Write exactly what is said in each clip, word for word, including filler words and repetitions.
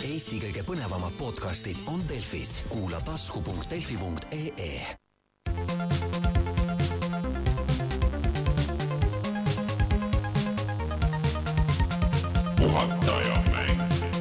Eesti kõige põnevamad podcastid on Delfis. Kuula tasku punkt delfi punkt ee. Puhataja mäng.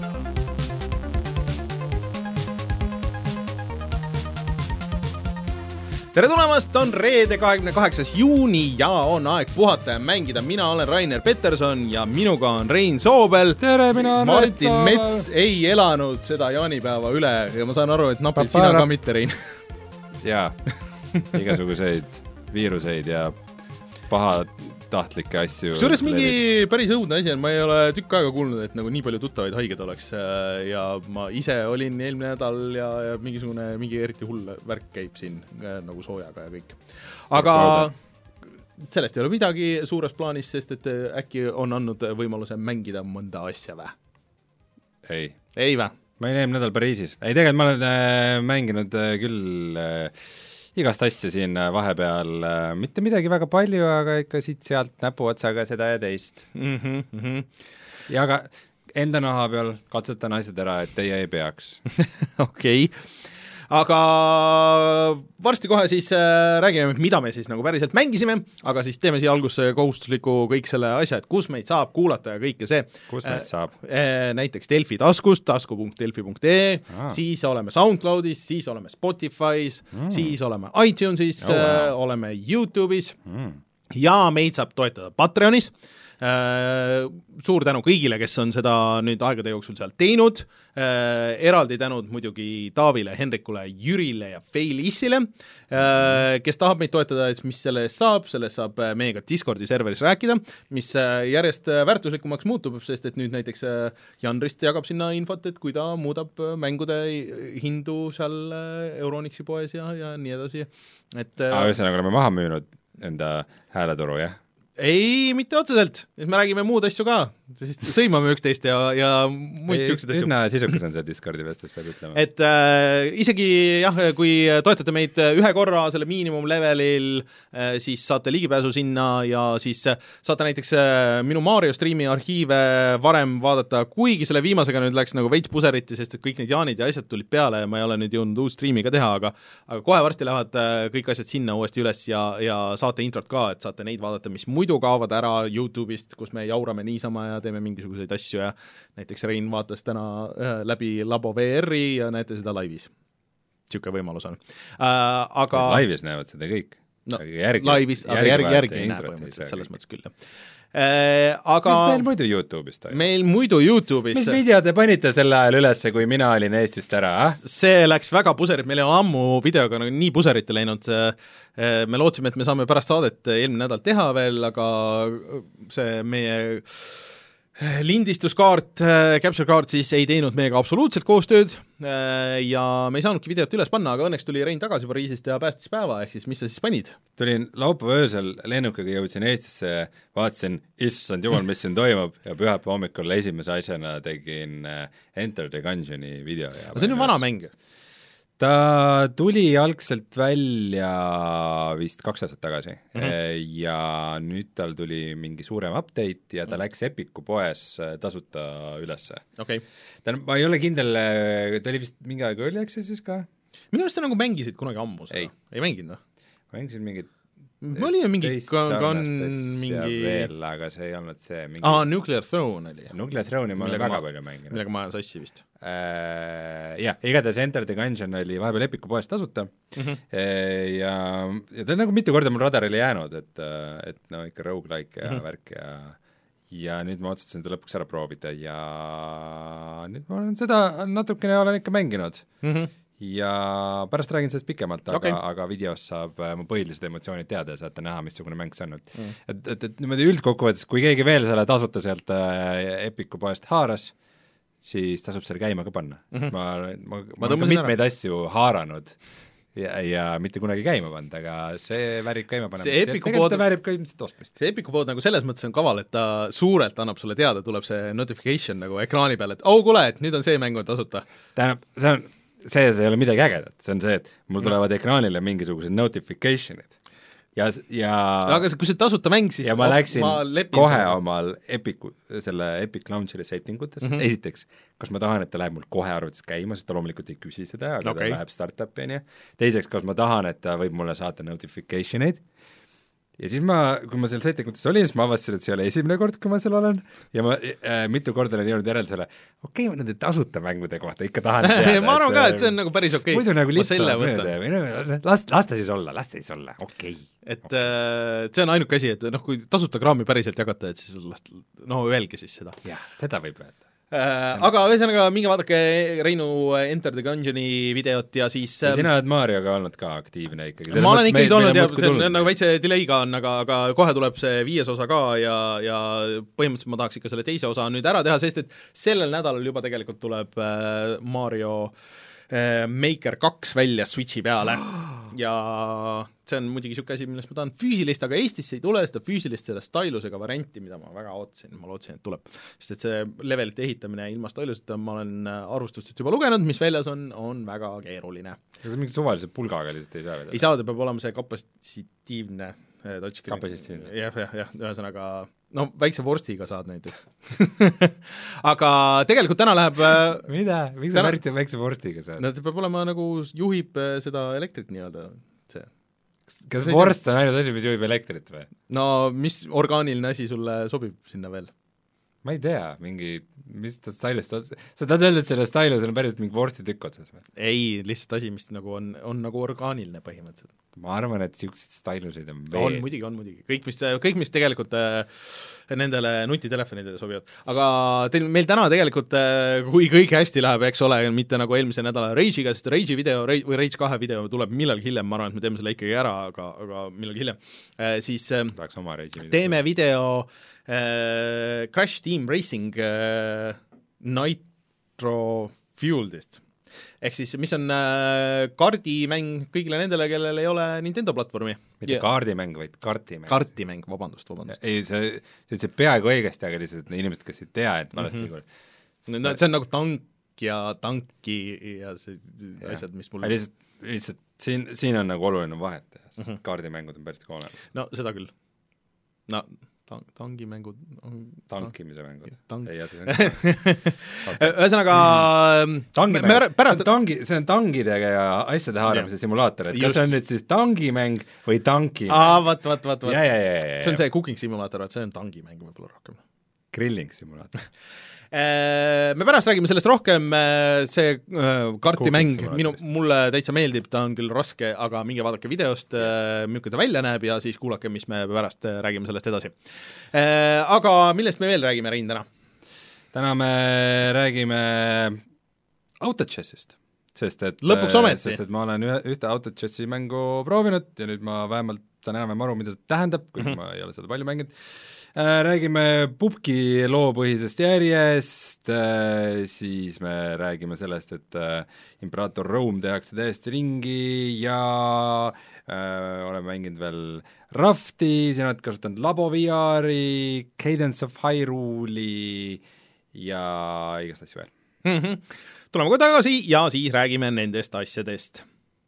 Tere tulemast, on reede kahekümne kaheksas juuni ja on aeg puhata ja mängida. Mina olen Rainer Peterson ja minuga on Rein Soobel. Tere, mina olen Martin Rein Mets ei elanud seda jaanipäeva üle ja ma saan aru, et napilt sina ka mitte, Rein. Jaa, igasuguseid viiruseid ja pahatahtlikke asju. Suures mingi päris õudne asi on, ma ei ole tükk aega kuulnud, et nagu nii palju tuttavaid haiged oleks ja ma ise olin eelmine nädal ja, ja mingisugune, mingi eriti hull värk käib siin nagu soojaga ja kõik. Aga sellest ei ole midagi suures plaanis, sest et äkki on andnud võimaluse mängida mõnda asja vä? Ei. Ei vä? Ma ei eelmine nädal Pariisis. Ei, tegelikult ma olen äh, mänginud äh, küll äh, igast asja siin vahepeal, mitte midagi väga palju, aga ikka siit-sealt näpu otsaga seda ja teist. Mm-hmm, mm-hmm. Ja aga enda naha peal katsetan asjad ära, et teie ei peaks. Okei. Aga varsti kohe siis äh, räägime, mida me siis nagu päriselt mängisime, aga siis teeme siia algusse kohustusliku kõik selle asja, et kus meid saab kuulata ja kõike see. Kus meid saab? Äh, näiteks Delfi taskust, tasku punkt delfi punkt ee, ah. siis oleme SoundCloudis, siis oleme Spotify's, mm. siis oleme iTunesis, oh, wow. äh, oleme YouTube'is mm. ja meid saab toetada Patreonis. Äh, suur tänu kõigile, kes on seda nüüd aegade jooksul seal teinud, äh, eraldi tänud muidugi Taavile, Henrikule, Jürile ja Feilissile, äh, kes tahab meid toetada, et mis selle eest saab, sellest saab meiega Discordi serveris rääkida, mis järjest väärtuslikumaks muutub, sest et nüüd näiteks Jan Rist jagab sinna infot, et kui ta muudab mängude hindu seal Euronixi poes ja, ja nii edasi. Et, ah, ühesõnaga oleme maha müünud enda hääleturu, jah? Ei, mitte otseselt, me räägime muud asju ka, sest sõimame üksteist ja, ja muid siuksed asju. Üsna sisukas on see Discordi vestlus, peab ütlema. Et äh, isegi jah, kui toetate meid ühe korra selle miinimumlevelil, äh, siis saate ligipääsu sinna ja siis saate näiteks äh, minu Mario streami arhiive varem vaadata, kuigi selle viimasega nüüd läks nagu veits puseriti, sest et kõik need jaanid ja asjad tulid peale ja ma ei ole nüüd jõudnud uus streami ka teha, aga, aga kohe varsti lähevad äh, kõik asjad sinna uuesti üles ja, ja saate introt ka, et saate neid vaadata, mis muidu kaovad ära YouTube'ist, kus me jaurame niisama ja teeme mingisuguseid asju ja näiteks Rein vaatas täna läbi Labo V R-i ja näete seda laivis. Siuke võimalus on. Äh, aga... Laivis näevad seda kõik. No, järgi, laivis, aga järgi, järgi ei näe põhimõtteliselt, selles mõttes küll. Äh, aga... Mis meil muidu YouTube'is toimub? Meil muidu YouTube'is... Mis video te panite selle ajal ülesse, kui mina olin Eestist ära? Eh? See läks väga puserit, meil on ammu videoga nii puserite läinud, me lootsime, et me saame pärast saadet eelmine nädal teha veel, aga see meie lindistuskaart, capture kaart siis ei teinud meiega absoluutselt koostööd ja me ei saanudki videot üles panna, aga õnneks tuli Rein tagasi Pariisist ja päästis päeva, ehk siis mis sa siis panid? Tulin laupäeva öösel lennukiga, jõudsin Eestisse, vaatasin, issand jumal, mis siin toimub ja pühapäeva hommikul esimese asjana tegin Enter the Gungeoni video. Ja see on ju vana mäng. Ta tuli algselt välja vist kaks aastat tagasi mm-hmm. ja nüüd tal tuli mingi suurem update ja ta läks Epiku poes tasuta ülesse. Okay. Ta, ma ei ole kindel, ta oli vist mingi aeg early access'is ka? Minu meelest sa nagu mängisid kunagi ammu seda? Ei, ei mänginud? Ma mängisin mingit ma olin mingi kon, mingi veel, aga see ei olnud see mingi... Aa, Nuclear Throne oli. Nuclear Throne'i ma olen väga ma, palju mänginud. Millega ma olen sassi vist. Äh, jah, igatahes Enter the Gungeon oli vahepeal Epiku poes tasuta mm-hmm. ja, ja ta on nagu mitu korda mul radarile jäänud, et, et no ikka roguelike ja mm-hmm. värk ja ja nüüd ma otsustasin ta lõpuks ära proovida ja nüüd ma olen seda natukene olen ikka mänginud mm-hmm. ja pärast räägin sellest pikemalt, aga, okay. aga videos saab mu põhilised emotsioonid teada ja saate näha, missugune mäng see on. Mm. Et, et, et niimoodi üldkokkuvõttes, kui keegi veel selle tasuta sealt Epiku poest haaras, siis tasub selle käima ka panna. Mm-hmm. Ma, ma, ma, ma olen mitmeid ära. asju haaranud ja, ja mitte kunagi käima pannud, aga see väärib käima panna. See Epiku pood, väärib ka ilmselt ostmist. See Epiku pood nagu selles mõttes on kaval, et ta suurelt annab sulle teada, tuleb see notification nagu ekraani peal, et oh, kuule, et nüüd on see mäng on tasuta. Tähendab, see on see, see ei ole midagi ägedat, see on see, et mul tulevad no. ekraanile mingisugused notificationid. ja, ja aga kui see tasuta mäng, siis ja ma läksin ma kohe seda. omal Epic, selle Epic Launcheri settingutes mm, Mhm. -hmm. esiteks, kas ma tahan, et ta läheb mul kohe arvutis käima, sest ta loomulikult ei küsi seda, aga Okay. ta läheb startup'i, on ju. Teiseks, kas ma tahan, et ta võib mulle saata notification eid, ja siis ma, kui ma seal settingutes olin, siis ma avastasin, et see ei ole esimene kord, kui ma seal olen, ja ma äh, mitu korda olen jõudnud järeldusele, okei okay,, ma nende tasuta mängude kohta ikka tahan teada. ma arvan ka, et see on nagu päris okei okay.. muidu nagu lihtsalt mööda või no, las, las ta siis olla, las ta siis olla, okei okay.. et okay. äh, see on ainuke asi, et noh, kui tasuta kraami päriselt jagata, et siis las, no öelge siis seda. jah, seda võib öelda. Äh, aga ühesõnaga, minge vaadake Reinu Enter the Gungeoni videot ja siis ja sina oled Marioga olnud ka aktiivne ikkagi. ma olen ikkagi olnud ja see on nagu väikse delay'ga on, aga, aga kohe tuleb see viies osa ka ja, ja põhimõtteliselt ma tahaks ikka selle teise osa nüüd ära teha, sest et sellel nädalal juba tegelikult tuleb äh, Mario äh, Maker kaks välja Switchi peale ja see on muidugi niisugune asi, millest ma tahan füüsilist, aga Eestisse ei tule seda füüsilist selle stylusega varianti, mida ma väga ootasin, ma lootsin, et tuleb. Sest et see levelite ehitamine ilma styluseta, ma olen arvustustest juba lugenud, mis väljas on, on väga keeruline. Kas see mingi suvalise pulgaga lihtsalt ei saa vedada? Ei saa, ta peab olema see kapatsitiivne touchscreen. Kapatsitiivne. jah, jah, jah, ühesõnaga no väikse vorstiga saad näiteks aga tegelikult täna läheb mida? Miks sa täna... väikse vorstiga saad? No see peab olema nagu, juhib seda elektrit nii-öelda see. Kas vorst on ainult asi, mis juhib elektrit või? No mis orgaaniline asi sulle sobib sinna veel? Ma ei tea, mingi, mis ta stylist, sa tahad öelda, et selle stylus on päriselt mingi vorstitükk otsas või? Ei, lihtsalt asi, mis nagu on, on nagu orgaaniline põhimõtteliselt. Ma arvan, et siukseid styluseid on veel. On, muidugi, on muidugi. Kõik, mis, kõik, mis tegelikult äh, nendele nutitelefonidele sobivad. Aga teil, meil täna tegelikult, äh, kui kõik hästi läheb, eks ole, mitte nagu eelmise nädala Rage'iga, sest Rage'i video Rage, või Rage kahe video tuleb millalgi hiljem, ma arvan, et me teeme selle ikkagi ära, aga, aga millalgi hiljem, äh, siis äh, tahaks oma Rage'i video. Teeme video äh, Crash Team Racing äh, Nitro Fueledist. Ehk siis, mis on äh, kaardimäng kõigile nendele, kellel ei ole Nintendo platvormi. Mitte ja... kaardimäng, vaid kartimäng. Kartimäng, vabandust, vabandust. Ei, see, see ütles peaaegu õigesti, aga lihtsalt inimesed, kes ei tea, et valesti mm -hmm. no, see on nagu tank ja tanki ja see ja. asjad, mis mul lihtsalt, lihtsalt siin, siin on nagu oluline vahet teha, sest mm -hmm. kaardimängud on päris koole. No seda küll. No Tang, tangimängud tankimise mängud. Tank. Ei, jäta okay. Ühesõnaga tangimäng, pärast... tangi, see on tangidega ja asjade haaramise simulaator, et Just. kas see on nüüd siis tangimäng või tankimäng? Aa, vat, vat, vat, vat. Ja, ja, ja, ja, see on see cooking simulaator, see on tangimäng võib-olla rohkem. Grilling simulaator. Me pärast räägime sellest rohkem, see kartimäng, minu, mulle täitsa meeldib, ta on küll raske, aga minge vaadake videost yes., milline ta välja näeb ja siis kuulake, mis me pärast räägime sellest edasi. Aga millest me veel räägime, Rein, täna? Täna me räägime autochessist, sest et, lõpuks ometi. Sest et ma olen ühe, ühte autochessi mängu proovinud ja nüüd ma vähemalt saan enam aru, mida see tähendab, kui mm -hmm. ma ei ole seda palju mänginud. Räägime pubki loopõhisest järjest, siis me räägime sellest, et Imperaator Rome tehakse täiesti ringi ja äh, oleme mänginud veel Rafti, sina oled kasutanud Labo V R-i, Cadence of Hyrule'i ja igast asju veel mm. -hmm. Tuleme kohe tagasi ja siis räägime nendest asjadest.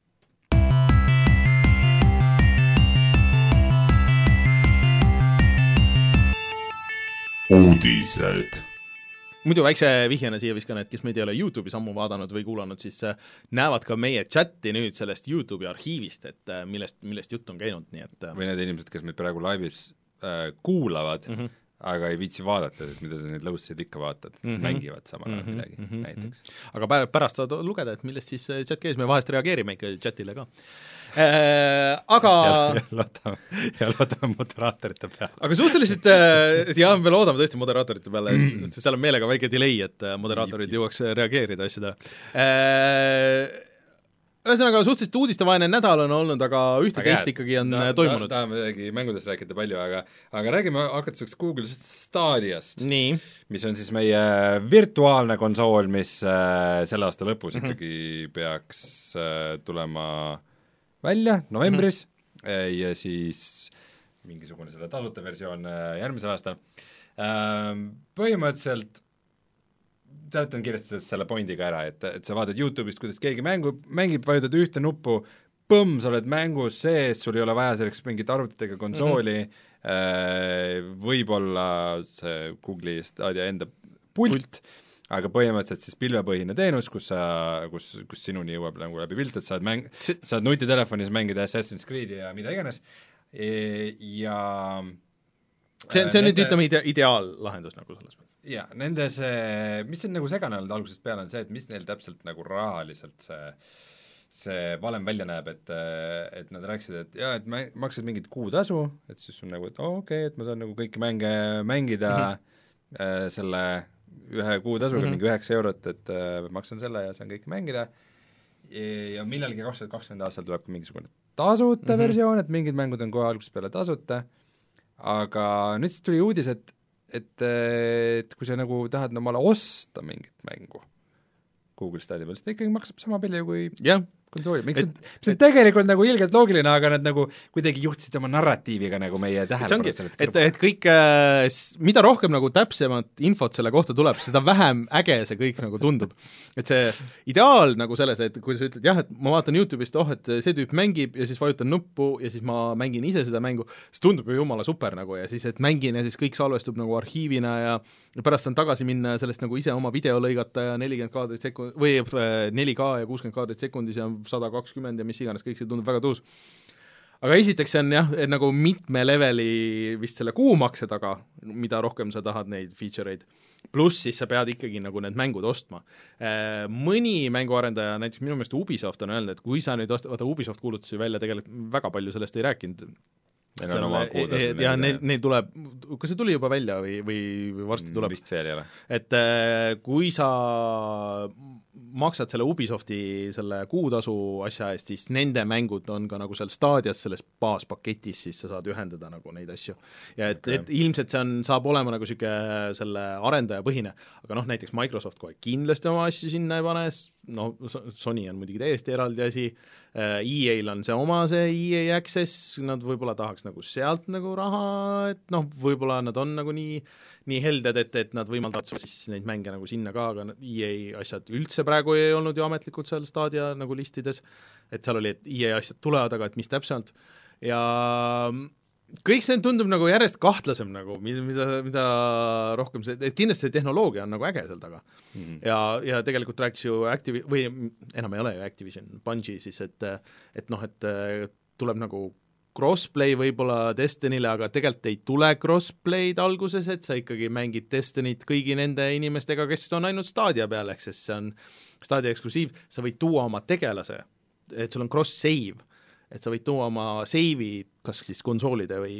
uudised. Muidu väikse vihjena siia viskan, et kes meid ei ole YouTube'is ammu vaadanud või kuulanud, siis näevad ka meie chati nüüd sellest YouTube'i arhiivist, et millest, millest jutt on käinud, nii et või need inimesed, kes meid praegu laivis äh, kuulavad mm, -hmm. aga ei viitsi vaadata, sest mida sa neid lõusseid ikka vaatad mm, -hmm. mängivad samal ajal mm -hmm. midagi mm -hmm. näiteks. Aga pärast saad lugeda, et millest siis chat käis, me vahest reageerime ikka chatile ka äh,. Aga ja, ja loodame, ja loodame moderaatorite peale. Aga suhteliselt äh, jah, me loodame tõesti moderaatorite peale, sest seal on meelega väike delay, et moderaatorid jõuaks reageerida asjadele äh, ühesõnaga, suhteliselt uudistevaene nädal on olnud, aga ühte-teist ikkagi on ta, toimunud. Ta, tahame midagi mängudest rääkida palju, aga, aga räägime hakatuseks Google Stadiast, mis on siis meie virtuaalne konsool, mis äh, selle aasta lõpus mm -hmm. ikkagi peaks äh, tulema välja novembris mm -hmm. ja siis mingisugune selle tasuta versioon äh, järgmisel aastal äh,. Põhimõtteliselt sealt on kirjastanud selle pointiga ära, et, et sa vaatad YouTube'ist, kuidas keegi mängu, mängib, vajutad ühte nuppu, põmm, sa oled mängus sees, sul ei ole vaja selleks mingit arvutitega konsooli mm-hmm., võib-olla see Google'i Stadia enda pult, pult., aga põhimõtteliselt siis pilvepõhine teenus, kus sa, kus, kus sinuni jõuab nagu läbi pilt, et saad mäng-, saad nutitelefonis mängida Assassin's Creed'i ja mida iganes e, ja see, see on nüüd, ütleme, ide-, ideaallahendus nagu selles mõttes. Jaa, nende see, mis on nagu segane olnud algusest peale, on see, et mis neil täpselt nagu rahaliselt see see valem välja näeb, et, et nad rääkisid, et jaa, et mä-, maksad mingit kuutasu, et siis on nagu, et oo, okei okay,, et ma saan nagu kõiki mänge mängida mm-hmm. äh, selle ühe kuutasuga mm-hmm. mingi üheksa eurot, et äh, maksan selle ja saan kõike mängida ja, ja millalgi kaks tuhat kakskümmend aastal tuleb mingisugune tasuta mm-hmm. versioon, et mingid mängud on kohe algusest peale tasuta, aga nüüd siis tuli uudis, et, et, et kui sa nagu tahad omale osta mingit mängu Google Stadia peal, siis ta ikkagi maksab sama palju kui jah, konsooli, miks et, see, see on tegelikult nagu ilgelt loogiline, aga nad nagu kuidagi juhtisid oma narratiiviga nagu meie tähelepanu sellest et, et kõik, mida rohkem nagu täpsemat infot selle kohta tuleb, seda vähem äge see kõik nagu tundub. Et see ideaal nagu selles, et kui sa ütled jah, et ma vaatan YouTube'ist, oh, et see tüüp mängib ja siis vajutan nuppu ja siis ma mängin ise seda mängu, siis tundub ju jumala super nagu ja siis, et mängin ja siis kõik salvestub nagu arhiivina ja pärast saan tagasi minna sellest nagu ise oma video lõigata ja nelikümmend kaadrit sekund- või neli K ja kuuskümmend kaadrit sekundis ja sada kakskümmend ja mis iganes, kõik see tundub väga tuus. Aga esiteks see on jah, nagu mitme leveli vist selle kuumakse taga, mida rohkem sa tahad neid feature'id, pluss siis sa pead ikkagi nagu need mängud ostma. Mõni mänguarendaja, näiteks minu meelest Ubisoft on öelnud, et kui sa nüüd osta, vaata Ubisoft kuulutusi välja, tegelikult väga palju sellest ei rääkinud, ja neil, neil tuleb, kas see tuli juba välja või, või, või varsti tuleb? Vist veel ei ole. Et kui sa maksad selle Ubisofti selle kuutasu asja eest, siis nende mängud on ka nagu seal Stadias selles baaspaketis, siis sa saad ühendada nagu neid asju. Ja et, okay. et ilmselt see on, saab olema nagu siuke selle arendaja põhine, aga noh, näiteks Microsoft kohe kindlasti oma asju sinna ei pane, no Sony on muidugi täiesti eraldi asi, E A-l on see oma see E A Access, nad võib-olla tahaks nagu sealt nagu raha, et noh, võib-olla nad on nagu nii, nii helded, et, et nad võimaldavad siis neid mänge nagu sinna ka, aga E A asjad üldse praegu ei olnud ju ametlikult seal Stadia nagu listides, et seal oli, et E A asjad tulevad, aga et mis täpselt, ja kõik see tundub nagu järjest kahtlasem nagu, mida, mida rohkem see, et kindlasti see tehnoloogia on nagu äge seal taga mm. ja, ja tegelikult rääkis ju Activi-, või enam ei ole ju Activision, Bungie siis, et et noh, et tuleb nagu crossplay võib-olla Destinyle, aga tegelikult ei tule crossplay'd alguses, et sa ikkagi mängid Destinyt kõigi nende inimestega, kes on ainult Stadia peal, ehk sest see on Stadia eksklusiiv, sa võid tuua oma tegelase, et sul on cross-save, et sa võid tuua oma save'i kas siis konsoolide või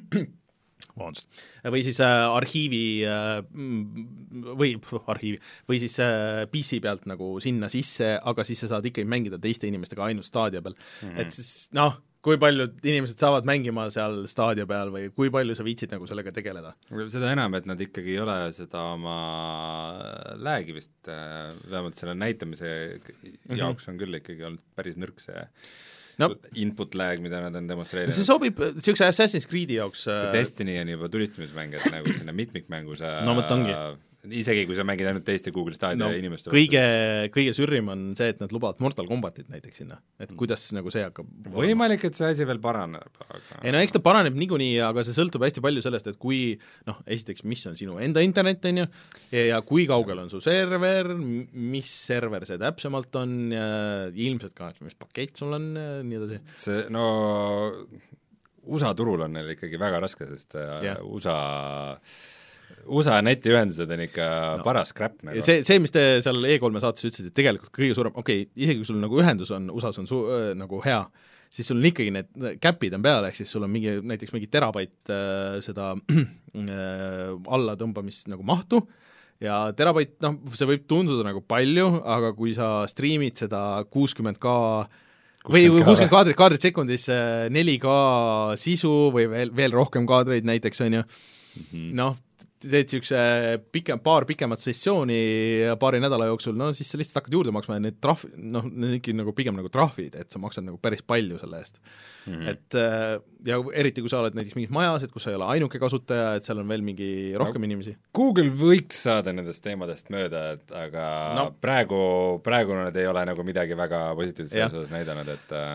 või siis äh, arhiivi äh, või arhiivi või siis äh, P C pealt nagu sinna sisse, aga siis sa saad ikkagi mängida teiste inimestega ainult Stadia peal mm-hmm. et siis noh, kui paljud inimesed saavad mängima seal Stadia peal või kui palju sa viitsid nagu sellega tegeleda? Seda enam, et nad ikkagi ei ole seda oma läägi vist, vähemalt selle näitamise mm-hmm. jaoks on küll ikkagi olnud päris nõrk see no, input lag, mida nad on demonstreerinud. See sobib niisuguse Assassin's Creed'i jaoks Destiny on juba tulistamismäng, et nagu sinna mitmikmängu sa no vot ongi. Isegi kui sa mängid ainult teiste Google Stadia no, inimeste kõige, kõige sürrim on see, et nad lubavad Mortal Kombatit näiteks sinna, et kuidas nagu see hakkab võimalik, et see asi veel paraneb aga... ei no eks ta paraneb niikuinii, aga see sõltub hästi palju sellest, et kui noh, esiteks, mis on sinu enda internet, on ju, ja kui kaugel on su server, mis server see täpsemalt on ja ilmselt ka, mis pakett sul on ja nii edasi. See, no U S A turul on neil ikkagi väga raske, sest yeah. U S A U S A netiühendused on ikka no. paras crap nagu. See, see, mis te seal E kolme saates ütlesite, et tegelikult kõige suurem, okei okay,, isegi kui sul nagu ühendus on, U S A-s on su, äh, nagu hea, siis sul on ikkagi need käpid on peal, ehk siis sul on mingi, näiteks mingi terabait äh, seda äh, alla tõmbamist nagu mahtu, ja terabait, noh, see võib tunduda nagu palju, aga kui sa striimid seda kuuskümmend K või kuuskümmend kaadrit, kaadrit sekundis neli K sisu või veel, veel rohkem kaadreid näiteks, on ju, mm-hmm. noh, teed niisuguse pikem, paar pikemat sessiooni paari nädala jooksul, no siis sa lihtsalt hakkad juurde maksma ja need trahv, noh, need ikka nagu pigem nagu trahvid, et sa maksad nagu päris palju selle eest mm-hmm. et ja eriti, kui sa oled näiteks mingis majas, et kus sa ei ole ainuke kasutaja, et seal on veel mingi rohkem no, inimesi. Google võiks saada nendest teemadest mööda, et aga no. praegu, praegu nad ei ole nagu midagi väga positiivset selles osas näidanud, et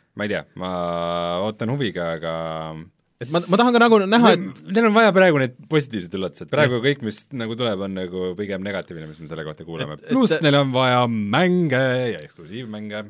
ma ei tea, ma ootan huviga, aga et ma, ma tahan ka nagu näha, et neil on vaja praegu neid positiivseid üllatused, praegu ja. kõik, mis nagu tuleb, on nagu pigem negatiivne, mis me selle kohta kuuleme. Pluss neil on vaja mänge ja eksklusiivmänge.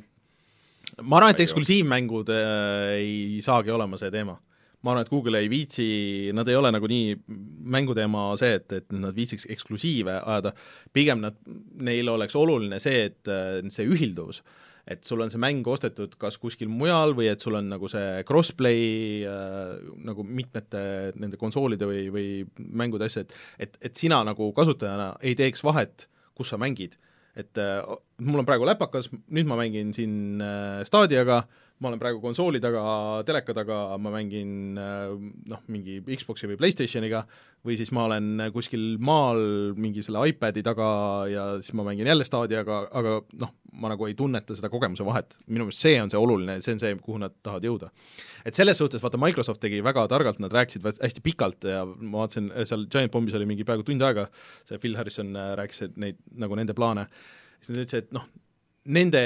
Ma arvan, et eksklusiivmängud äh, ei saagi olema see teema. Ma arvan, et Google ei viitsi, nad ei ole nagu nii mänguteema see, et, et nad viitsiks eksklusiive ajada, pigem nad, neil oleks oluline see, et see ühilduvus, et sul on see mäng ostetud kas kuskil mujal või et sul on nagu see crossplay äh, nagu mitmete nende konsoolide või, või mängude asja, et, et, et sina nagu kasutajana ei teeks vahet, kus sa mängid. Et äh, mul on praegu läpakas, nüüd ma mängin siin äh, Stadiaga, ma olen praegu konsooli taga, teleka taga, ma mängin äh, noh, mingi Xboxi või PlayStationiga või siis ma olen kuskil maal mingi selle iPadi taga ja siis ma mängin jälle Stadiaga, aga noh, ma nagu ei tunneta seda kogemuse vahet. Minu meelest see on see oluline, see on see, kuhu nad tahavad jõuda. Et selles suhtes, vaata, Microsoft tegi väga targalt, nad rääkisid hästi pikalt ja ma vaatasin, seal Giant Bombis oli mingi peaaegu tund aega, see Phil Harrison rääkis neid, nagu nende plaane, siis nad ütlesid, et noh, nende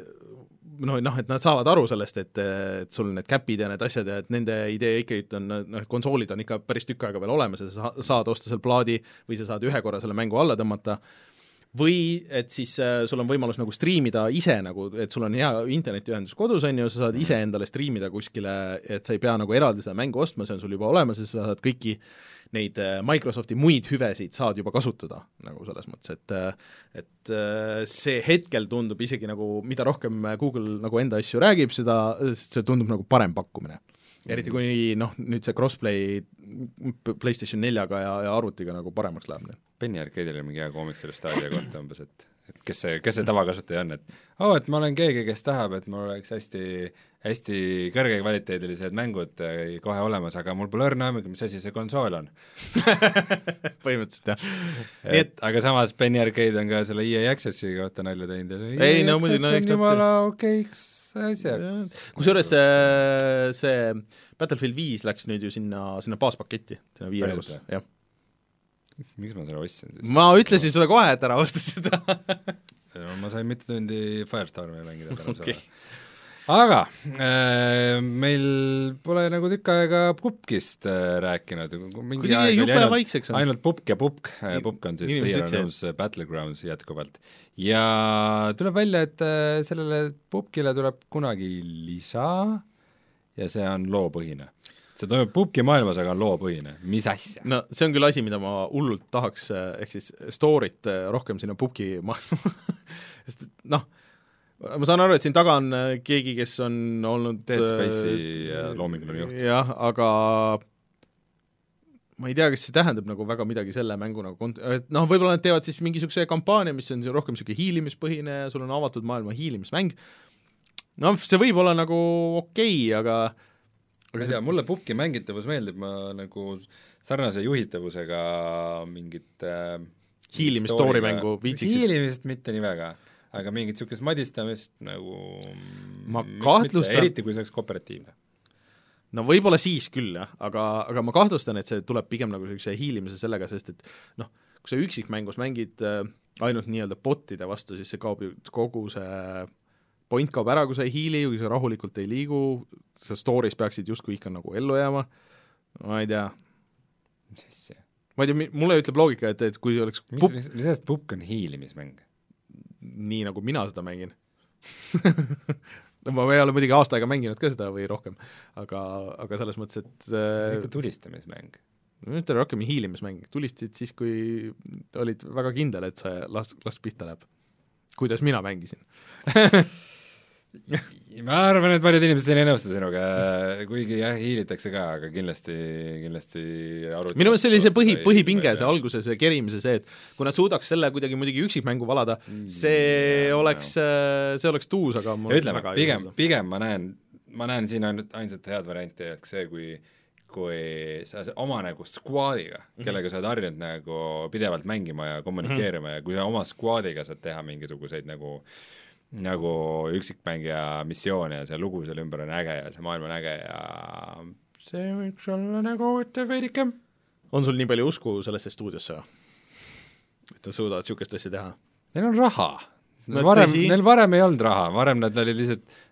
noh, noh, et nad saavad aru sellest, et, et sul need käpid ja need asjad ja et nende idee ikkagi on, noh, konsoolid on ikka päris tükk aega veel olemas ja sa saad osta seal plaadi või sa saad ühe korra selle mängu alla tõmmata, või et siis äh, sul on võimalus nagu striimida ise nagu, et sul on hea internetiühendus kodus, on ju, sa saad ise endale striimida kuskile, et sa ei pea nagu eraldi seda mängu ostma, see on sul juba olemas ja sa saad kõiki neid äh, Microsofti muid hüvesid saad juba kasutada nagu selles mõttes, et et äh, see hetkel tundub isegi nagu, mida rohkem Google nagu enda asju räägib, seda, see tundub nagu parem pakkumine. Eriti kui noh, nüüd see crossplay PlayStation neljaga ja, ja arvutiga nagu paremaks läheb. Penny Arcade'il on mingi hea koomik selle Stadia kohta umbes, et, et kes see, kes see tavakasutaja on, et oh, et ma olen keegi, kes tahab, et mul oleks hästi, hästi kõrge kvaliteedilised mängud kohe olemas, aga mul pole õrna aimugi, mis asi see konsool on. Põhimõtteliselt, jah. Et, et, aga samas Penny Arcade on ka selle E A Accessi kohta nalja teinud ja see ei, E A no, Access no, on jumala okeiks asjaks. Kusjuures see, see Battlefield viis läks nüüd ju sinna, sinna baaspaketti, sinna viie euros, jah. Miks ma selle ostsin siis? Ma ütlesin sulle kohe, et ära osta seda. Ma sain mitu tundi Firestormi mängida tänu okay. selle. Aga äh, meil pole nagu tükk aega pupkist äh, rääkinud. Mingi aeg oli ainult, ainult pupk ja pupk. Pupk on siis PlayerUnknown's Battlegrounds jätkuvalt. Ja tuleb välja, et äh, sellele pupkile tuleb kunagi lisa ja see on loopõhine. See toimub pubki maailmas, aga on loopõhine. Mis asja? No see on küll asi, mida ma hullult tahaks, ehk siis story't rohkem sinna pubki maailma. Sest noh, ma saan aru, et siin taga on keegi, kes on olnud Dead Space'i loominguline juht. Jah, aga ma ei tea, kas see tähendab nagu väga midagi selle mängu nagu kont-, et noh, võib-olla nad teevad siis mingisuguse kampaania, mis on rohkem niisugune hiilimispõhine ja sul on avatud maailma hiilimismäng. No see võib olla nagu okei, aga ma ei tea, mulle pubki mängitavus meeldib, ma nagu sarnase juhitavusega mingit äh, hiilimis-story mängu viitsiksid. Hiilimist mitte nii väga, aga mingit niisugust madistamist nagu ma kahtlustan, eriti kui see oleks kooperatiivne. No võib-olla siis küll, jah, aga, aga ma kahtlustan, et see tuleb pigem nagu sellise hiilimise sellega, sest et noh, kui sa üksikmängus mängid äh, ainult nii-öelda botide vastu, siis see kaob kogu see point kaob ära, kui sa ei hiili, kui sa rahulikult ei liigu, sa stories peaksid justkui ikka nagu ellu jääma, ma ei tea. Mis asja? Ma ei tea, mulle ütleb loogika, et, et kui oleks mis, mis, mis sellest pupk on hiilimismäng? Nii nagu mina seda mängin. ma ei ole muidugi aasta aega mänginud ka seda või rohkem, aga, aga selles mõttes, et see ikka tulistamismäng. Nüüd on rohkem hiilimismäng, tulistasid siis, kui olid väga kindel, et see las, las pihta läheb. Kuidas mina mängisin. Ma arvan, et paljud inimesed ei nõustu sinuga, kuigi jah, hiilitakse ka, aga kindlasti, kindlasti minu meelest see oli see põhi, põhipinge, see alguse, see kerimise, see, et kui nad suudaks selle kuidagi muidugi üksikmängu valada, see ja, oleks, see oleks tuus, aga ma ütleme, pigem, pigem ma näen, ma näen siin ainult ainsat head varianti, ehk see, kui kui sa oma nagu squadiga, kellega sa oled harjunud nagu pidevalt mängima ja kommunikeerima mm -hmm. ja kui sa oma squadiga saad teha mingisuguseid nagu nagu üksikmängija missioone ja see lugu seal ümber on äge ja see maailm on äge ja see võiks olla nagu üte veidike. On sul nii palju usku sellesse stuudiosse, et nad suudavad niisugust asja teha? Neil on raha. Neil varem, neil varem ei olnud raha, varem nad olid lihtsalt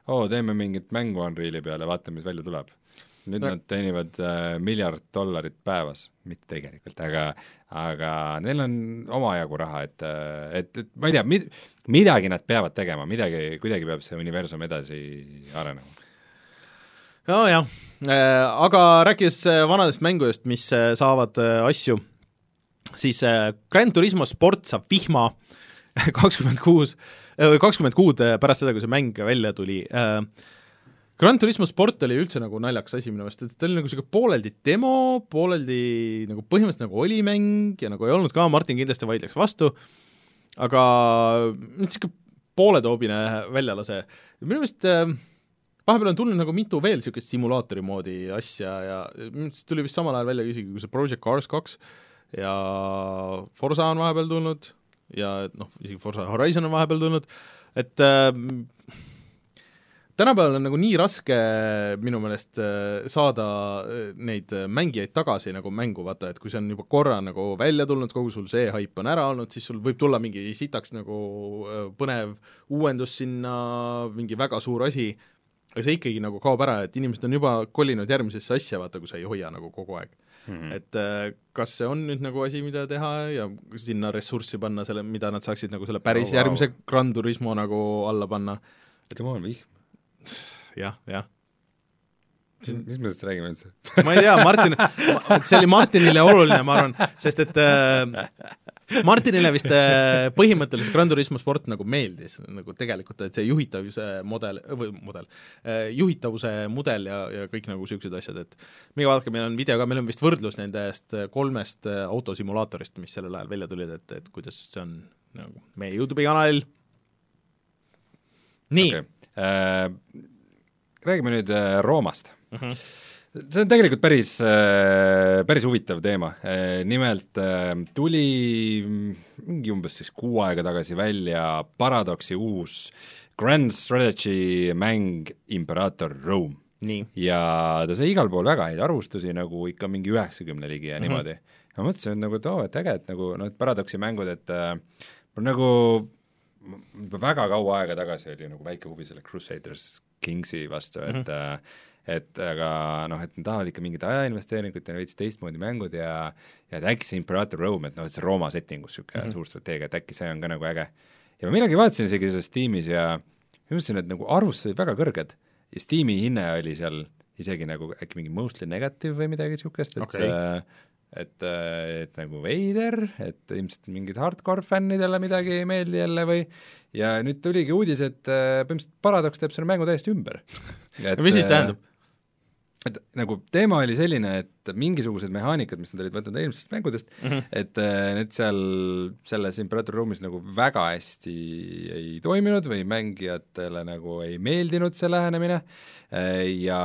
oo, teeme mingit mängu Unreali peale, vaatame, mis välja tuleb. Nüüd no. Nad teenivad äh, miljard dollarit päevas, mitte tegelikult, aga aga neil on omajagu raha, et, et, et ma ei tea, mid, midagi nad peavad tegema, midagi, kuidagi peab see universum edasi arenema. no jah, aga rääkides vanadest mängudest, mis saavad asju, siis Gran Turismo Sport saab vihma kakskümmend kuus, kakskümmend kuud pärast seda, kui see mäng välja tuli. Gran Turismo Sport oli üldse nagu naljaks asi minu meelest, et ta oli nagu selline pooleldi demo, pooleldi nagu põhimõtteliselt nagu oli mäng ja nagu ei olnud ka, Martin kindlasti vaidleks vastu, aga selline pooletoobine väljalase. Minu meelest vahepeal on tulnud nagu mitu veel niisugust simulaatori moodi asja ja tuli vist samal ajal välja isegi kui see Project Cars kaks ja Forza on vahepeal tulnud ja noh, isegi Forza Horizon on vahepeal tulnud, et äh, tänapäeval on nagu nii raske minu meelest saada neid mängijaid tagasi nagu mängu, vaata, et kui see on juba korra nagu välja tulnud, kogu sul see hype on ära olnud, siis sul võib tulla mingi sitaks nagu põnev uuendus sinna, mingi väga suur asi, aga see ikkagi nagu kaob ära, et inimesed on juba kolinud järgmisesse asja, vaata, kui sa ei hoia nagu kogu aeg. Mm-hmm. Et kas see on nüüd nagu asi, mida teha ja sinna ressurssi panna selle, mida nad saaksid nagu selle päris oh, wow. järgmise Gran Turismo nagu alla panna. Come on, vihm. jah, jah. mis me sellest räägime üldse? ma ei tea, Martin, see oli Martinile oluline, ma arvan, sest et äh, Martinile vist äh, põhimõtteliselt Gran Turismo Sport nagu meeldis, nagu tegelikult, et see juhitavuse model, või model, äh, juhitavuse mudel ja, ja kõik nagu niisugused asjad, et minge vaadake, meil on video ka, meil on vist võrdlus nendest kolmest autosimulaatorist, mis sellel ajal välja tulid, et, et kuidas see on nagu meie YouTube'i kanalil. Nii okay. Äh, räägime nüüd äh, Roomast. Uh-huh. See on tegelikult päris, äh, päris huvitav teema. Äh, nimelt äh, tuli mingi umbes siis kuu aega tagasi välja Paradoxi uus Grand Strategy mäng Imperator Rome. Nii. Ja ta sai igal pool väga häid arvustusi, nagu ikka mingi üheksakümne ligi ja uh-huh. niimoodi. Ja ma mõtlesin, et nagu, et, oh, et äge, et nagu no, et Paradoxi mängud, et äh, nagu väga kaua aega tagasi oli nagu väike huvi selle Crusaders Kingsi vastu, et mm-hmm. et aga noh, et nad tahavad ikka mingit ajainvesteeringut ja veits teistmoodi mängud ja ja et äkki see Imperator Rome, et noh, et see Rooma settingus niisugune mm-hmm. suur strateegia, et äkki see on ka nagu äge. Ja ma millalgi vaatasin isegi selles Steamis ja ma mõtlesin, et nagu arvustused olid väga kõrged ja Steam'i hinne oli seal isegi nagu äkki mingi mostly negative või midagi niisugust, et okay. äh, et, et nagu veider, et ilmselt mingid hardcore fännidele midagi ei meeldi jälle või ja nüüd tuligi uudis, et põhimõtteliselt Paradox teeb selle mängu täiesti ümber. Et, mis siis tähendab? Et nagu teema oli selline, et mingisugused mehaanikad, mis nad olid võtnud eelmisest mängudest, mm-hmm. et need seal selles Imperator Rome'is nagu väga hästi ei toiminud või mängijatele nagu ei meeldinud see lähenemine ja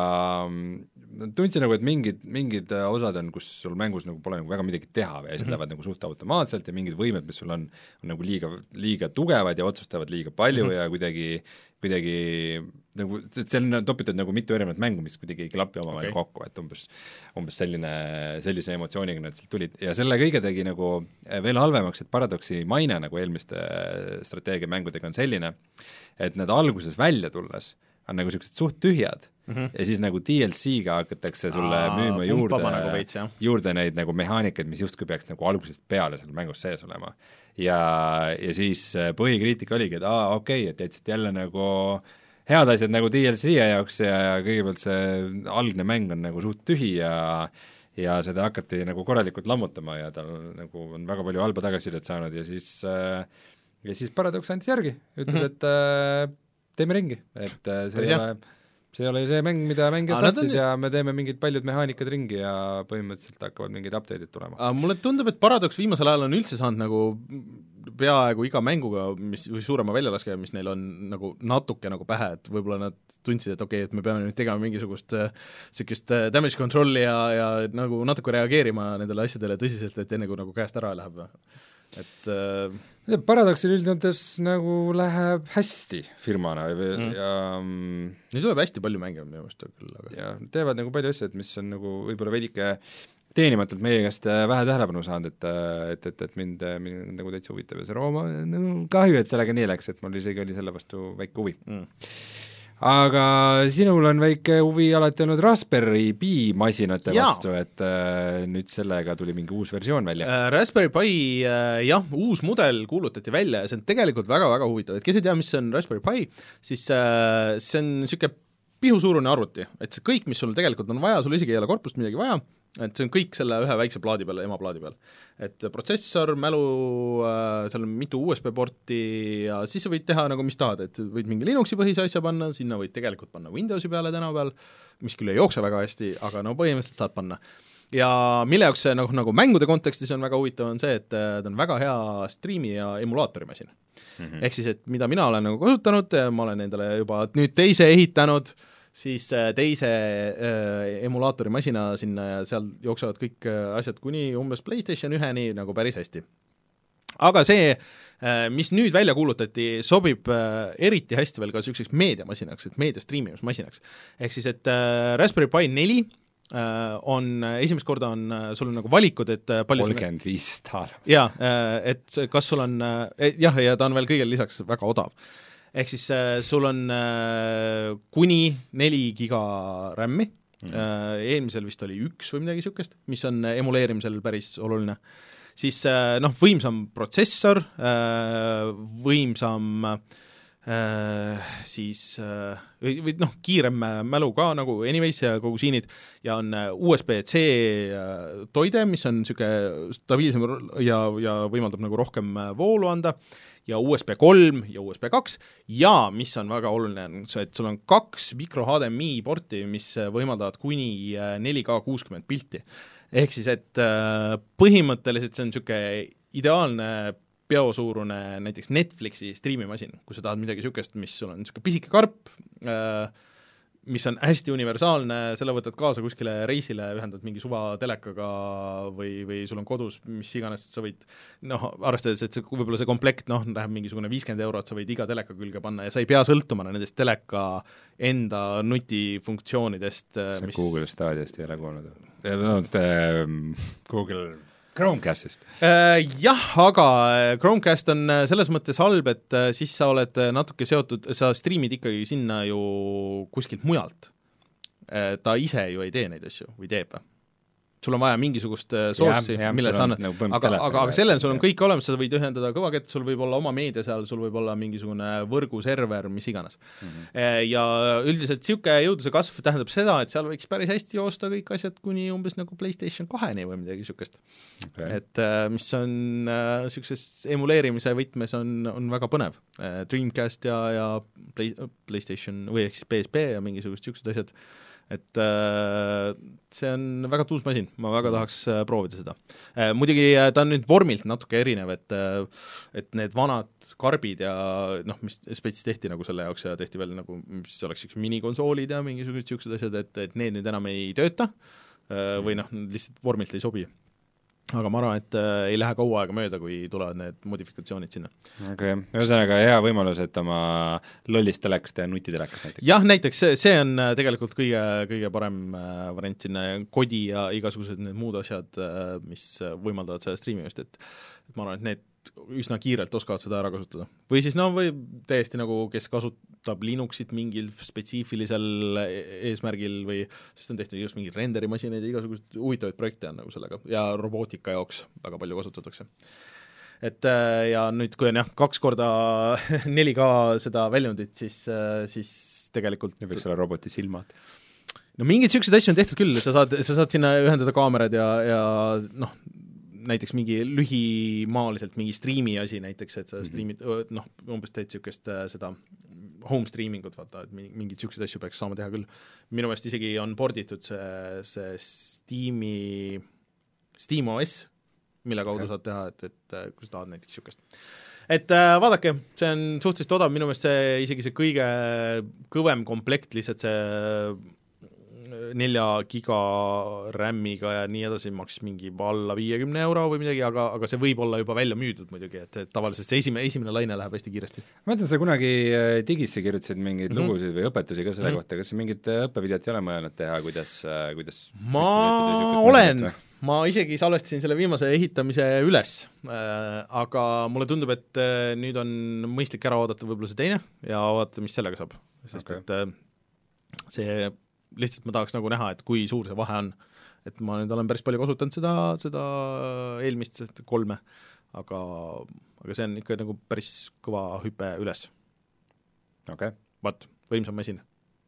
tundsin nagu, et mingid, mingid osad on, kus sul mängus nagu pole nagu väga midagi teha või asjad mm-hmm. lähevad nagu suht automaatselt ja mingid võimed, mis sul on, on nagu liiga, liiga tugevad ja otsustavad liiga palju mm-hmm. ja kuidagi kuidagi nagu, et seal on topitud nagu mitu erinevat mängu, mis kuidagi ei klapi omavahel okay. kokku, et umbes, umbes selline, sellise emotsiooniga nad sealt tulid ja selle kõige tegi nagu veel halvemaks, et Paradoxi maine nagu eelmiste strateegiamängudega on selline, et nad alguses välja tulles on nagu niisugused suht tühjad mm-hmm. ja siis nagu D L C-ga hakatakse sulle Aa, müüma juurde, nagu veits, juurde neid nagu mehaanikaid, mis justkui peaks nagu algusest peale seal mängus sees olema. Ja, ja siis põhikriitika oligi, et aa, okei, okay, et jätsid jälle nagu head asjad nagu D L C jaoks ja, ja kõigepealt see algne mäng on nagu suht tühi ja ja seda hakati nagu korralikult lammutama ja tal nagu on väga palju halba tagasisidet saanud ja siis ja siis Paradox andis järgi, ütles, mm-hmm. et teeme ringi, et see ei, ole, see ei ole see mäng, mida mängijad tahtsid on... ja me teeme mingid paljud mehaanikad ringi ja põhimõtteliselt hakkavad mingid update'id tulema. Mulle tundub, et Paradox viimasel ajal on üldse saanud nagu peaaegu iga mänguga, mis või suurema väljalaske, mis neil on nagu natuke nagu pähe, et võib-olla nad tundsid, et okei okay,, et me peame nüüd tegema mingisugust niisugust äh, damage control'i ja, ja nagu natuke reageerima nendele asjadele tõsiselt, et enne kui nagu käest ära läheb. Et äh, Paradoxil üldnätes nagu läheb hästi firmana või, mm. ja mm, neil tuleb hästi palju mänge minu meelest küll, aga ja teevad nagu palju asjad, mis on nagu võib-olla veidike teenimatult meie käest vähe tähelepanu saanud, et, et, et, et mind, mind nagu täitsa huvitab ja see Rooma, no kahju, et sellega nii läks, et mul isegi oli selle vastu väike huvi mm.. aga sinul on väike huvi alati olnud Raspberry Pi masinate Jaa. vastu, et äh, nüüd sellega tuli mingi uus versioon välja. Äh, Raspberry Pi, äh, jah, uus mudel kuulutati välja ja see on tegelikult väga-väga huvitav, et kes ei tea, mis on Raspberry Pi, siis äh, see on niisugune pihusuurune arvuti, et see kõik, mis sul tegelikult on vaja, sul isegi ei ole korpust midagi vaja, et see on kõik selle ühe väikse plaadi peal, ema plaadi peal. Et protsessor, mälu, seal on mitu U S B porti ja siis sa võid teha nagu mis tahad, et võid mingi Linuxi põhise asja panna, sinna võid tegelikult panna Windowsi peale tänapäeval, mis küll ei jookse väga hästi, aga no põhimõtteliselt saad panna. Ja mille jaoks see nagu, nagu mängude kontekstis on väga huvitav, on see, et ta on väga hea striimi ja emulaatori masin. Mm-hmm. Ehk siis, et mida mina olen nagu kasutanud, ma olen endale juba nüüd teise ehitanud, siis teise äh, emulaatori masina sinna ja seal jooksevad kõik asjad kuni umbes PlayStation üheni nagu päris hästi. Aga see, äh, mis nüüd välja kuulutati, sobib äh, eriti hästi veel ka selliseks meediamasinaks, et meedia striimimismasinaks. Ehk siis, et äh, Raspberry Pi neli on, esimest korda on sul on nagu valikud, et palju kolmkümmend viis taal. Jaa, et kas sul on, jah, ja ta on veel kõigele lisaks väga odav. Ehk siis sul on kuni neli giga RAM-i, mm. eelmisel vist oli üks või midagi niisugust, mis on emuleerimisel päris oluline. Siis noh, võimsam protsessor, võimsam Äh, siis äh, või, või noh, kiirem mälu ka nagu anyways ja kogu siinid ja on U S B-C toide, mis on niisugune stabiilsem ja, ja võimaldab nagu rohkem voolu anda ja U S B kolm ja U S B kaks ja mis on väga oluline, et sul on kaks mikro H D M I porti, mis võimaldavad kuni neli K kuuskümmend pilti. Ehk siis, et äh, põhimõtteliselt see on niisugune ideaalne peosuurune näiteks Netflixi striimimasin, kui sa tahad midagi niisugust, mis sul on niisugune pisike karp, mis on hästi universaalne, selle võtad kaasa kuskile reisile, ühendad mingi suva telekaga või, või sul on kodus, mis iganes, sa võid, noh, arvestades, et see, võib-olla see komplekt, noh, läheb mingisugune viiskümmend eurot, sa võid iga teleka külge panna ja sa ei pea sõltuma nendest teleka enda nutifunktsioonidest. See mis... Google Stadiast ei ole kuulnud. No, see Google... Chromecastist. Äh, jah, aga Chromecast on selles mõttes halb, et siis sa oled natuke seotud, sa striimid ikkagi sinna ju kuskilt mujalt. Ta ise ju ei tee neid asju või teeb või? Sul on vaja mingisugust source'i, mille sa annad, nagu aga, aga, aga sellel sul on kõik olemas, sa võid ühendada kõvakett, sul võib olla oma meedia seal, sul võib olla mingisugune võrguserver, mis iganes. Mm-hmm. Ja üldiselt siuke jõudluse kasv tähendab seda, et seal võiks päris hästi joosta kõik asjad kuni umbes nagu PlayStation kaheni või midagi siukest. Okay. Et mis on siukses emuleerimise võtmes on, on väga põnev. Dreamcast ja, ja Play, PlayStation või ehk siis P S P ja mingisugust siuksed asjad. Et äh, see on väga tuus masin, ma väga tahaks äh, proovida seda. Äh, muidugi äh, ta on nüüd vormilt natuke erinev, et, äh, et need vanad karbid ja noh, mis spets tehti nagu selle jaoks ja tehti veel nagu, mis oleks üks minikonsoolid ja mingisugused siuksed asjad, et, et need nüüd enam ei tööta äh, või noh, lihtsalt vormilt ei sobi. Aga ma arvan, et äh, ei lähe kaua aega mööda, kui tulevad need modifikatsioonid sinna. Okei, okay. Ühesõnaga hea võimalus, et oma lollist telekast ja nutitelekas näiteks. Jah, näiteks see, see on tegelikult kõige, kõige parem äh, variant sinna, kodi ja igasugused need muud asjad, äh, mis võimaldavad seda streamimist, et, et ma arvan, et need üsna kiirelt oskavad seda ära kasutada. Või siis no, või täiesti nagu, kes kasutab Linuxit mingil spetsiifilisel eesmärgil või sest on tehtud just mingi renderimasinaid ja igasugused huvitavaid projekte on nagu sellega ja robootika jaoks väga palju kasutatakse. Et ja nüüd, kui on jah, kaks korda neli K seda väljundit, siis, siis tegelikult ja võiks olla roboti silmad. No mingid siuksed asju on tehtud küll, sa saad, sa saad sinna ühendada kaamerad ja, ja noh, näiteks mingi lühimaaliselt mingi striimi asi näiteks, et sa striimid, noh, umbes teed siukest seda home streamingut, vaata, et mingid siuksed asju peaks saama teha küll. Minu meelest isegi on porditud see, see Steam'i, SteamOS, mille kaudu okay. saad teha, et, et kui sa tahad näiteks siukest. Et äh, vaadake, see on suhteliselt odav, minu meelest see isegi see kõige kõvem komplekt, lihtsalt see nelja giga RAM-iga ja nii edasi maks mingi alla viiekümne euro või midagi, aga, aga see võib olla juba välja müüdud muidugi, et, et tavaliselt see esimene, esimene laine läheb hästi kiiresti. Ma mõtlen, sa kunagi digisse kirjutasid mingeid mm-hmm. lugusid või õpetusi ka selle mm-hmm. kohta, kas mingit õppevideot ei ole mõelnud teha, kuidas, kuidas ma olen, ma isegi salvestasin selle viimase ehitamise üles, äh, aga mulle tundub, et äh, nüüd on mõistlik ära oodata võib-olla see teine ja vaadata, mis sellega saab. sest Okay. et äh, see, lihtsalt ma tahaks nagu näha, et kui suur see vahe on. Et ma nüüd olen päris palju kasutanud seda, seda eelmist kolme, aga, aga see on ikka nagu päris kõva hüpe üles. okei okay. Vaat, võimsam masin.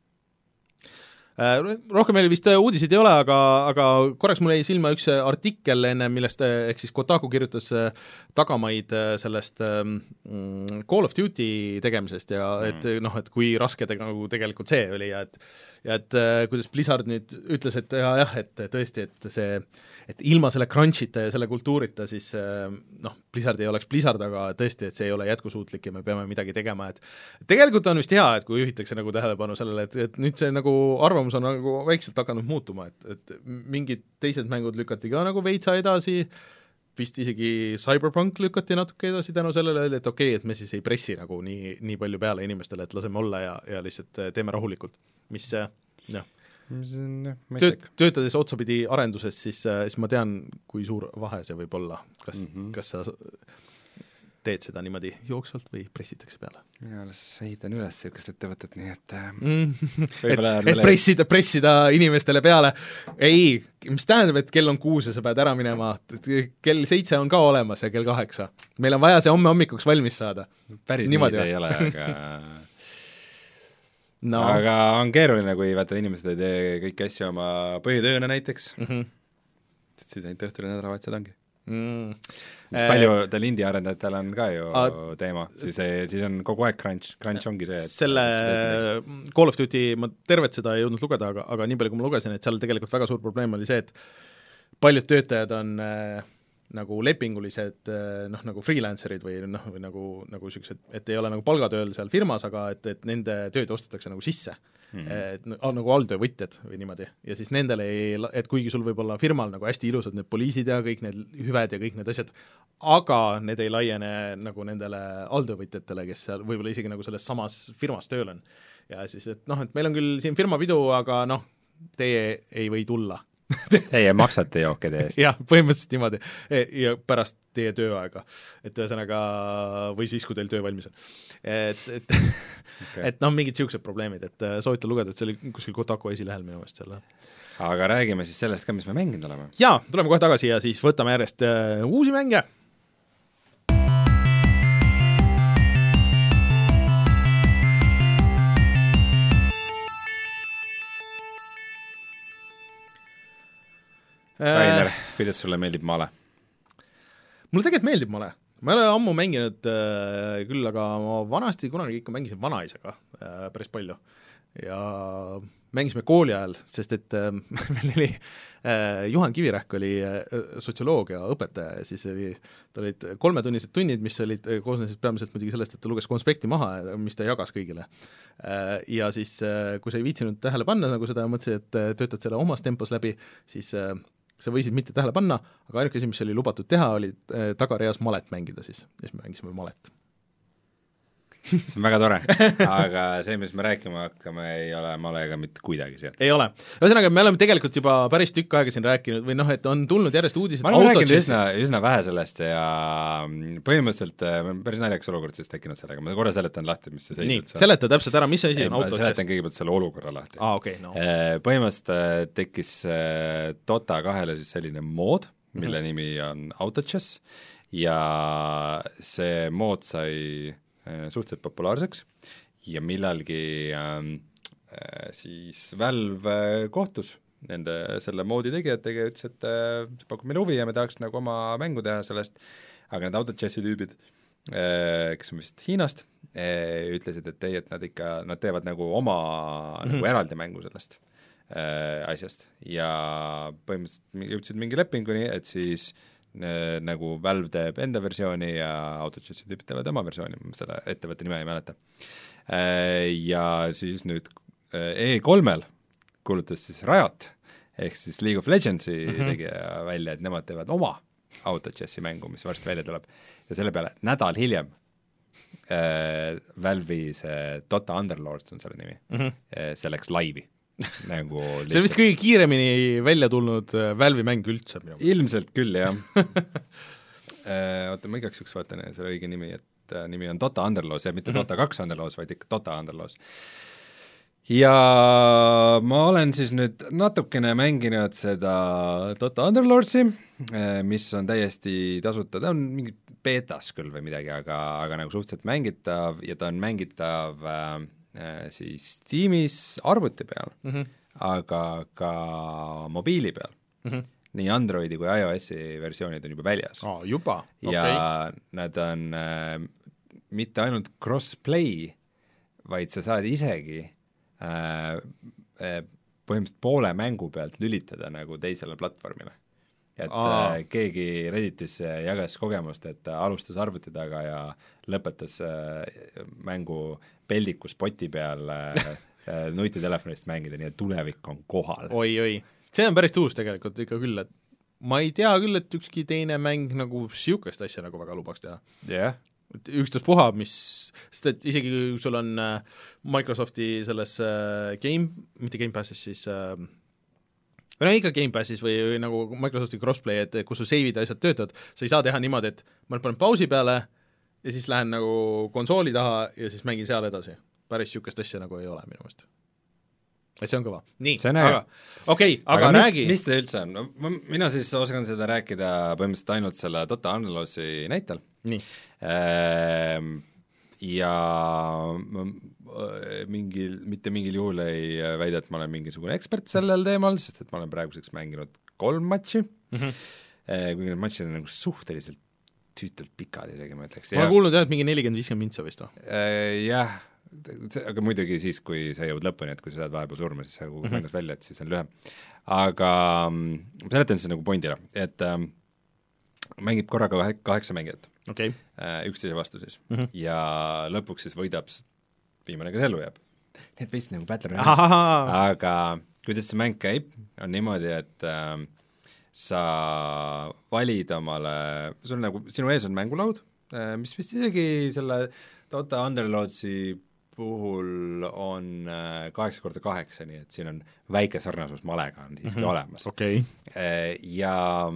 Rohkem meil vist uudiseid ei ole, aga, aga korraks mul jäi silma üks artikkel enne, millest ehk siis Kotaku kirjutas tagamaid sellest mm, Call of Duty tegemisest ja et noh, et kui raske te, nagu tegelikult see oli ja et ja et kuidas Blizzard nüüd ütles, et ja, jah, et tõesti, et see, et ilma selle crunchita ja selle kultuurita siis noh, Blizzard ei oleks Blizzard, aga tõesti, et see ei ole jätkusuutlik ja me peame midagi tegema, et tegelikult on vist hea, et kui juhitakse nagu tähelepanu sellele, et, et nüüd see nagu arvamus on nagu väikselt hakanud muutuma, et, et mingid teised mängud lükati ka nagu veitsa edasi, vist isegi Cyberpunk lükati natuke edasi tänu sellele, et okei okay,, et me siis ei pressi nagu nii, nii palju peale inimestele, et laseme olla ja, ja lihtsalt teeme rahulikult, mis jah, Tööt, töötades otsapidi arenduses, siis, siis ma tean, kui suur vahe see võib olla, kas mm, -hmm. kas sa teed seda niimoodi jooksvalt või pressitakse peale? Mina alles ehitan üles sellist ettevõtet, nii et mm. et, et pressida, pressida inimestele peale, ei, mis tähendab, et kell on kuus ja sa pead ära minema, kell seitse on ka olemas ja kell kaheksa. Meil on vaja see homme hommikuks valmis saada. Päris niimoodi nii see ei ole, aga no. Aga on keeruline, kui vaata inimesed ei tee kõiki asju oma põhitööna näiteks mm, -hmm. siis ainult õhtul ja nädalavahetused ongi mm.. mis paljudel indie arendajatel on ka ju a, teema, siis, siis on kogu aeg crunch, crunch ongi see, et selle Call of Duty, ma tervet seda ei jõudnud lugeda, aga, aga nii palju, kui ma lugesin, et seal tegelikult väga suur probleem oli see, et paljud töötajad on äh, nagu lepingulised noh, nagu freelancerid või noh, või nagu, nagu sellised, et ei ole nagu palgatööl seal firmas, aga et, et nende tööd ostetakse nagu sisse mm, -hmm. et nagu alltöövõtjad või niimoodi, ja siis nendele ei, et kuigi sul võib olla firmal nagu hästi ilusad need poliisid ja kõik need hüved ja kõik need asjad, aga need ei laiene nagu nendele alltöövõtjatele, kes seal võib-olla isegi nagu selles samas firmas tööl on. Ja siis, et noh, et meil on küll siin firma pidu, aga noh, teie ei või tulla Teie maksate jookide eest. jah, põhimõtteliselt niimoodi ja pärast teie tööaega, et ühesõnaga või siis, kui teil töö valmis on. Et, et, okay. et noh, mingid niisugused probleemid, et soovitan lugeda, et see oli kuskil Kotaku esilehel minu meelest selle. Aga räägime siis sellest ka, mis me mänginud oleme. Jaa, tuleme kohe tagasi ja siis võtame järjest uh, uusi mänge. Rainer, kuidas sulle meeldib Male? Mulle tegelikult meeldib Male. Ma ei ole ammu mänginud äh, küll, aga ma vanasti kunagi ikka mängisin vanaisaga äh, päris palju. Ja mängisime kooli ajal, sest et äh, meil oli äh, Juhan Kivirähk oli äh, sotsioloogia õpetaja ja siis oli, ta olid kolmetunnised tunnid, mis olid koosnesid peamiselt muidugi sellest, et ta luges konspekti maha, mis ta jagas kõigile. Äh, ja siis, äh, kui sa ei viitsinud tähele panna nagu seda ja mõtlesid, et äh, töötad selle omas tempos läbi, siis äh, sa võisid mitte tähele panna, aga ainuke asi, mis oli lubatud teha, oli äh, tagareas Malet mängida siis, ja siis me mängisime Malet. see on väga tore, aga see, mis me rääkima hakkame, ei ole Malega mitte kuidagi sealt. ei ole. Ühesõnaga, me oleme tegelikult juba päris tükk aega siin rääkinud või noh, et on tulnud järjest uudised ma olen rääkinud üsna, üsna vähe sellest ja põhimõtteliselt päris naljakas olukord siis tekkinud sellega, ma korra seletan lahti, mis see seisud. Nii, seleta täpselt ära, mis asi on Autochess? Seletan kõigepealt selle olukorra lahti. Ah, okay, no. Põhimõtteliselt tekkis Dota kahele siis selline mood, mille mm-hmm. nimi on Autochess ja see mood sai suhteliselt populaarseks ja millalgi äh, siis Valve kohtus nende selle moodi tegijatega ja ütles, et äh, see pakub meile huvi ja me tahaks nagu oma mängu teha sellest, aga need Autochessi tüübid, äh, kes on vist Hiinast, äh, ütlesid, et ei, et nad ikka, nad teevad nagu oma mm-hmm. nagu eraldi mängu sellest äh, asjast ja põhimõtteliselt jõudsid mingi lepinguni, et siis nagu Valve teeb enda versiooni ja Autochessi tüübid teevad oma versiooni, ma selle ettevõtte nime ei mäleta. Ja siis nüüd E kolmel kuulutas siis Riot, ehk siis League of Legendsi mm-hmm. tegija välja, et nemad teevad oma Autochessi mängu, mis varsti välja tuleb. Ja selle peale nädal hiljem äh, Valve'i see Dota Underlords on selle nimi mm-hmm. äh, selleks laivi nagu see on vist kõige kiiremini välja tulnud Valve'i mäng üldse. Ilmselt küll, jah. Oota, ma igaks juks vaatan selle õige nimi, et nimi on Dota Underlaws ja mitte mm-hmm. Dota kaks Underlaws, vaid ikka Dota Underlaws. ja ma olen siis nüüd natukene mänginud seda Dota Underlordsi, mis on täiesti tasuta, ta on mingi betas küll või midagi, aga, aga nagu suhteliselt mängitav ja ta on mängitav äh, siis Steamis arvuti peal mm, -hmm. aga ka mobiili peal mm. -hmm. nii Androidi kui iOS-i versioonid on juba väljas oh,. juba? ja okay. nad on äh, mitte ainult cross-play, vaid sa saad isegi äh, äh, põhimõtteliselt poole mängu pealt lülitada nagu teisele platvormile. Et Aa. äh, keegi Redditis jagas kogemust, et ta alustas arvuti taga ja lõpetas äh, mängu peldiku spoti peal äh, nutitelefonist mängida, nii et tulevik on kohal. oi, oi. See on päris uus tegelikult ikka küll, et ma ei tea küll, et ükski teine mäng nagu siukest asja nagu väga lubaks teha. jah yeah. Ükstas puha, mis, sest et isegi kui sul on äh, Microsofti selles äh, game, mitte Game Passis, siis äh, või no ikka Game Passis või, või nagu Microsofti crossplay, et kus su save'id ja asjad töötavad, sa ei saa teha niimoodi, et ma panen pausi peale ja siis lähen nagu konsooli taha ja siis mängin seal edasi. Päris niisugust asja nagu ei ole minu meelest. Et see on kõva. Nii, aga okei, okay, aga, aga mis, räägi. Mis see üldse on? No, mina siis oskan seda rääkida põhimõtteliselt ainult selle Dota Underlordsi näitel. Nii. Ehm, ja mingil, mitte mingil juhul ei väida, et ma olen mingisugune ekspert sellel teemal, sest et ma olen praeguseks mänginud kolm matši, mm -hmm. ehm, kuigi need matšid on nagu suhteliselt tüütult pikad isegi, ma ütleks. Ma olen kuulnud jah, et mingi nelikümmend viiskümmend mintsa vist või? Ehm, jah, aga muidugi siis, kui sa jõud lõpuni, et kui sa saad vahepeal surma, siis sa kukub mm -hmm. mängust välja, et siis on lühem. Aga ma seletan siis nagu pointile, et ähm, mängib korraga kaheksa mängijat okay. üksteise vastu siis mm -hmm. ja lõpuks siis võidab viimane, kes ellu jääb. Nii et vist nagu Battle Royale. Aga kuidas see mäng käib, on niimoodi, et äh, sa valid omale, sul nagu, sinu ees on mängulaud, äh, mis vist isegi selle Dota Underlordsi puhul on äh, kaheksa korda kaheksa, nii et siin on väike sarnasus malega on siiski mm -hmm. olemas okay. äh, ja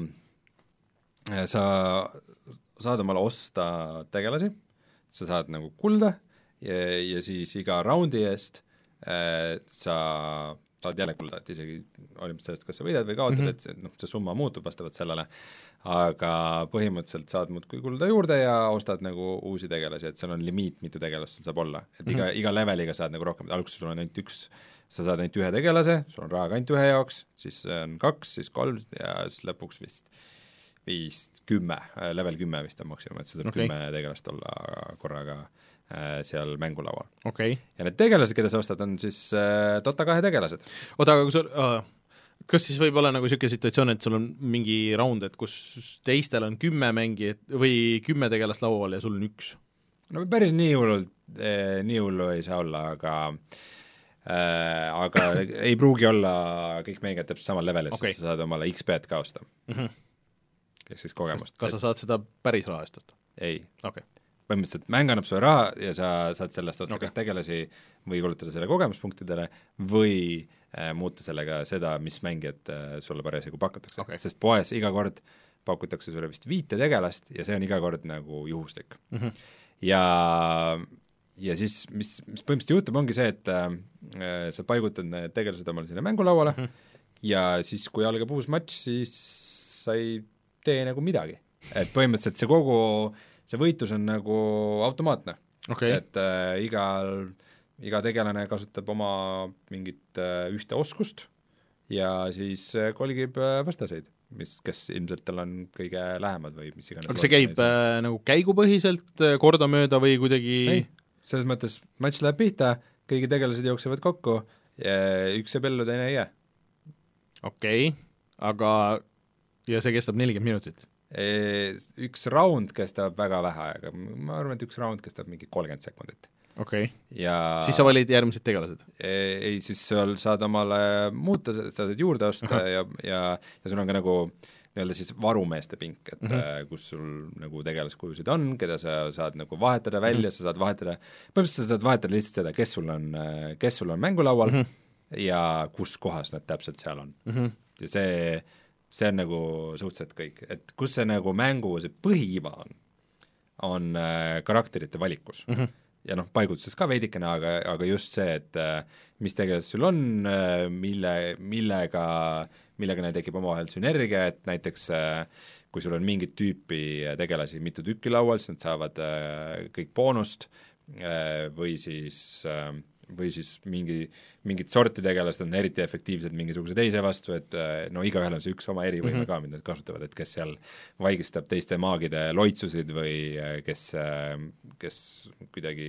sa saad omale osta tegelasi, sa saad nagu kulda ja, ja siis iga raundi eest äh, sa saad jälle kulda, et isegi olimata sellest, kas sa võidad või kaotad mm, -hmm. et noh, see summa muutub vastavalt sellele, aga põhimõtteliselt saad muudkui kulda juurde ja ostad nagu uusi tegelasi, et seal on limiit, mitu tegelast sul saab olla, et iga, mm -hmm. iga leveliga saad nagu rohkem, alguses sul on ainult üks, sa saad ainult ühe tegelase, sul on raha ka ainult ühe jaoks, siis on kaks, siis kolm ja siis lõpuks vist viis, kümme, level kümme vist on maksimum, et sul saab okay. kümme tegelast olla korraga äh, seal mängulaual okay.. ja need tegelased, keda sa ostad, on siis äh, Dota kahe tegelased. oota, aga kui sul uh, kas siis võib olla nagu niisugune situatsioon, et sul on mingi raund, et kus teistel on kümme mängijat või kümme tegelast laual ja sul on üks? No päris nii hullult eh,, nii hullu ei saa olla, aga äh, aga ei pruugi olla kõik mängijad täpselt samal levelil okay., sest sa saad omale X P-d ka osta mm. -hmm. kes siis kogemust. kas sa saad seda päris raha eest osta? ei okay.. põhimõtteliselt mäng annab sulle raha ja sa saad sellest osta okay. kas tegelasi või kulutada selle kogemuspunktidele või äh, muuta sellega seda, mis mängijad äh, sulle parasjagu pakutakse okay., sest poes iga kord pakutakse sulle vist viite tegelast ja see on iga kord nagu juhuslik mm. -hmm. ja ja siis, mis, mis põhimõtteliselt juhtub, ongi see, et äh, sa paigutad need tegelased omale sinna mängulauale mm -hmm. ja siis, kui algab uus matš, siis sa ei tee nagu midagi. Et põhimõtteliselt see kogu, see võitlus on nagu automaatne okay.. et äh, igal, iga tegelane kasutab oma mingit äh, ühte oskust ja siis äh, kolgib äh, vastaseid, mis, kes ilmselt tal on kõige lähemad või mis iganes. aga see käib äh, nagu käigupõhiselt äh, kordamööda või kuidagi ei, selles mõttes matš läheb pihta, kõigi tegelased jooksevad kokku ja üks jääb ellu, teine ei jää. okei okay., aga ja see kestab nelikümmend minutit? Üks round kestab väga vähe aega, ma arvan, et üks round kestab mingi kolmkümmend sekundit. okei okay. ja siis sa valid järgmised tegelased? Ei, siis seal saad omale muuta, sa saad juurde osta uh -huh. ja, ja, ja sul on ka nagu nii-öelda siis varumeeste pink, et uh -huh. kus sul nagu tegelaskujusid on, keda sa saad nagu vahetada välja uh, -huh. sa saad vahetada, põhimõtteliselt sa saad vahetada lihtsalt seda, kes sul on, kes sul on mängulaual uh -huh. ja kus kohas nad täpselt seal on uh. -huh. ja see see on nagu suhteliselt kõik, et kus see nagu mängu, see põhiiva on, on äh, karakterite valikus mm. -hmm. ja noh, paigutuses ka veidikene, aga, aga just see, et mis tegelased sul on, mille, millega, millega neil tekib omavahel sünergia, et näiteks kui sul on mingit tüüpi tegelasi mitu tükki laual, siis nad saavad kõik boonust või siis või siis mingi, mingit sorti tegelased on eriti efektiivsed mingisuguse teise vastu, et no igaühel on see üks oma erivõime mm -hmm. ka, mida nad kasutavad, et kes seal vaigistab teiste maagide loitsusid või kes, kes kuidagi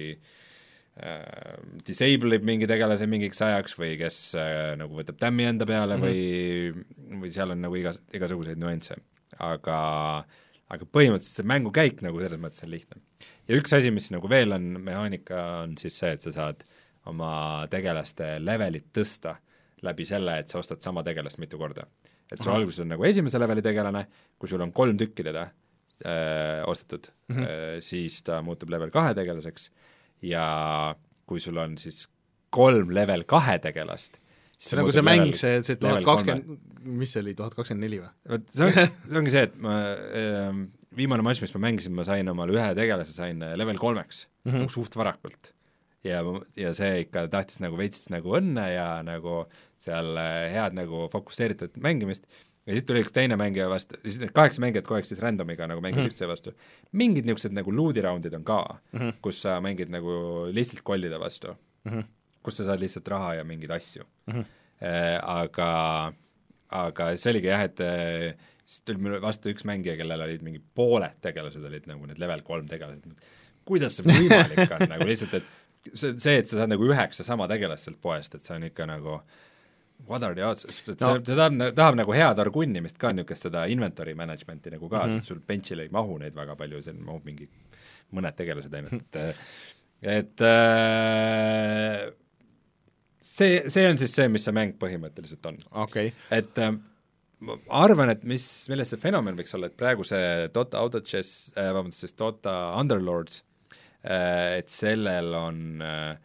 äh, disable ib mingi tegelase mingiks ajaks või kes äh, nagu võtab tämmi enda peale mm -hmm. või, või seal on nagu igas, igasuguseid nüansse. Aga, aga põhimõtteliselt see mängukäik nagu selles mõttes on lihtne. Ja üks asi, mis nagu veel on, mehaanika on siis see, et sa saad oma tegelaste levelit tõsta läbi selle, et sa ostad sama tegelast mitu korda. Et sul alguses on nagu esimese leveli tegelane, kui sul on kolm tükki teda öö, ostetud mm, -hmm. öö, siis ta muutub level kahe tegelaseks ja kui sul on siis kolm level kahe tegelast, see nagu see mäng, see, see tuhat kakskümmend, mis see oli, tuhat kakskümmend neli või? Vot see, on, see ongi see, et ma öö, viimane matš, mis ma mängisin, ma sain omale ühe tegelase, sain level kolmeks mm, -hmm. nagu suht varakult. Ja, ja see ikka tahtis nagu veits nagu õnne ja nagu seal head nagu fokusseeritud mängimist ja siis tuli üks teine mängija vastu, siis need kaheksa mängijat kogu aeg siis randomiga nagu mängid mm -hmm. ükse vastu. Mingid niisugused nagu loodi-roundid on ka mm, -hmm. kus sa mängid nagu lihtsalt kollida vastu mm, -hmm. kus sa saad lihtsalt raha ja mingeid asju mm. -hmm. Äh, aga, aga see oligi jah, et siis tuli mul vastu üks mängija, kellel olid mingi pooled tegelased, olid nagu need level kolm tegelased. Kuidas see võimalik on nagu lihtsalt, et see, see, et sa saad nagu üheksa sama tegelast sealt poest, et see on ikka nagu what are the odds, sest et no. see, see tahab, tahab nagu head argunnimist ka, niisugust seda inventory management'i nagu ka mm, -hmm. sest sul bench'il ei mahu neid väga palju, see mahub mingi mõned tegelased ainult, et et äh, see, see on siis see, mis see mäng põhimõtteliselt on okay.. et äh, ma arvan, et mis, milles see fenomen võiks olla, et praegu see Dota Auto Chess äh,, vabandust, siis Dota Underlords, et sellel on äh,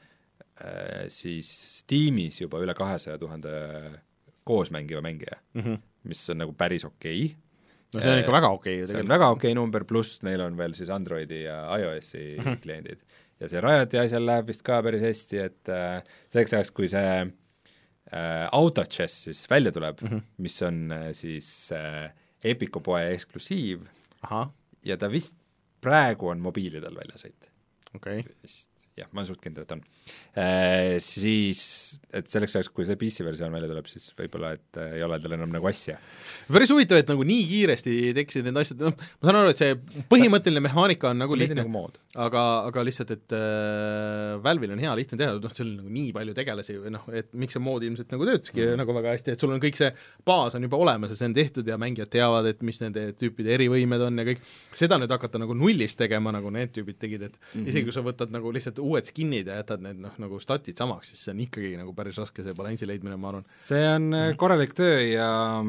siis Steamis juba üle kahesaja tuhande koos mängiva mängija mm, -hmm. mis on nagu päris okei okay.. No see on ikka väga okei okay, see on väga okei okay number, pluss neil on veel siis Androidi ja iOS-i mm -hmm. kliendid. Ja see Rioti asjal läheb vist ka päris hästi, et äh, selleks ajaks, kui see äh, Auto Chess siis välja tuleb mm, -hmm. mis on äh, siis äh, Epiku poe eksklusiiv Aha. ja ta vist praegu on mobiilidel väljasõit. Okay. jah, ma olen suht kindel, et on e,. Siis, et selleks ajaks, kui see P C versioon välja tuleb, siis võib-olla, et e, ei ole tal enam nagu asja. Päris huvitav, et nagu nii kiiresti tekkisid need asjad, noh, ma saan aru, et see põhimõtteline mehaanika on nagu lihtne, nagu aga, aga lihtsalt, et äh, Valve'il on hea lihtne teha, noh, seal on nagu nii palju tegelasi, noh, et miks see mood ilmselt nagu töötaski mm. nagu väga hästi, et sul on kõik see baas on juba olemas ja see on tehtud ja mängijad teavad, et mis nende tüüpide erivõimed on ja kõik, seda nüüd hakata nagu nullist tegema, nagu need tüübid tegid, et mm -hmm. isegi kui sa võtad nagu lihtsalt uued skin'id ja jätad need noh, nagu statid samaks, siis see on ikkagi nagu päris raske see balansi leidmine, ma arvan. See on korralik töö ja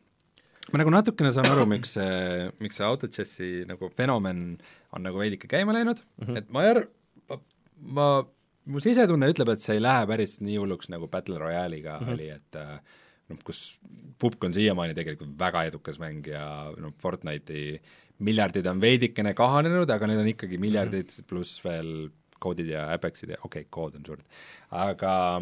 ma nagu natukene saan aru, miks see, miks see Auto Chessi nagu fenomen on nagu veidike käima läinud mm, -hmm. et ma ei arv-, ma, ma, mu sisetunne ütleb, et see ei lähe päris nii hulluks nagu Battle Royale'iga mm -hmm. oli, et noh, kus Pupk on siiamaani tegelikult väga edukas mäng ja noh, Fortnite'i miljardid on veidikene kahanenud, aga need on ikkagi miljardid mm -hmm. pluss veel koodid ja Apexid ja okei okay,, kood on suur, aga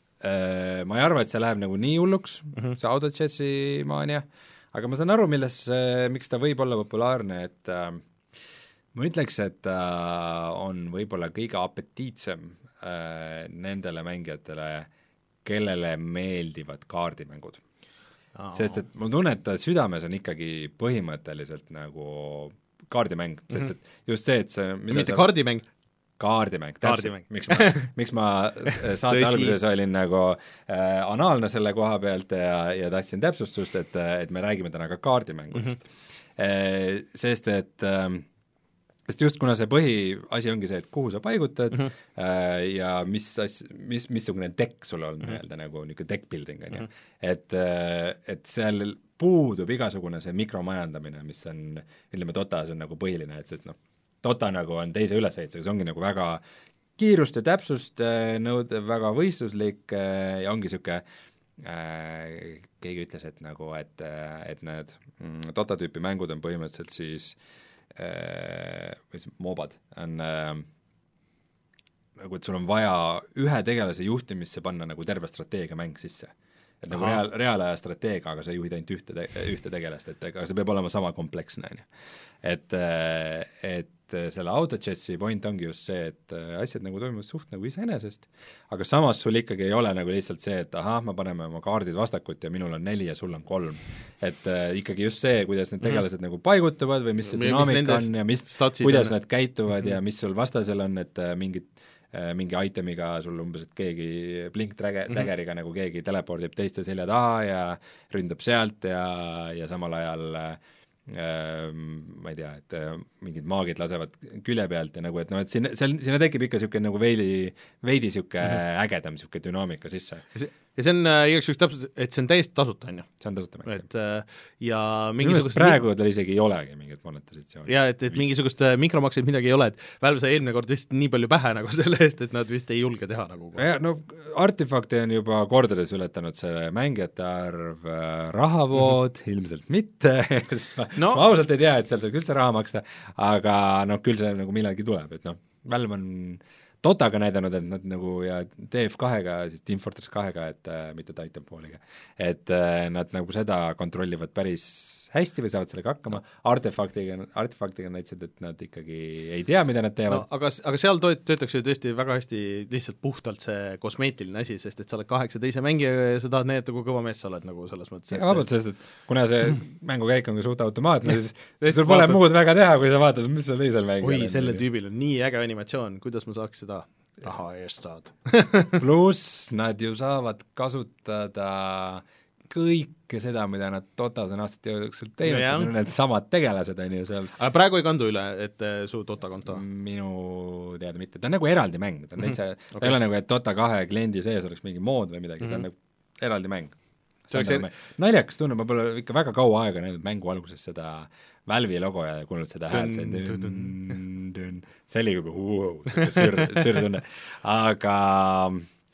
äh, ma ei arva, et see läheb nagu nii hulluks mm, -hmm. see Auto Chessi maania, aga ma saan aru, milles, miks ta võib olla populaarne, et äh, ma ütleks, et äh, on võib-olla kõige apetiitsem äh, nendele mängijatele, kellele meeldivad kaardimängud oh.. sest et ma tunnen, et ta südames on ikkagi põhimõtteliselt nagu kaardimäng mm, -hmm. sest et just see, et see mitte sa... kaardimäng, kaardimäng, täpselt, miks ma, miks ma saate alguses olin nagu äh, anaalne selle koha pealt ja, ja tahtsin täpsustust, et, et me räägime täna ka kaardimängust mm. -hmm. Sest et äh, sest just kuna see põhiasi ongi see, et kuhu sa paigutad mm -hmm. äh, ja mis as-, mis, missugune deck sul on mm -hmm. nii-öelda nagu niisugune deck building, on ju, et, et seal puudub igasugune see mikromajandamine, mis on, ütleme, Dotas on nagu põhiline, et sest noh, Dota nagu on teise ülesehitusega, see ongi nagu väga kiirust ja täpsust nõudev, väga võistluslik ja ongi niisugune äh, keegi ütles, et nagu, et, et need Dota tüüpi mängud on põhimõtteliselt siis äh, või siis moobad on äh, nagu et sul on vaja ühe tegelase juhtimisse panna nagu terve strateegiamäng sisse. Et nagu reaal, reaalaja strateegia, aga sa juhid ainult ühte, te, ühte tegelast, et aga see peab olema sama kompleksne, on ju. Et, et selle autochessi point ongi just see, et asjad nagu toimuvad suht nagu iseenesest, aga samas sul ikkagi ei ole nagu lihtsalt see, et ahah, me paneme oma kaardid vastakut ja minul on neli ja sul on kolm. Et äh, ikkagi just see, kuidas need tegelased mm. nagu paigutuvad või mis see dünaamika on ja mis, kuidas on. Nad käituvad mm -hmm. ja mis sul vastasel on, et äh, mingid mingi itemiga sul umbes, et keegi blink-tägeriga mm -hmm. nagu keegi telepordib teiste selja taha ja ründab sealt ja, ja samal ajal äh, ma ei tea, et äh, mingid maagid lasevad külje pealt ja nagu, et noh, et sinna, sinna tekib ikka niisugune nagu veidi, veidi niisugune mm -hmm. ägedam niisugune dünaamika sisse. Ja see on äh, igaks juks täpselt, et see on täiesti tasuta, on ju? See on tasuta mäng. Et äh, ja mingisugust praegu tal isegi ei olegi mingit monetisatsiooni. Jaa, et, et mingisugust äh, mikromakseid midagi ei ole, et Valve sai eelmine kord vist nii palju pähe nagu selle eest, et nad vist ei julge teha nagu. Ja, no Artifacti on juba kordades ületanud see mängijate arv, äh, rahavood mm -hmm. ilmselt mitte no. ma ausalt ei tea, et seal saab üldse raha maksta, aga noh, küll see nagu millalgi tuleb, et noh, Valve on Dotaga näidanud, et nad nagu ja D F kahega, siis Team Fortress kahega, et äh, mitte Titanfalliga, et äh, nad nagu seda kontrollivad päris hästi või saavad sellega hakkama no., Artefactiga, Artefactiga näitasid, et nad ikkagi ei tea, mida nad teevad no,. aga, aga seal töötakse ju tõesti väga hästi lihtsalt puhtalt see kosmeetiline asi, sest et sa oled kaheksateise mängija ja sa tahad näidata, kui kõva mees sa oled nagu selles mõttes. ja vabalt, sest et kuna see mängukäik on ka suht automaatne, siis sul pole muud väga teha, kui sa vaatad, mis seal teisel mängijal oi, sellel tüübil on nii äge animatsioon, kuidas ma saaks seda raha eest saad pluss nad ju saavad kasutada kõike seda, mida nad Dotas on aastate jooksul teinud no, need samad tegelased on ju seal. aga praegu ei kandu üle, et su Dota konto? Minu teada mitte, ta on nagu eraldi mäng, ta on täitsa mm -hmm. okay. ta ei ole nagu, et Dota kahe kliendi sees oleks mingi mood või midagi mm, -hmm. ta on nagu eraldi mäng. See see er... naljakas tunne, ma pole ikka väga kaua aega näinud mängu alguses seda Valve'i logo ja kuulnud seda häält, see oli juba wow, sür, sür tunne, aga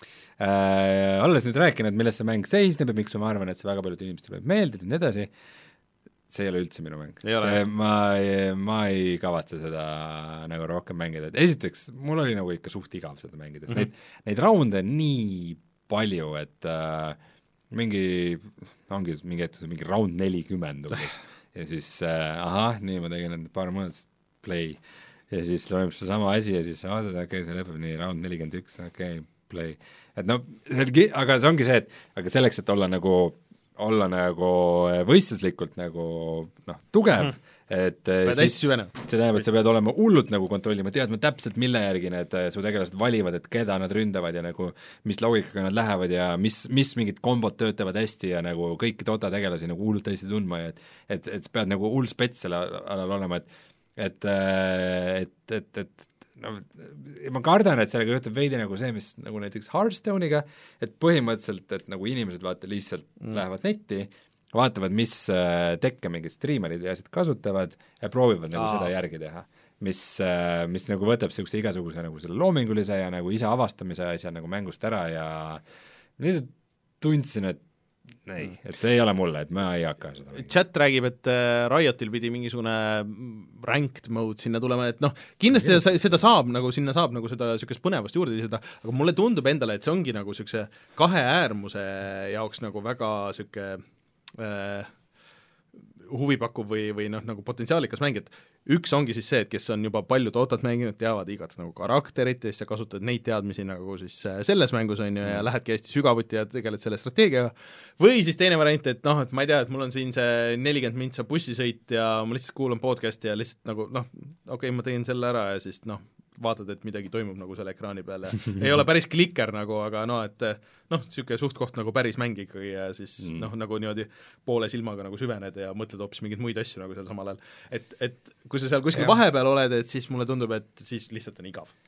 äh, olles nüüd rääkinud, millest see mäng seisneb ja miks ma arvan, et see väga paljud inimestele võib meeldida ja nii edasi, see ei ole üldse minu mäng. See, ma, ma ei kavatse seda nagu rohkem mängida, et esiteks, mul oli nagu ikka suht igav seda mängides mm, -hmm. neid, neid raunde on nii palju, et äh, mingi, ongi mingi hetk, mingi round nelikümmend umbes ja siis äh, ahah, nii ma tegin need paar mõnedest play ja siis loeb see sama asi ja siis vaatad, okei okay,, see lõpeb nii, round nelikümmend üks, okei okay,, play. Et noh, aga see ongi see, et aga selleks, et olla nagu, olla nagu võistluslikult nagu noh, tugev mm, -hmm. et siis, see tähendab, et sa pead olema hullult nagu kontrollima, teadma täpselt, mille järgi need su tegelased valivad, et keda nad ründavad ja nagu mis loogikaga nad lähevad ja mis, mis mingid kombod töötavad hästi ja nagu kõiki Dota tegelasi nagu hullult hästi tundma ja et et, et sa pead nagu hull spets selle alal olema, et et, et, et, et no ma kardan, et sellega juhtub veidi nagu see, mis nagu näiteks Hearthstone'iga, et põhimõtteliselt, et nagu inimesed vaata lihtsalt mm. lähevad netti, vaatavad, mis äh, tekke mingid striimerid ja asjad kasutavad ja proovivad nagu Aa. seda järgi teha, mis äh,, mis nagu võtab niisuguse igasuguse nagu selle loomingulise ja nagu ise avastamise asja nagu mängust ära ja lihtsalt tundsin, et ei, et see ei ole mulle, et ma ei hakka seda mängima. Chat räägib, et Riotil pidi mingisugune ranked mode sinna tulema, et noh, kindlasti ja. seda saab, nagu sinna saab nagu seda niisugust põnevust juurde lisada, aga mulle tundub endale, et see ongi nagu niisuguse kahe äärmuse jaoks nagu väga niisugune äh, huvipakkuv või, või noh, nagu potentsiaalikas mäng, et üks ongi siis see, et kes on juba palju Dotat mänginud, teavad igat nagu karakterit ja siis sa kasutad neid teadmisi nagu siis selles mängus on ju ja lähedki hästi sügavuti ja tegeled selle strateegiaga, või siis teine variant, et noh, et ma ei tea, et mul on siin see nelikümmend mintsa bussisõit ja ma lihtsalt kuulan podcast'i ja lihtsalt nagu noh, okei okay,, ma tegin selle ära ja siis noh, vaatad, et midagi toimub nagu selle ekraani peal ja ei ole päris klikker nagu, aga no et noh, niisugune suht-koht nagu päris mäng ikkagi ja siis mm. noh, nagu niimoodi poole silmaga nagu süvened ja mõtled hoopis mingeid muid asju nagu seal samal ajal. Et, et kui sa seal kuskil ja. vahepeal oled, et siis mulle tundub, et siis lihtsalt on igav.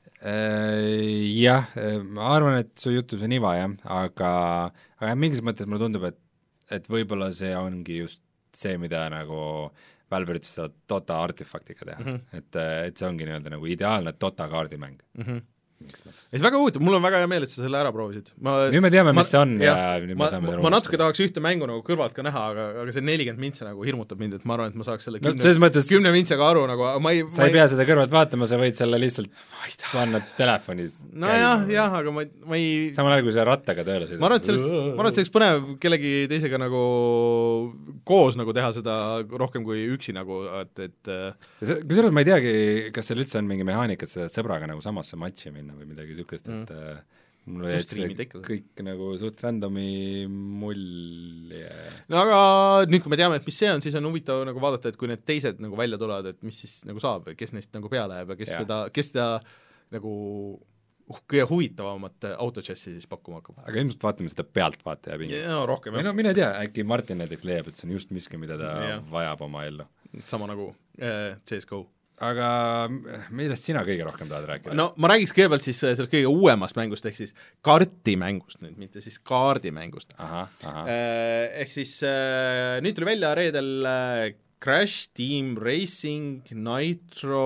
Jah, ma arvan, et su jutus on iva, jah, aga, aga mingis mõttes mulle tundub, et, et võib-olla see ongi just see, mida nagu Valve üritas seda Dota artefaktiga teha mm, -hmm. et, et see ongi nii-öelda nagu ideaalne Dota kaardimäng mm. -hmm. et väga huvitav, mul on väga hea meel, et sa selle ära proovisid. Ma, nüüd me teame, mis see on ja, ja nüüd ma, me saame ma, ma natuke tahaks ühte mängu nagu kõrvalt ka näha, aga, aga see nelikümmend mintse nagu hirmutab mind, et ma arvan, et ma saaks selle no, kümne, mõttes, kümne mintsega aru nagu, ma ei sa ei, ei pea seda kõrvalt vaatama, sa võid selle lihtsalt panna telefonis nojah, jah, aga ma, ma ei samal ajal, kui sa rattaga tööle sõidad. ma arvan, et selleks, ma arvan, et selleks põnev kellegi teisega nagu koos nagu teha seda rohkem kui üksi nagu, et, et kusjuures ma ei teagi, kas seal üldse on mingi mehaanika, et sa sõbraga nagu samasse matši minna või midagi niisugust, et mm. mul oli see kõik nagu suht randomi mulje. No aga nüüd, kui me teame, et mis see on, siis on huvitav nagu vaadata, et kui need teised nagu välja tulevad, et mis siis nagu saab, kes neist nagu peale jääb ja kes ja. seda, kes seda nagu uh, kõige huvitavamat autochessi siis pakkuma hakkab. Aga ilmselt vaatame seda pealtvaataja pingi. No rohkem, jah. No mine tea, äkki Martin näiteks leiab, et see on just miski, mida ta ja. vajab oma ellu. Sama nagu äh, C S G O. Aga millest sina kõige rohkem tahad rääkida? No ma räägiks kõigepealt siis sellest kõige uuemast mängust, ehk siis kartimängust nüüd, mitte siis kaardimängust. Aha, aha. Ehk siis nüüd tuli välja reedel Crash Team Racing Nitro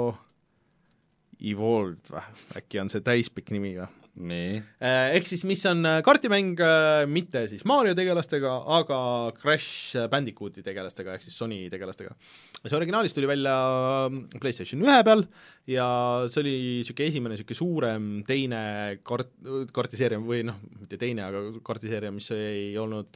Evolved või? Äkki on see täispikk nimi või? Nii. Ehk siis mis on kartimäng mitte siis Mario tegelastega, aga Crash Bandicooti tegelastega, ehk siis Sony tegelastega. See originaalis tuli välja PlayStation ühe peal ja see oli niisugune esimene niisugune suurem teine kart-, kartiseeria või noh, mitte teine, aga kartiseeria, mis ei olnud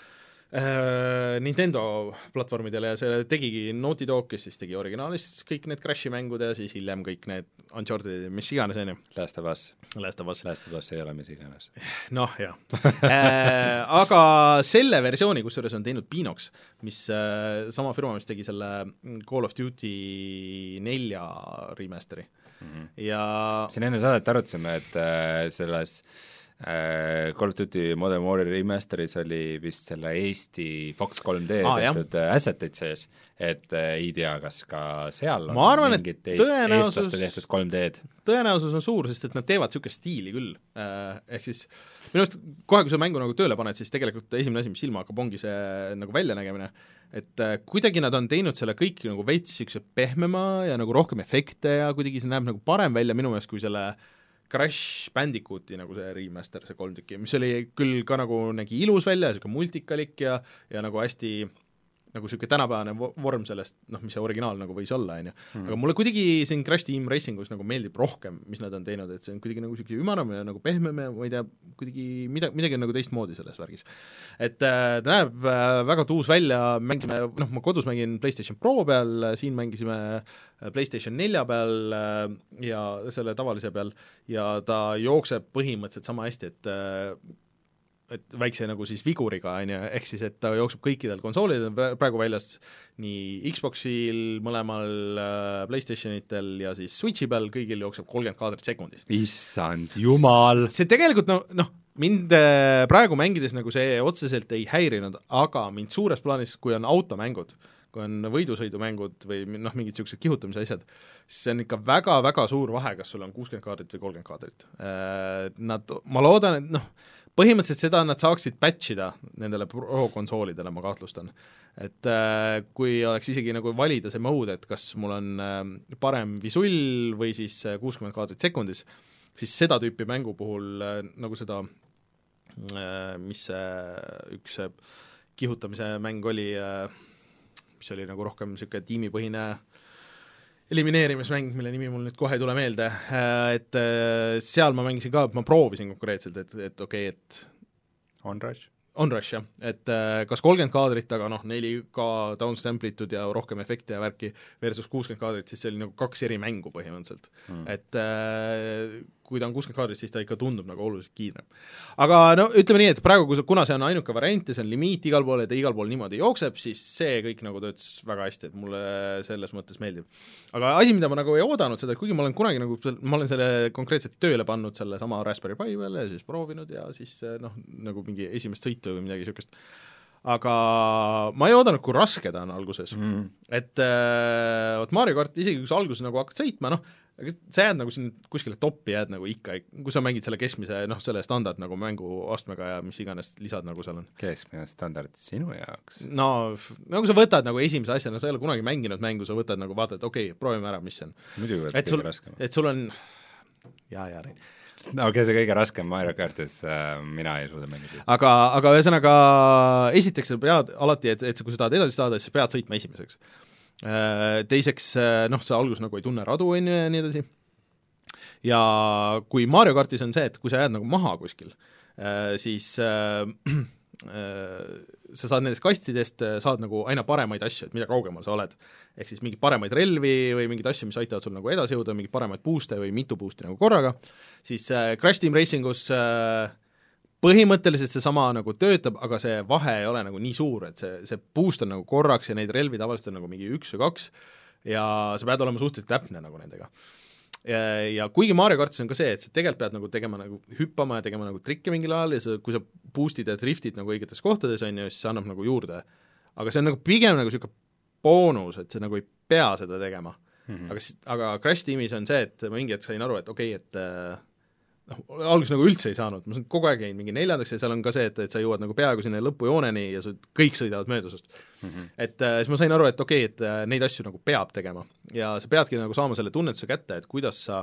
Nintendo platvormidele ja see tegigi Naughty Dog, kes siis tegi originaalis kõik need Crashi mängud ja siis hiljem kõik need Uncharted, mis iganes, on ju? Last of Us. Last of Us. Last of Us ei ole mis iganes. Noh, jah. Aga selle versiooni, kusjuures on teinud Pinox, mis sama firma, mis tegi selle Call of Duty nelja remasteri. Mm-hmm. Ja siin enne saadet arutasime, et selles Call of Duty Modern Warrior Remasteris oli vist selle Eesti Fox kolm D ah, tehtud asset'id sees, et ei tea, kas ka seal on ma arvan, mingit eest, tõenäosus, eestlaste tehtud kolm D-d. Tõenäosus on suur, sest et nad teevad niisugust stiili küll, ehk siis minu arust kohe, kui sa mängu nagu tööle paned, siis tegelikult esimene asi, mis silma hakkab, ongi see nagu väljanägemine, et kuidagi nad on teinud selle kõik nagu veits niisuguse pehmema ja nagu rohkem efekte ja kuidagi see näeb nagu parem välja minu meelest kui selle Crash Bandicooti nagu see remaster, see kolm tükki, mis oli küll ka nagu nägi ilus välja, niisugune multikalik ja, ja nagu hästi nagu niisugune tänapäevane vorm sellest, noh, mis see originaal nagu võis olla, on ju. Aga mulle kuidagi siin Crash Team Racingus nagu meeldib rohkem, mis nad on teinud, et see on kuidagi nagu niisugune ümaramine, nagu pehmem ja ma ei tea, kuidagi mida, midagi on nagu teistmoodi selles värgis. Et äh, ta näeb äh, väga tuus välja, mängisime, noh, ma kodus mängin PlayStation Pro peal, siin mängisime PlayStation nelja peal äh, ja selle tavalise peal ja ta jookseb põhimõtteliselt sama hästi, et äh, et väikse nagu siis viguriga, on ju, ehk siis, et ta jookseb kõikidel konsoolidel praegu väljas nii Xboxil, mõlemal PlayStationitel ja siis Switchi peal, kõigil jookseb kolmkümmend kaadrit sekundis. Issand jumal! See tegelikult, no, noh, mind praegu mängides nagu see otseselt ei häirinud, aga mind suures plaanis, kui on automängud, kui on võidusõidumängud või noh, mingid niisugused kihutamise asjad, siis see on ikka väga-väga suur vahe, kas sul on kuuskümmend kaadrit või kolmkümmend kaadrit. Nad, ma loodan, et noh, põhimõtteliselt seda nad saaksid patchida nendele pro-konsoolidele, ma kahtlustan. Et äh, kui oleks isegi nagu valida see mode, et kas mul on äh, parem visull või siis kuuskümmend kaadrit sekundis, siis seda tüüpi mängu puhul äh, nagu seda äh, mis see üks kihutamise mäng oli äh, mis oli nagu rohkem niisugune tiimipõhine elimineerimismäng, mille nimi mul nüüd kohe ei tule meelde, et seal ma mängisin ka, ma proovisin konkreetselt, et, et okei okay,, et Onrush? Onrush, jah, et kas kolmkümmend kaadrit, aga noh, neli K downstamplitud ja rohkem efekte ja värki versus kuuskümmend kaadrit, siis see oli nagu kaks eri mängu põhimõtteliselt hmm.. et äh, kui ta on kuuskümmend kaadrit, siis ta ikka tundub nagu oluliselt kiirem. Aga no ütleme nii, et praegu, kuna see on ainuke variant ja see on limiit igal pool, et igal pool niimoodi jookseb, siis see kõik nagu töötas väga hästi, et mulle selles mõttes meeldib. Aga asi, mida ma nagu ei oodanud seda, kuigi ma olen kunagi nagu, ma olen selle konkreetselt tööle pannud selle sama Raspberry Pi peale ja siis proovinud ja siis noh, nagu mingi esimest sõitu või midagi niisugust. Aga ma ei oodanud, kui raske ta on alguses. Mm. Et äh, Mario Kart, isegi kui sa alguses nagu hakkad sõitma, noh, sa jääd nagu siin kuskile toppi, jääd nagu ikka, kui sa mängid selle keskmise, noh, selle standard nagu mänguastmega ja mis iganes lisad nagu seal on. Keskmine standard sinu jaoks? No, nagu sa võtad nagu esimese asja, no sa ei ole kunagi mänginud mängu, sa võtad nagu vaatad, okei okay,, proovime ära, mis see on. Muidugi võtad kõige raskem. Et sul on, jaa, jaa, Rein. no okei okay,, see kõige raskem Mario Kartis, äh, mina ei suuda mängida. aga, aga ühesõnaga esiteks sa pead alati, et, et kui sa tahad edasi saada, siis sa pead sõitma esimeseks. Teiseks, noh, sa alguses nagu ei tunne radu, on ju, ja nii edasi. Ja kui Mario Kartis on see, et kui sa jääd nagu maha kuskil, siis sa saad nendest kastidest, saad nagu aina paremaid asju, et mida kaugemal sa oled. Ehk siis mingeid paremaid relvi või mingeid asju, mis aitavad sul nagu edasi jõuda, mingeid paremaid booste või mitu boosti nagu korraga, siis Crash Team Racingus põhimõtteliselt see sama nagu töötab, aga see vahe ei ole nagu nii suur, et see, see boost on nagu korraks ja neid relvi tavaliselt on nagu mingi üks või kaks ja sa pead olema suhteliselt täpne nagu nendega. Ja, ja kuigi Mario Kartis on ka see, et sa tegelikult pead nagu tegema nagu hüppama ja tegema nagu trikke mingil ajal ja sa, kui sa boostid ja driftid nagu õigetes kohtades, on ju, siis see annab nagu juurde. Aga see on nagu pigem nagu niisugune boonus, et sa nagu ei pea seda tegema. Mm-hmm. Aga, aga Crash Teamis on see, et ma mingi hetk sain aru, et okei okay,, et noh, alguses nagu üldse ei saanud, ma kogu aeg jäin mingi neljandaks ja seal on ka see, et, et sa jõuad nagu peaaegu sinna lõpujooneni ja sa kõik sõidavad mööda sust. Mm-hmm. Et äh, siis ma sain aru, et okei okay,, et äh, neid asju nagu peab tegema ja sa peadki nagu saama selle tunnetuse kätte, et kuidas sa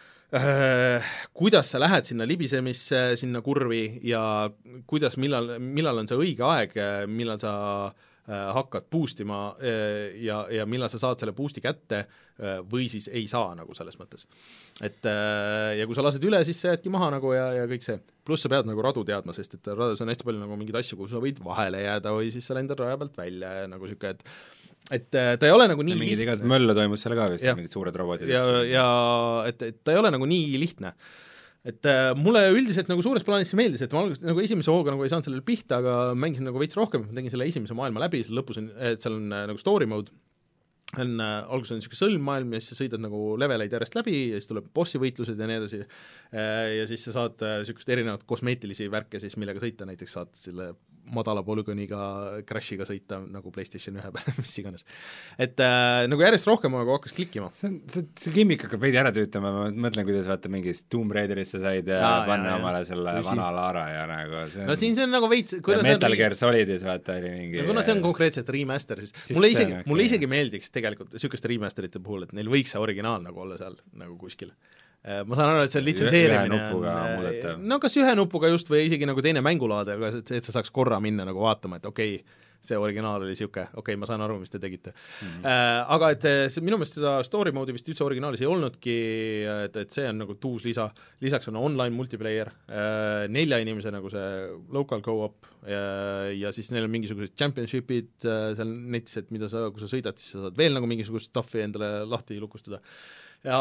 äh, kuidas sa lähed sinna libisemisse, sinna kurvi ja kuidas, millal, millal on see õige aeg, millal sa hakkad boostima ja, ja millal sa saad selle boosti kätte või siis ei saa nagu selles mõttes. Et ja kui sa lased üle, siis sa jäädki maha nagu ja, ja kõik see. Pluss sa pead nagu radu teadma, sest et rades on hästi palju nagu mingeid asju, kus sa võid vahele jääda või siis sa lendad raja pealt välja ja nagu siuke, et et ta ei ole nagu nii ja mingid igased mölle toimus seal ka vist, mingid suured robotid. Ja, ja et, et ta ei ole nagu nii lihtne. Et äh, mulle üldiselt nagu suures plaanis see meeldis, et ma alguses nagu esimese hooga nagu ei saanud sellele pihta, aga mängisin nagu veits rohkem, tegin selle esimese maailma läbi, seal lõpus on, et seal on äh, nagu story mode, on äh, alguses on niisugune sõlmmaailm ja siis sa sõidad nagu leveleid järjest läbi ja siis tuleb bossi võitlused ja nii edasi äh, ja siis sa saad niisugust äh, erinevat kosmeetilisi värke siis, millega sõita, näiteks saad selle madala polügooniga crashiga sõita nagu PlayStation ühe peale, mis iganes. Et äh, nagu järjest rohkem nagu hakkas klikkima. See, see, see gimmick hakkab veidi ära tüütama, ma mõtlen, kuidas vaata mingist Tomb Raiderisse said ja Aa, panna jah, omale selle Tõsi. Vana Lara ja nagu see on, no siin see on nagu veits Metal Gear Solidis vaata oli mingi no kuna see on konkreetselt remaster, siis, siis mulle isegi, okay. mulle isegi meeldiks tegelikult niisuguste remasterite puhul, et neil võiks see originaal nagu olla seal nagu kuskil. Ma saan aru, et see on litsenseerimine, no kas ühe nupuga just või isegi nagu teine mängulaade, aga et, et sa saaks korra minna nagu vaatama, et okei okay,, see originaal oli siuke, okei okay,, ma saan aru, mis te tegite mm-hmm. äh, aga et see, minu meelest seda story mode'i vist üldse originaalis ei olnudki, et, et see on nagu tuus lisa, lisaks on online multiplayer äh, nelja inimese nagu see local co-op äh, ja siis neil on mingisugused championship'id äh, seal netis, et mida sa, kui sa sõidad, siis sa saad veel nagu mingisugust stuffi endale lahti lukustada ja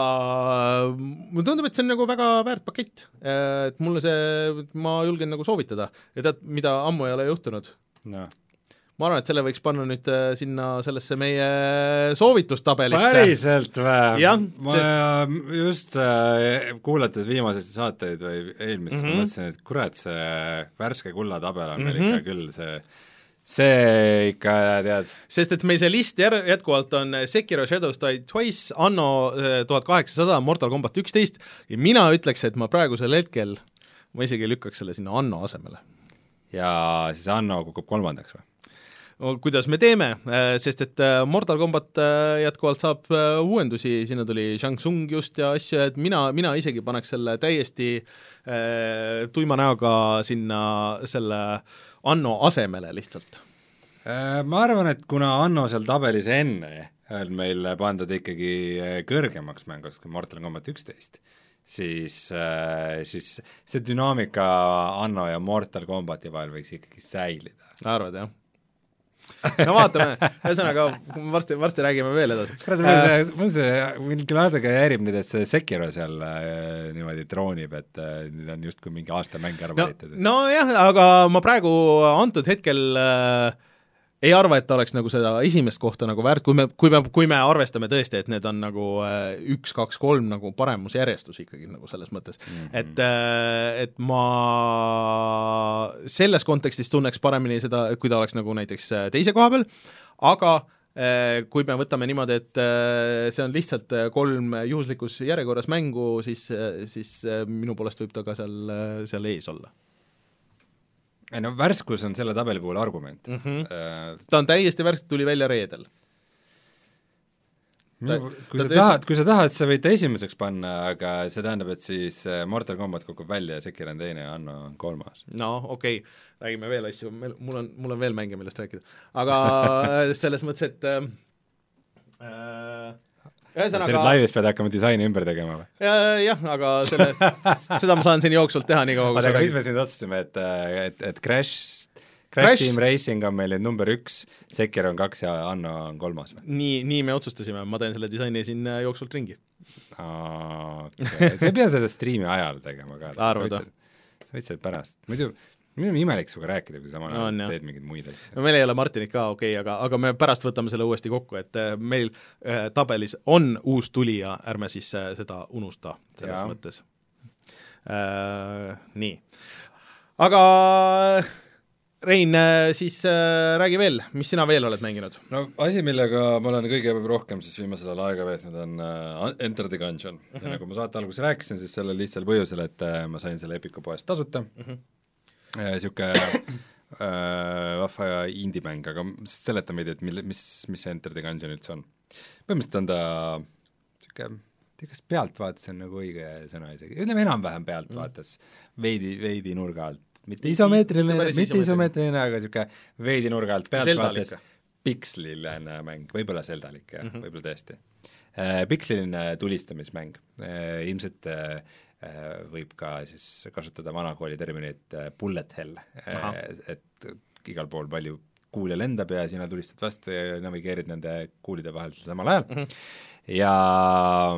mulle tundub, et see on nagu väga väärt pakett, et mulle see, ma julgen nagu soovitada ja tead, mida ammu ei ole juhtunud no.? Ma arvan, et selle võiks panna nüüd sinna sellesse meie soovitustabelisse. Päriselt või? Ma see... just äh, kuulates viimaseid saateid või eelmist mm-hmm. ma mõtlesin, et kurat, see värske kulla tabel on meil mm-hmm. ikka küll see see ikka, tead. Sest et meil see list jär, jätkuvalt on Sekiro Shadows Die Twice, Anno tuhat kaheksasada, Mortal Combat üksteist ja mina ütleks, et ma praegusel hetkel, ma isegi lükkaks selle sinna Anno asemele. Ja siis Anno kukub kolmandaks või? Kuidas me teeme, sest et Mortal Combat jätkuvalt saab uuendusi, sinna tuli Shang Tsung just ja asju, et mina, mina isegi paneks selle täiesti äh, tuima näoga sinna selle Anno asemele lihtsalt. Ma arvan, et kuna Anno seal tabelis enne on meil pandud ikkagi kõrgemaks mänguks kui Mortal Combat üksteist, siis, siis see dünaamika Anno ja Mortal Combati vahel võiks ikkagi säilida. Arvad, jah? No vaatame, ühesõnaga varsti, varsti räägime veel edasi. Kurat, mul see, mul see, mul küll natuke jäärib nüüd, et see Sekiro seal äh, niimoodi troonib, et äh, nüüd on justkui mingi aasta mäng ära valitud. No, no jah, aga ma praegu antud hetkel äh, ei arva, et ta oleks nagu seda esimest kohta nagu väärt, kui me, kui me, kui me arvestame tõesti, et need on nagu üks, kaks, kolm nagu paremusjärjestus ikkagi nagu selles mõttes. Mm-hmm. Et, et ma selles kontekstis tunneks paremini seda, kui ta oleks nagu näiteks teise koha peal, aga kui me võtame niimoodi, et see on lihtsalt kolm juhuslikus järjekorras mängu, siis, siis minu poolest võib ta ka seal, seal ees olla. Ei no värskus on selle tabeli puhul argument. Mm-hmm. Uh, ta on täiesti värsk, tuli välja reedel. Minu, kui, sa tahad, kui sa tahad, sa võid ta esimeseks panna, aga see tähendab, et siis Mortal Combat kukub välja ja Sekiro on teine ja Anno on kolmas. No okei okay., räägime veel asju, mul on, mul on veel mänge, millest rääkida. Aga selles mõttes, et äh, ühesõnaga Sellest laivis pead hakkama disaini ümber tegema või? Jah, aga selle, seda ma saan siin jooksult teha nii kaua, kui sa räägid. Mis me siin otsustasime, et, et, et Crash Crash, Crash Team Racing on meil number üks, Sekiro on kaks ja Anno on kolmas või? Nii, nii me otsustasime, ma teen selle disaini siin jooksult ringi. Okay. Sa ei pea seda striimi ajal tegema ka. Arvada. Sa võid seda pärast. Muidu, minu on imelik suga rääkida, kui sa ma no, teed mingeid muid asju. No meil ei ole Martinit ka, okei okay,, aga, aga me pärast võtame selle uuesti kokku, et meil äh, tabelis on uus tulija, ärme siis äh, seda unusta selles ja. mõttes äh,. Nii. Aga Rein, siis äh, räägi veel, mis sina veel oled mänginud? No asi, millega ma olen kõige rohkem siis viimasel ajal aega veetnud, on äh, Enter the Gungeon uh. -huh. Ja nagu ma saate alguses rääkisin, siis sellel lihtsal põhjusel, et äh, ma sain selle Epiku poest tasuta uh. -huh. äh, Siuke äh, vahva indie-mäng, aga seleta meid, et mille, mis, mis see Enter the Gungeon üldse on. Põhimõtteliselt on ta siuke, tea kas pealtvaates on nagu õige sõna isegi, ütleme enam-vähem pealtvaates uh -huh. veidi, veidi nurga alt. Mitte isomeetriline, mitte isomeetriline, aga niisugune veidi nurga alt pealtvaates piksliline mäng, võib-olla seldalik, jah mm -hmm., võib-olla tõesti. Piksliline tulistamismäng, ilmselt võib ka siis kasutada vanakooli terminit bullet hell, et igal pool palju kuule lendab ja sina tulistad vastu ja navigeerid nende kuulide vahel samal ajal mm. -hmm. Ja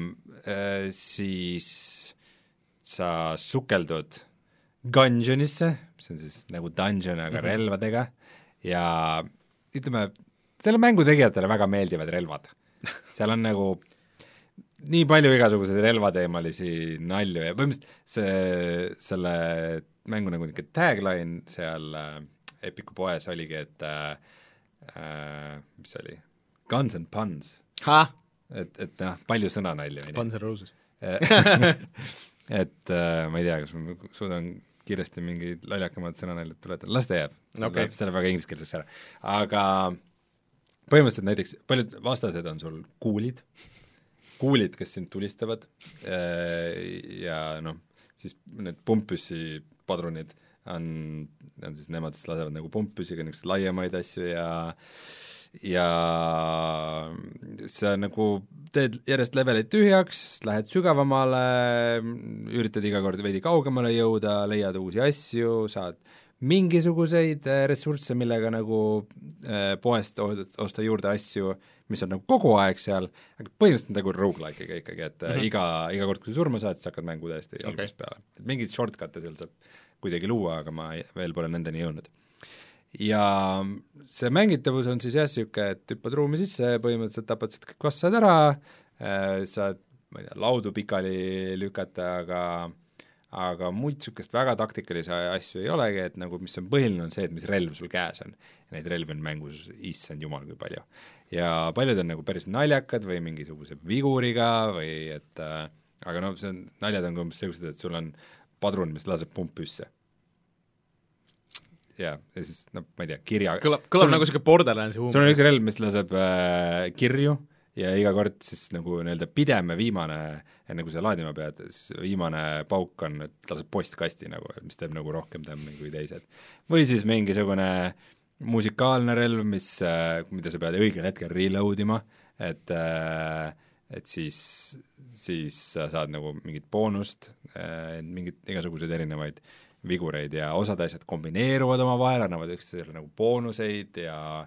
siis sa sukeldud Gungeonisse, mis on siis nagu dungeon, aga mm-hmm. relvadega ja ütleme, selle mängu tegijatele väga meeldivad relvad. Seal on nagu nii palju igasuguseid relvateemalisi nalju ja põhimõtteliselt see, selle mängu nagu niisugune tagline seal äh, Epiku poes oligi, et äh, äh, mis oli? Guns and puns. Et, et noh, palju sõnanalju. Guns and Roses. et äh, ma ei tea, kas ma suudan kiiresti mingi loljakamad sõnaneljad tuletada, las ta jääb, okay. see läheb väga ingliskeelseks ära. Aga põhimõtteliselt näiteks paljud vastased on sul kuulid, kuulid, kes sind tulistavad ja noh, siis need pumppüssi padrunid on, on siis nemad, kes lasevad nagu pumppüssiga niisuguseid laiemaid asju ja ja sa nagu teed järjest leveleid tühjaks, lähed sügavamale, üritad iga kord veidi kaugemale jõuda, leiad uusi asju, saad mingisuguseid ressursse, millega nagu äh, poest osta juurde asju, mis on nagu kogu aeg seal, aga põhimõtteliselt nagu roguelike'iga ikkagi, et mm -hmm. iga, iga kord, kui sa surma saad, siis hakkad mängu täiesti okay. algusest peale. Et mingid shortcut'e seal saab kuidagi luua, aga ma ei, veel pole nendeni jõudnud. Ja see mängitavus on siis jah, niisugune, et hüppad ruumi sisse, põhimõtteliselt tapad kõik vassad ära, saad, ma ei tea, laudu pikali lükata, aga aga muid niisugust väga taktikalisi asju ei olegi, et nagu mis on põhiline, on see, et mis relv sul käes on. Ja neid relvi on mängus, issand jumal, kui palju. Ja paljud on nagu päris naljakad või mingisuguse viguriga või et äh, aga no see on, naljad on umbes sellised, et sul on padrun, mis laseb pumppüsse. Ja, ja siis, no ma ei tea, kirja kõlab, kõlab nagu siuke Borderlandsi huumor. Sul on üks relv, mis laseb äh, kirju ja iga kord siis nagu nii-öelda pideme viimane, enne kui sa laadima pead, siis viimane pauk on, et laseb postkasti nagu, mis teeb nagu rohkem tämmi kui teised. Või siis mingisugune musikaalne relv, mis, mida sa pead õigel hetkel reload ima, et, et siis, siis sa saad nagu mingit boonust, mingit igasuguseid erinevaid vigureid ja osad asjad kombineeruvad oma vahel, annavad üksteisele nagu boonuseid ja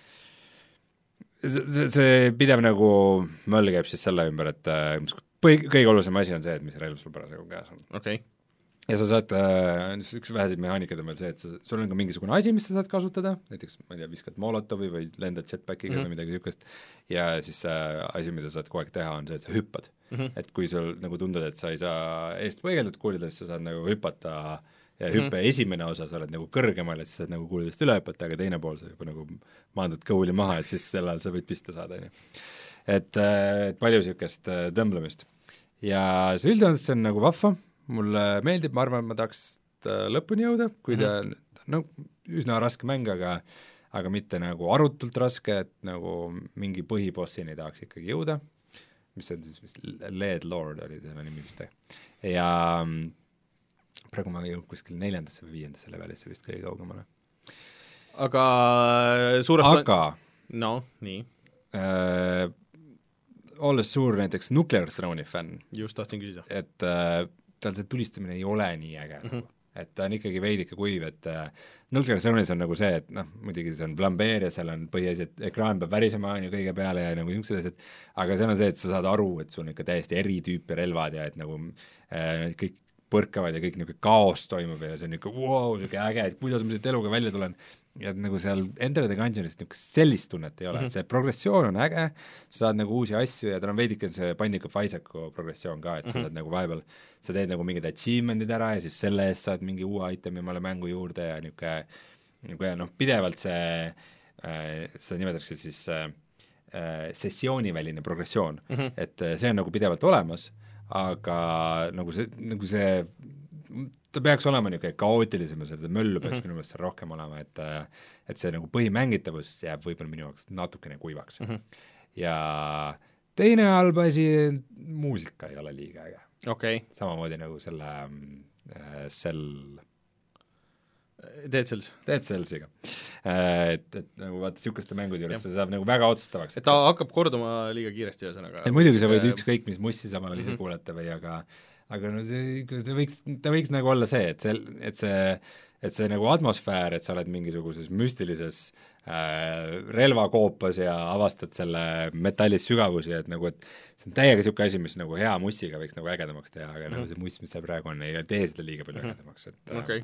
see, see pidev nagu möll käib siis selle ümber, et põhi, kõige olulisem asi on see, et mis relv sul parasjagu käes on. Okay. Ja sa saad, üks väheseid mehaanikad on veel see, et sa, sul on ka mingisugune asi, mis sa saad kasutada, näiteks ma ei tea, viskad Molotovi või lendad jetpackiga mm -hmm. või midagi niisugust, ja siis äh, asi, mida sa saad kogu aeg teha, on see, et sa hüppad mm. -hmm. Et kui sul nagu tundub, et sa ei saa eest põigeldud kuulidest, sa saad nagu hüpata ja hüppe mm -hmm. esimene osa sa oled nagu kõrgemal, et sa saad nagu kuulidest üle hüpata, aga teine pool sa juba nagu maandud kõuli maha, et siis sel ajal sa võid pista saada, on ju. Et, et palju niisugust tõmblemist. Ja see üldjoontes see on nagu vahva, mulle meeldib, ma arvan, et ma tahaks lõpuni jõuda, kui ta mm -hmm. no üsna raske mäng, aga aga mitte nagu arutult raske, et nagu mingi põhibossini tahaks ikkagi jõuda, mis on siis vist Lead Lord oli selle nimi vist, ja praegu ma jõud kuskil neljandasse või viiendasse levelisse vist kõige kaugemale. Aga suures aga no, nii. Äh, olles suur näiteks Nuclear Throne'i fänn, just tahtsin küsida, et äh, tal see tulistamine ei ole nii äge mm, -hmm. et ta on ikkagi veidike kuiv, et äh, Nuclear Throne'is on nagu see, et noh, muidugi see on Blambeer ja seal on põhiasi, et ekraan peab värisema on ju kõige peale ja nagu niisugused asjad, aga seal on see, et sa saad aru, et sul on ikka täiesti eri tüüpi relvad ja et nagu äh, kõik põrkavad ja kõik niisugune kaos toimub ja see on niisugune wow, niisugune äge, et kuidas ma siit eluga välja tulen, ja nagu seal Enter the Gungeonis niisugust sellist tunnet ei ole mm, -hmm. see progressioon on äge, sa saad nagu uusi asju ja tal on veidike see Binding of Isaacu progressioon ka, et mm -hmm. sa saad nagu vahepeal, sa teed nagu mingid achievement'id ära ja siis selle eest saad mingi uue itemi omale mängu juurde ja niisugune, niisugune noh, pidevalt see äh,, seda nimetatakse siis äh, sessiooniväline progressioon mm, -hmm. et see on nagu pidevalt olemas, aga nagu see, nagu see ta peaks olema niisugune kaootilisem ja seda möllu peaks mm -hmm. minu meelest seal rohkem olema, et et see nagu põhimängitavus jääb võib-olla minu jaoks natukene kuivaks mm. -hmm. ja teine halb asi, muusika ei ole liiga äge okay.. samamoodi nagu selle äh, Cell Dead Cells. Dead Cellsiga. Et, et nagu vaata, niisuguste mängude juures see saab nagu väga otsustavaks. Et ta kas... hakkab korduma liiga kiiresti ühesõnaga. Et muidugi sa võid ükskõik mis mussi samal ise mm -hmm. kuulata või aga aga no see, ta võiks, ta võiks nagu olla see, et see, et see, et see nagu atmosfäär, et sa oled mingisuguses müstilises äh, relvakoopas ja avastad selle metallis sügavusi, et nagu, et see on täiega niisugune asi, mis nagu hea mussiga võiks nagu ägedamaks teha, aga mm. nagu see muss, mis seal praegu on, ei tee seda liiga palju mm. ägedamaks, et okay.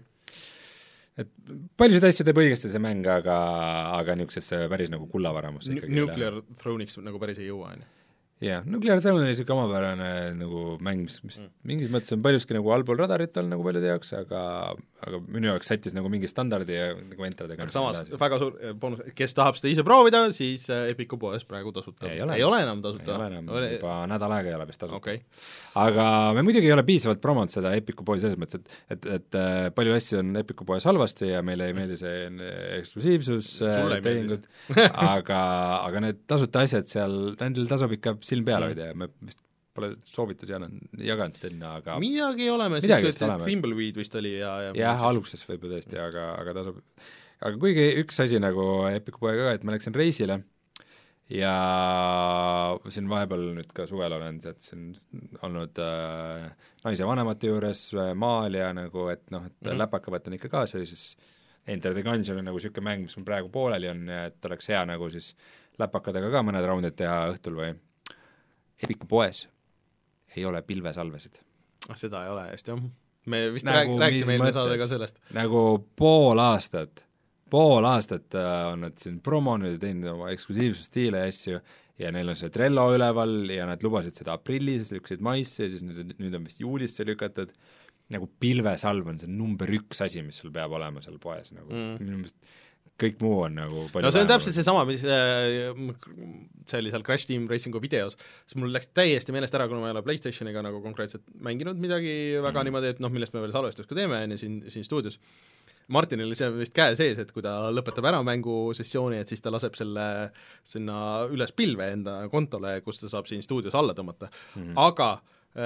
et paljusid asju teeb õigesti see mäng, aga, aga niisugusesse päris nagu kullavaramusse N- Nuclear Throne'iks nagu päris ei jõua, on ju? jah, Nuclear Throne oli niisugune omapärane nagu mäng, mis, mis mm. mingis mõttes on paljuski nagu allpool radarit all nagu paljude jaoks, aga aga minu jaoks sättis nagu mingi standardi ja nagu entradega aga samas edasi. Väga suur bonus, kes tahab seda ise proovida, siis Epiku poes praegu tasuta. Ei ole, ei ole enam tasuta? Ei ole enam, ole... juba nädal aega ei ole vist tasuta okay.. Aga me muidugi ei ole piisavalt promonud seda Epiku poes selles mõttes, et et, et palju asju on Epiku poes halvasti ja meile ei meeldi see eksklusiivsus tehingud, aga, aga need tasuta asjad seal, nendel tasub ikka silm peale hoida ja me vist pole soovitusi jaganud sinna, aga midagi oleme, siis kui Thimbleweed vist oli ja, ja jah, alguses võib-olla tõesti, aga, aga tasub, aga kuigi üks asi nagu Epiku poega ka, et ma läksin reisile ja siin vahepeal nüüd ka suvel olen tead, siin olnud äh, naise vanemate juures maal ja nagu, et noh, et mm -hmm. läpaka võtan ikka kaasa ja siis Enter the Gungeon on nagu niisugune mäng, mis mul praegu pooleli on ja et oleks hea nagu siis läpakadega ka mõned raundid teha õhtul või Epiku poes ei ole pilvesalvesid. Ah, seda ei ole hästi, jah. Me vist nagu rääk, rääkisime eelmine saade ka sellest. Nagu pool aastat, pool aastat on nad siin promonud ja teinud oma eksklusiivsusstiile ja asju ja neil on see Trello üleval ja nad lubasid seda aprillis, lükkasid maisse ja siis nüüd, nüüd on vist juulisse lükatud. Nagu pilvesalv on see number üks asi, mis sul peab olema seal poes. Nagu, mm. minu meelest kõik muu on nagu palju no see on täpselt see sama, mis see oli seal Crash Team Racingu videos, siis mul läks täiesti meelest ära, kuna ma ei ole PlayStationiga nagu konkreetselt mänginud midagi väga mm. niimoodi, et noh, millest me veel salvestust ka teeme, on ju, siin, siin stuudios. Martinil oli see vist käe sees, et kui ta lõpetab ära mängusessiooni, et siis ta laseb selle sinna üles pilve enda kontole, kus ta saab siin stuudios alla tõmmata mm., aga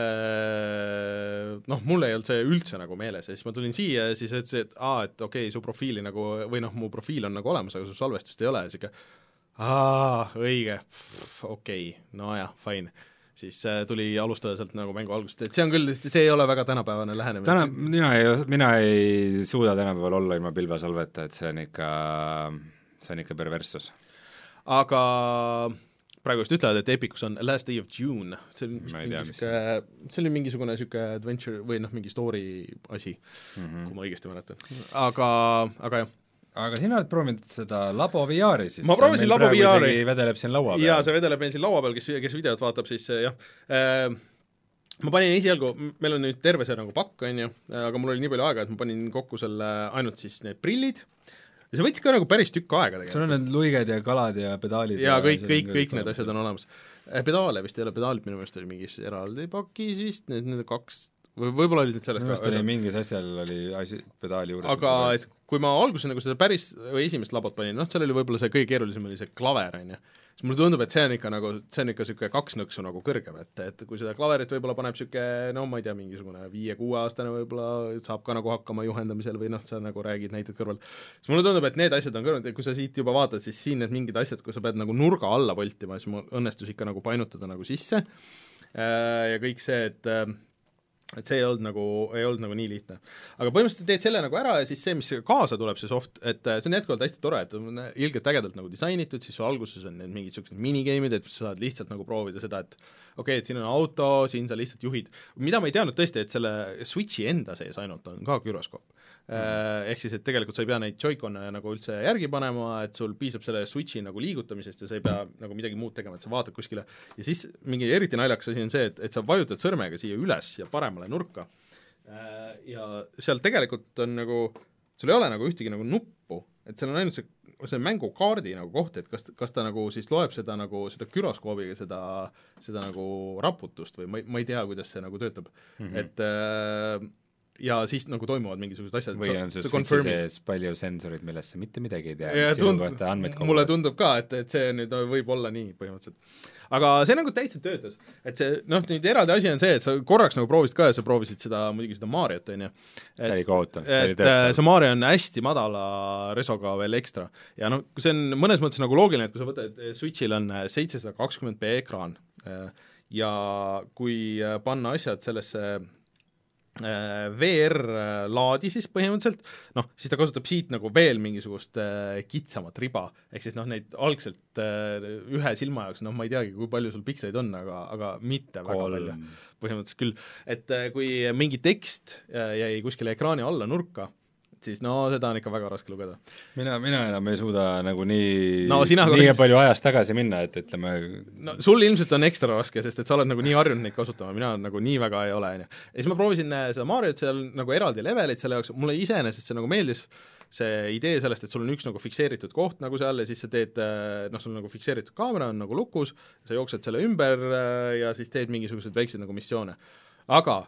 noh, mul ei olnud see üldse nagu meeles ja siis ma tulin siia ja siis ütlesin, et aa, et okei okay,, su profiili nagu, või noh, mu profiil on nagu olemas, aga su salvestust ei ole ja siuke aa, õige, okei okay,, no jah, fine. Siis äh, tuli alustada sealt nagu mängu algusest, et see on küll, see ei ole väga tänapäevane lähenemine. Täna, mina ei, mina ei suuda tänapäeval olla ilma pilvesalveta, et see on ikka, see on ikka perverssus. Aga praegu just ütlevad, et Epicus on Last Day of June, see oli, tea, süke, see oli mingisugune niisugune adventure või noh, mingi story asi mm, -hmm. kui ma õigesti mäletan. Aga, aga jah. Aga sina oled proovinud seda Labo V R-i siis? Ma proovisin Labo V R-i. Vedeleb siin laua peal. Jaa, see vedeleb meil siin laua peal, kes, kes videot vaatab, siis jah. Ma panin esialgu, meil on nüüd terve see nagu pakk, on ju, aga mul oli nii palju aega, et ma panin kokku selle ainult siis need prillid, ja see võttis ka nagu päris tükk aega tegelikult. Sul on need luiged ja kalad ja pedaalid. ja kõik, kõik, kõik need asjad on olemas. Pedaale vist ei ole, pedaalid minu meelest oli mingis eraldi pakis vist, need, need kaks või võib-olla oli nüüd selles minu arust oli mingis asjal oli asi pedaali juures. aga et kui ma alguses nagu seda päris või esimest labot panin, noh, seal oli võib-olla see kõige keerulisem oli see klaver, on ju, siis mulle tundub, et see on ikka nagu, see on ikka niisugune kaks nõksu nagu kõrgem, et, et kui seda klaverit võib-olla paneb niisugune, no ma ei tea, mingisugune viie-kuue-aastane võib-olla saab ka nagu hakkama juhendamisel või noh, sa nagu räägid näitud kõrval, siis mulle tundub, et need asjad on kõrval, kui sa siit juba vaatad, siis siin need mingid asjad, kui sa pead nagu nurga alla voltima, siis mul õnnestus ikka nagu painutada nagu sisse ja kõik see, et et see ei olnud nagu, ei olnud nagu nii lihtne. Aga põhimõtteliselt teed selle nagu ära ja siis see, mis kaasa tuleb, see soft, et see on jätkuvalt hästi tore, et on ilgelt ägedalt nagu disainitud, siis alguses on need mingid sellised minigame'id, et sa saad lihtsalt nagu proovida seda, et okei okay,, et siin on auto, siin sa lihtsalt juhid. Mida ma ei teadnud tõesti, et selle Switchi enda sees ainult on ka gyroskoop. Mm. Ehk siis, et tegelikult sa ei pea neid Joy-Con'e nagu üldse järgi panema, et sul piisab selle Switchi nagu liigutamisest ja sa ei pea nagu midagi muud tegema, et sa vaatad kuskile ja siis mingi eriti naljakas asi on see, et, et sa vajutad sõrmega siia üles ja paremale nurka ja seal tegelikult on nagu, sul ei ole nagu ühtegi nagu nuppu, et seal on ainult see, see mängukaardi nagu koht, et kas, kas ta nagu siis loeb seda nagu, seda gyroskoobiga seda, seda nagu raputust või ma ei, ma ei tea, kuidas see nagu töötab, mm-hmm. et äh, ja siis nagu toimuvad mingisugused asjad. Või on see Switchi sees palju sensorid, millest sa mitte midagi ei tea, ja mis sinu kohta andmed kogu. Mulle tundub ka, et, et see nüüd võib olla nii põhimõtteliselt. Aga see nagu täitsa töötas, et see, noh, nüüd eraldi asi on see, et sa korraks nagu proovisid ka ja sa proovisid seda, muidugi seda Mariot, on ju. See oli kohutav. Et see Mario on hästi madala resoga veel ekstra. Ja noh, see on mõnes mõttes nagu loogiline, et kui sa võtad, Switchil on seitsesada kakskümmend p ekraan ja kui panna asjad sellesse V R-laadi siis põhimõtteliselt, noh, siis ta kasutab siit nagu veel mingisugust äh, kitsamat riba, ehk siis noh, neid algselt äh, ühe silma jaoks, noh, ma ei teagi, kui palju sul piksleid on, aga, aga mitte Kolm. Väga palju, põhimõtteliselt küll, et äh, kui mingi tekst äh, jäi kuskile ekraani alla nurka, siis no seda on ikka väga raske lugeda. Mina, mina enam ei suuda nagu nii, no, nii korrekt... palju ajast tagasi minna, et ütleme no sul ilmselt on ekstra raske, sest et sa oled nagu nii harjunud neid kasutama, mina nagu nii väga ei ole, on ju. Ja siis ma proovisin seda Mariot seal nagu eraldi levelit selle jaoks, mulle iseenesest see nagu meeldis, see idee sellest, et sul on üks nagu fikseeritud koht nagu seal ja siis sa teed, noh, sul on nagu fikseeritud kaamera on nagu lukus, sa jooksed selle ümber ja siis teed mingisugused väiksed nagu missioone. Aga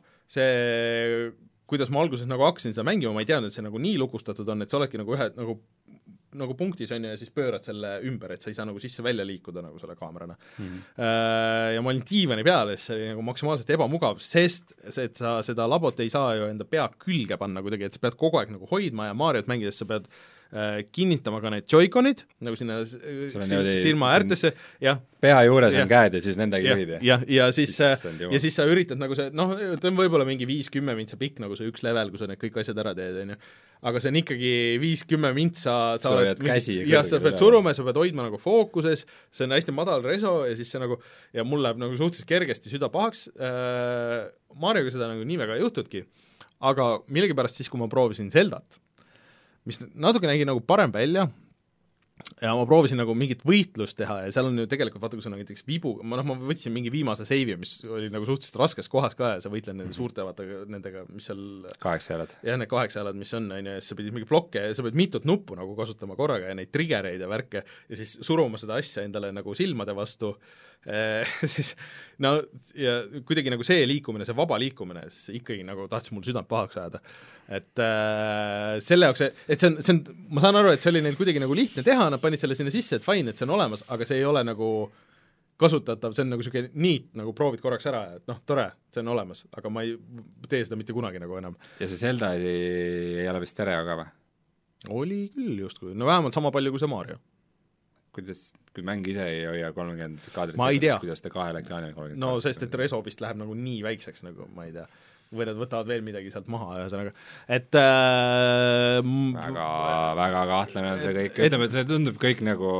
see kuidas ma alguses nagu hakkasin seda mängima, ma ei teadnud, et see nagu nii lukustatud on, et sa oledki nagu ühe nagu, nagu punktis on ja siis pöörad selle ümber, et sa ei saa nagu sisse-välja liikuda nagu selle kaamerana. Mm-hmm. Ja ma olin diivani peal ja see oli nagu maksimaalselt ebamugav, sest see, et sa seda labot ei saa ju enda pea külge panna kuidagi, et sa pead kogu aeg nagu hoidma ja Mariot mängides sa pead äh, kinnitama ka need Joy-Conid, nagu sinna silma äärtesse, jah. Pea juures ja, on käed ja siis nendega juhid. Ja, ja, siis, ja siis sa üritad nagu see, noh, ta on võib-olla mingi viis-kümme mintsa pikk nagu see üks level, kui sa need kõik asjad ära teed, on ju. Aga see on ikkagi viis-kümme mintsa, sa, sa oled, ja sa pead suruma, sa pead hoidma nagu fookuses, see on hästi madal reso ja siis see nagu, ja mul läheb nagu suhteliselt kergesti süda pahaks, äh, Marioga seda nagu nii väga ei juhtudki, aga millegipärast siis, kui ma proovisin Zeldat, mis natuke nägi nagu parem välja, ja ma proovisin nagu mingit võitlust teha ja seal on ju tegelikult, vaata, kui sul on näiteks vibu, ma, noh, ma võtsin mingi viimase seivi, mis oli nagu suhteliselt raskes kohas ka ja sa võitled nende suurte, vaata, nendega, mis seal kaheksa jalad. jah, need kaheksa jalad, mis on, on ju, ja sa pidid mingi blokke ja sa pead mitut nuppu nagu kasutama korraga ja neid triggereid ja värke ja siis suruma seda asja endale nagu silmade vastu e, siis no ja kuidagi nagu see liikumine, see vaba liikumine, siis ikkagi nagu tahtis mul südant pahaks ajada. Et äh, selle jaoks, et see on, see on, ma saan aru, et see oli neil kuidagi nagu lihtne teha, nad panid selle sinna sisse, et fine, et see on olemas, aga see ei ole nagu kasutatav, see on nagu niisugune niit, nagu proovid korraks ära, et noh, tore, see on olemas, aga ma ei tee seda mitte kunagi nagu enam. Ja see Zelda ei, ei ole vist stereo ka või? Oli küll justkui, no vähemalt sama palju kui see Mario. Kuidas, kui mäng ise ei hoia kolmkümmend kaadrit, ma ei tea. Kuidas ta kahel ekraanil kolmkümmend no sest, et reso vist läheb nagu nii väikseks, nagu ma ei tea, või nad võtavad veel midagi sealt maha, ühesõnaga, et äh, väga, väga kahtlane on see kõik, ütleme, et see tundub kõik nagu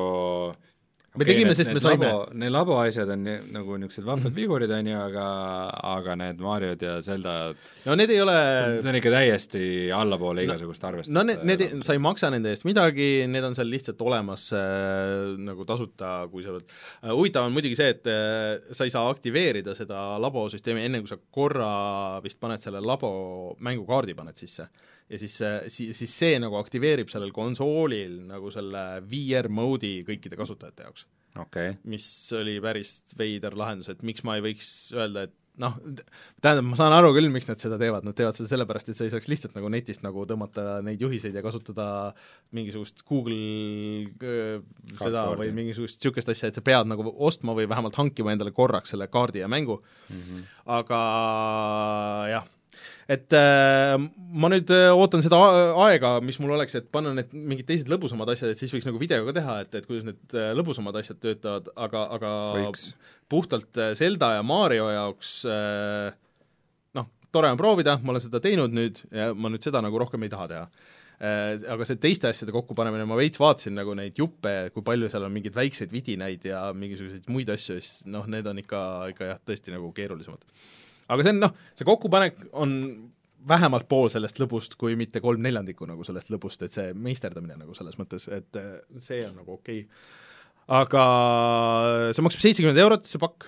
me okay, tegime, sest me saime labo, need labo asjad on nii, nagu niisugused vahvad figurid, on ju, aga, aga need Mariod ja Zelda no need ei ole see on, see on ikka täiesti allapoole igasugust no, arvestust. No need, need, sa ei maksa nende eest midagi, need on seal lihtsalt olemas äh, nagu tasuta, kui sa võt... äh, huvitav on muidugi see, et äh, sa ei saa aktiveerida seda labosüsteemi enne, kui sa korra vist paned selle labo mängukaardi paned sisse. Ja siis, siis, siis see nagu aktiveerib sellel konsoolil nagu selle V R-moodi kõikide kasutajate jaoks. Okay. Mis oli päris veider lahendus, et miks ma ei võiks öelda, et noh, tähendab, ma saan aru küll, miks nad seda teevad, nad teevad seda sellepärast, et sa ei saaks lihtsalt nagu netist nagu tõmmata neid juhiseid ja kasutada mingisugust Google äh, seda kaardi. Või mingisugust niisugust asja, et sa pead nagu ostma või vähemalt hankima endale korraks selle kaardi ja mängu mm, -hmm. aga jah, et äh, ma nüüd ootan seda aega, mis mul oleks, et panna need mingid teised lõbusamad asjad, et siis võiks nagu videoga teha, et, et kuidas need lõbusamad asjad töötavad, aga, aga võiks. Puhtalt Zelda ja Mario jaoks äh, noh, tore on proovida, ma olen seda teinud nüüd ja ma nüüd seda nagu rohkem ei taha teha. Äh, aga see teiste asjade kokkupanemine, ma veits vaatasin nagu neid juppe, kui palju seal on mingeid väikseid vidinaid ja mingisuguseid muid asju, siis noh, need on ikka, ikka jah, tõesti nagu keerulisemad. Aga see on noh, see kokkupanek on vähemalt pool sellest lõbust, kui mitte kolm neljandikku nagu sellest lõbust, et see meisterdamine nagu selles mõttes, et see on nagu okei okay. Aga see maksab seitsekümmend eurot, see pakk,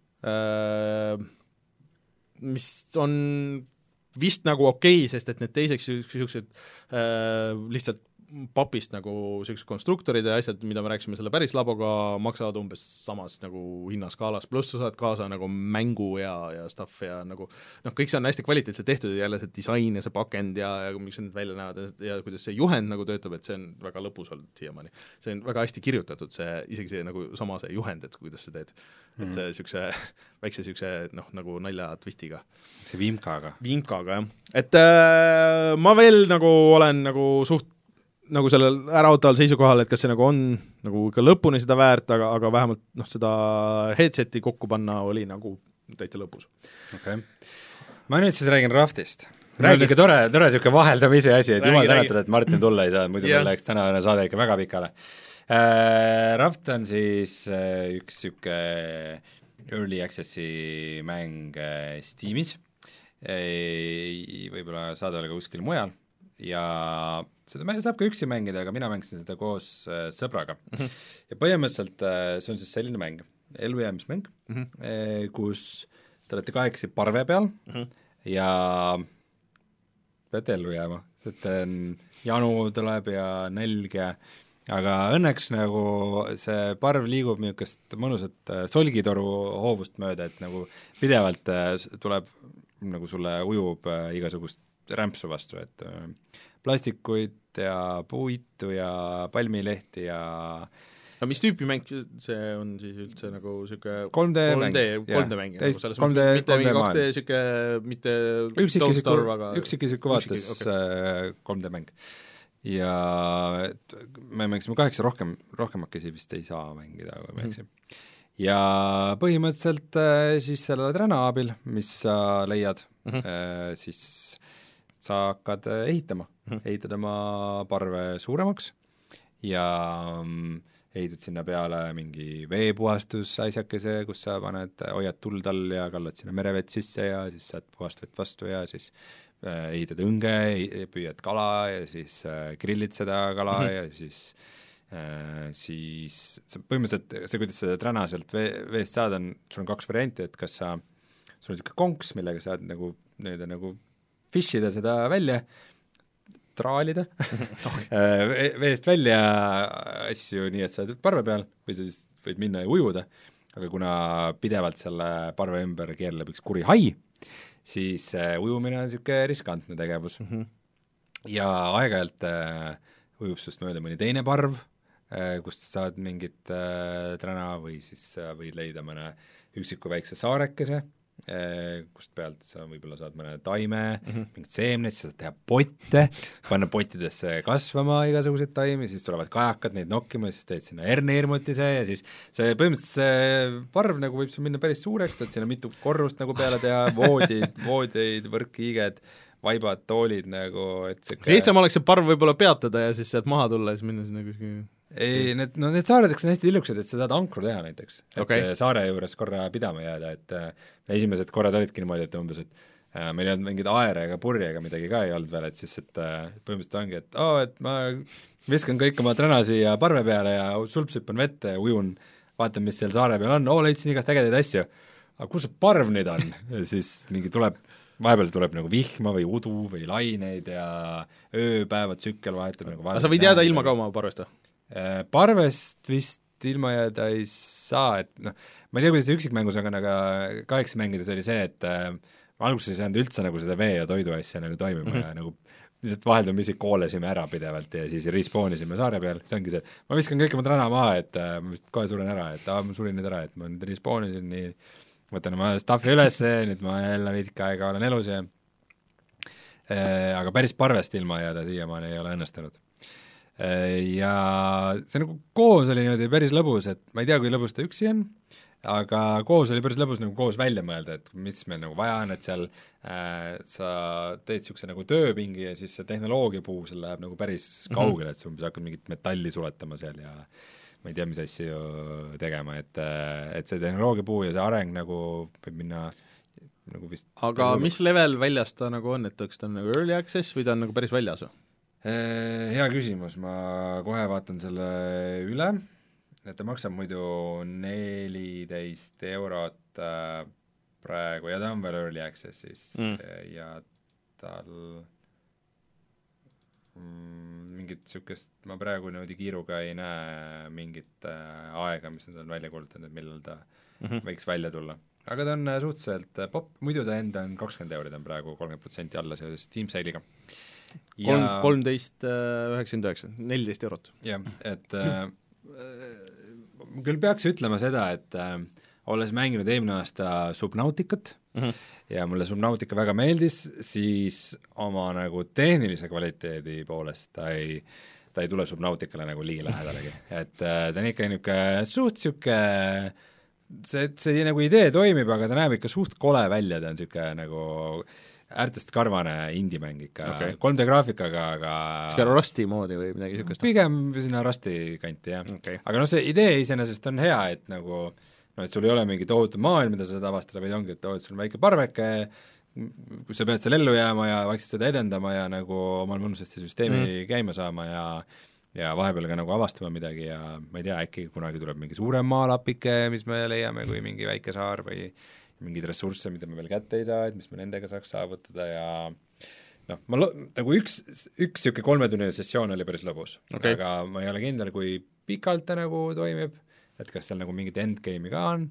mis on vist nagu okei okay,, sest et need teiseks niisugused lihtsalt papist nagu niisugused konstruktorid ja asjad, mida me rääkisime selle päris laboga, maksavad umbes samas nagu hinnaskaalas, pluss sa saad kaasa nagu mängu ja, ja stuff ja nagu noh, kõik see on hästi kvaliteetselt tehtud ja jälle see disain ja see pakend ja, ja miks need välja näevad ja kuidas see juhend nagu töötab, et see on väga lõbus olnud siiamaani. See on väga hästi kirjutatud, see, isegi see nagu sama see juhend, et kuidas sa teed mm. et niisuguse väikse niisuguse noh, nagu nalja twistiga. See viimkaga. Viimkaga, jah. Et äh, ma veel nagu olen nagu suht nagu sellel äraotaval seisukohal, et kas see nagu on nagu ikka lõpuni seda väärt, aga, aga vähemalt noh, seda headseti kokku panna oli nagu täitsa lõpus. Okei okay. Ma nüüd siis räägin Raftist. Räägi. Ikka tore, tore niisugune vaheldamise asi, et jumal tänatud, et Martin tulla ei saa, muidu meil läheks tänane saade ikka väga pikale. Äh, Raft on siis äh, üks niisugune early access'i mäng äh, Steamis, äh, võib-olla saada ole ka kuskil mujal, ja seda saab ka üksi mängida, aga mina mängisin seda koos äh, sõbraga mm. -hmm. ja põhimõtteliselt äh, see on siis selline mäng, ellujäämismäng mm, -hmm. äh, kus te olete kahekesi parve peal mm -hmm. ja peate ellu jääma, et äh, janu tuleb ja nälg ja aga õnneks nagu see parv liigub niisugust mõnusat äh, solgitoru hoovust mööda, et nagu pidevalt äh, tuleb, nagu sulle ujub äh, igasugust rämpsu vastu, et äh, plastikuid ja puitu ja palmilehti ja aga mis tüüpi mäng see on siis üldse nagu niisugune kolm D mäng, kolm D mäng, nagu selles mõttes, mitte mingi kaks D niisugune, mitte üksikisiku, üksikisiku vaates okay. kolm D mäng. Ja me mängisime kaheksa, rohkem, rohkemakesi vist ei saa mängida, kui me eksin. Ja põhimõtteliselt siis selle träna abil, mis sa leiad, mm-hmm. siis sa hakkad ehitama, mm-hmm. ehitad oma parve suuremaks ja ehitad sinna peale mingi veepuhastusasjakese, kus sa paned, hoiad tuld all ja kallad sinna merevett sisse ja siis saad puhast vett vastu ja siis äh, ehitad õnge, püüad kala ja siis äh, grillid seda kala mm-hmm. ja siis äh, siis sa põhimõtteliselt see, kuidas seda träna sealt vee, veest saada, on, sul on kaks varianti, et kas sa, sul on niisugune konks, millega saad nagu nii-öelda nagu fishida seda välja, traalida veest välja asju nii, et sa oled parve peal või sa siis võid minna ja ujuda, aga kuna pidevalt selle parve ümber keerleb üks kuri hai, siis uh, ujumine on niisugune riskantne tegevus mm. -hmm. ja aeg-ajalt uh, ujub sust mööda mõni teine parv, uh, kust saad mingit uh, träna või siis uh, võid leida mõne üksiku väikse saarekese, kust pealt sa võib-olla saad mõne taime mm, -hmm. mingid seemned, siis saad teha potte, panna pottidesse kasvama igasuguseid taimi, siis tulevad kajakad neid nokkima, siis teed sinna hernehirmutise ja siis see põhimõtteliselt see parv nagu võib sul minna päris suureks, saad sinna mitu korrust nagu peale teha, voodid, voodeid, võrkkiiged, vaibad, toolid nagu, et siuke... Lihtsam oleks see parv võib-olla peatada ja siis sealt maha tulla ja siis minna sinna kuskil ei, need, no need saaredeks on hästi illuksed, et sa saad ankru teha näiteks, et okay. saare juures korra pidama jääda, et äh, esimesed korrad olidki niimoodi, et umbes, et äh, meil ei olnud mingid aere ega purje ega midagi ka ei olnud veel, et siis, et äh, põhimõtteliselt ongi, et oo, oh, et ma viskan kõik oma träna siia parve peale ja sulpsüpan vette ja ujun, vaatan, mis seal saare peal on, oo, leidsin igast ägedaid asju, aga kus see parv nüüd on? Ja siis mingi tuleb, vahepeal tuleb nagu vihma või udu või laineid ja ööpäevad tsükkel vahetab nagu aga sa võid jääda ilma ka oma parvest või? Parvest vist ilma jääda ei saa, et noh, ma ei tea, kuidas see üksikmängus on, aga kaheksa mängides oli see, et äh, alguses ei saanud üldse nagu seda vee ja toidu asja nagu toimima mm -hmm. ja nagu lihtsalt vaheldumisi koolesime ära pidevalt ja siis respawnisime saare peal, see ongi see, ma viskan kõik oma trana maha, et äh, ma vist kohe suren ära, et aa, ma surin nüüd ära, et ma nüüd respawnisin, nii võtan oma staffi üles, nüüd ma jälle veidike aega olen elus ja äh, aga päris parvest ilma jääda siiamaani ei ole õnnestunud äh,. Ja see nagu koos oli niimoodi päris lõbus, et ma ei tea, kui lõbus ta üksi on, aga koos oli päris lõbus nagu koos välja mõelda, et mis meil nagu vaja on, et seal äh, sa teed niisuguse nagu tööpingi ja siis see tehnoloogiapuu, seal läheb nagu päris kaugele, et sa umbes hakkad mingit metalli suletama seal ja ma ei tea, mis asju tegema, et, et see tehnoloogiapuu ja see areng nagu võib minna nagu vist aga nagu mis level väljas ta nagu on, et kas ta on nagu early access või ta on nagu päris väljas? Hea küsimus, ma kohe vaatan selle üle, et ta maksab muidu neliteist eurot äh, praegu ja ta on veel early access siis mm. ja tal mm, mingit niisugust, ma praegu niimoodi kiiruga ei näe mingit äh, aega, mis nad on välja kuulutanud, et millal ta mm -hmm. võiks välja tulla. Aga ta on äh, suhteliselt äh, popp, muidu ta enda on kakskümmend eurot, on praegu kolmkümmend protsenti alla seoses Steam Sale'iga. Kolm, kolmteist üheksakümmend üheksa, neliteist eurot. jah, et äh, küll peaks ütlema seda, et äh, olles mänginud eelmine aasta Subnauticat mm -hmm. ja mulle Subnautica väga meeldis, siis oma nagu tehnilise kvaliteedi poolest ta ei, ta ei tule Subnauticale nagu liigi lähedalegi, et äh, ta on ikka niisugune suht niisugune, see, see nagu idee toimib, aga ta näeb ikka suht kole välja, ta on niisugune nagu äärtest karvane indie-mäng ikka okay., kolm D graafikaga, aga niisugune Rusty moodi või midagi niisugust? Pigem sinna Rusty kanti, jah okay.. aga noh, see idee iseenesest on hea, et nagu noh, et sul ei ole mingi tohutu maailm, mida sa saad avastada, vaid ongi, et oo, et sul on väike parveke, kui sa pead seal ellu jääma ja vaikselt seda edendama ja nagu omal mõnusasti süsteemi mm. käima saama ja ja vahepeal ka nagu avastama midagi ja ma ei tea, äkki kunagi tuleb mingi suurem maalapike, mis me leiame, kui mingi väike saar või mingeid ressursse, mida me veel kätte ei saa, et mis me nendega saaks saavutada ja noh, ma lo-, nagu üks, üks niisugune kolmetunnine sessioon oli päris lõbus okay., aga ma ei ole kindel, kui pikalt ta nagu toimib, et kas seal nagu mingit endgame'i ka on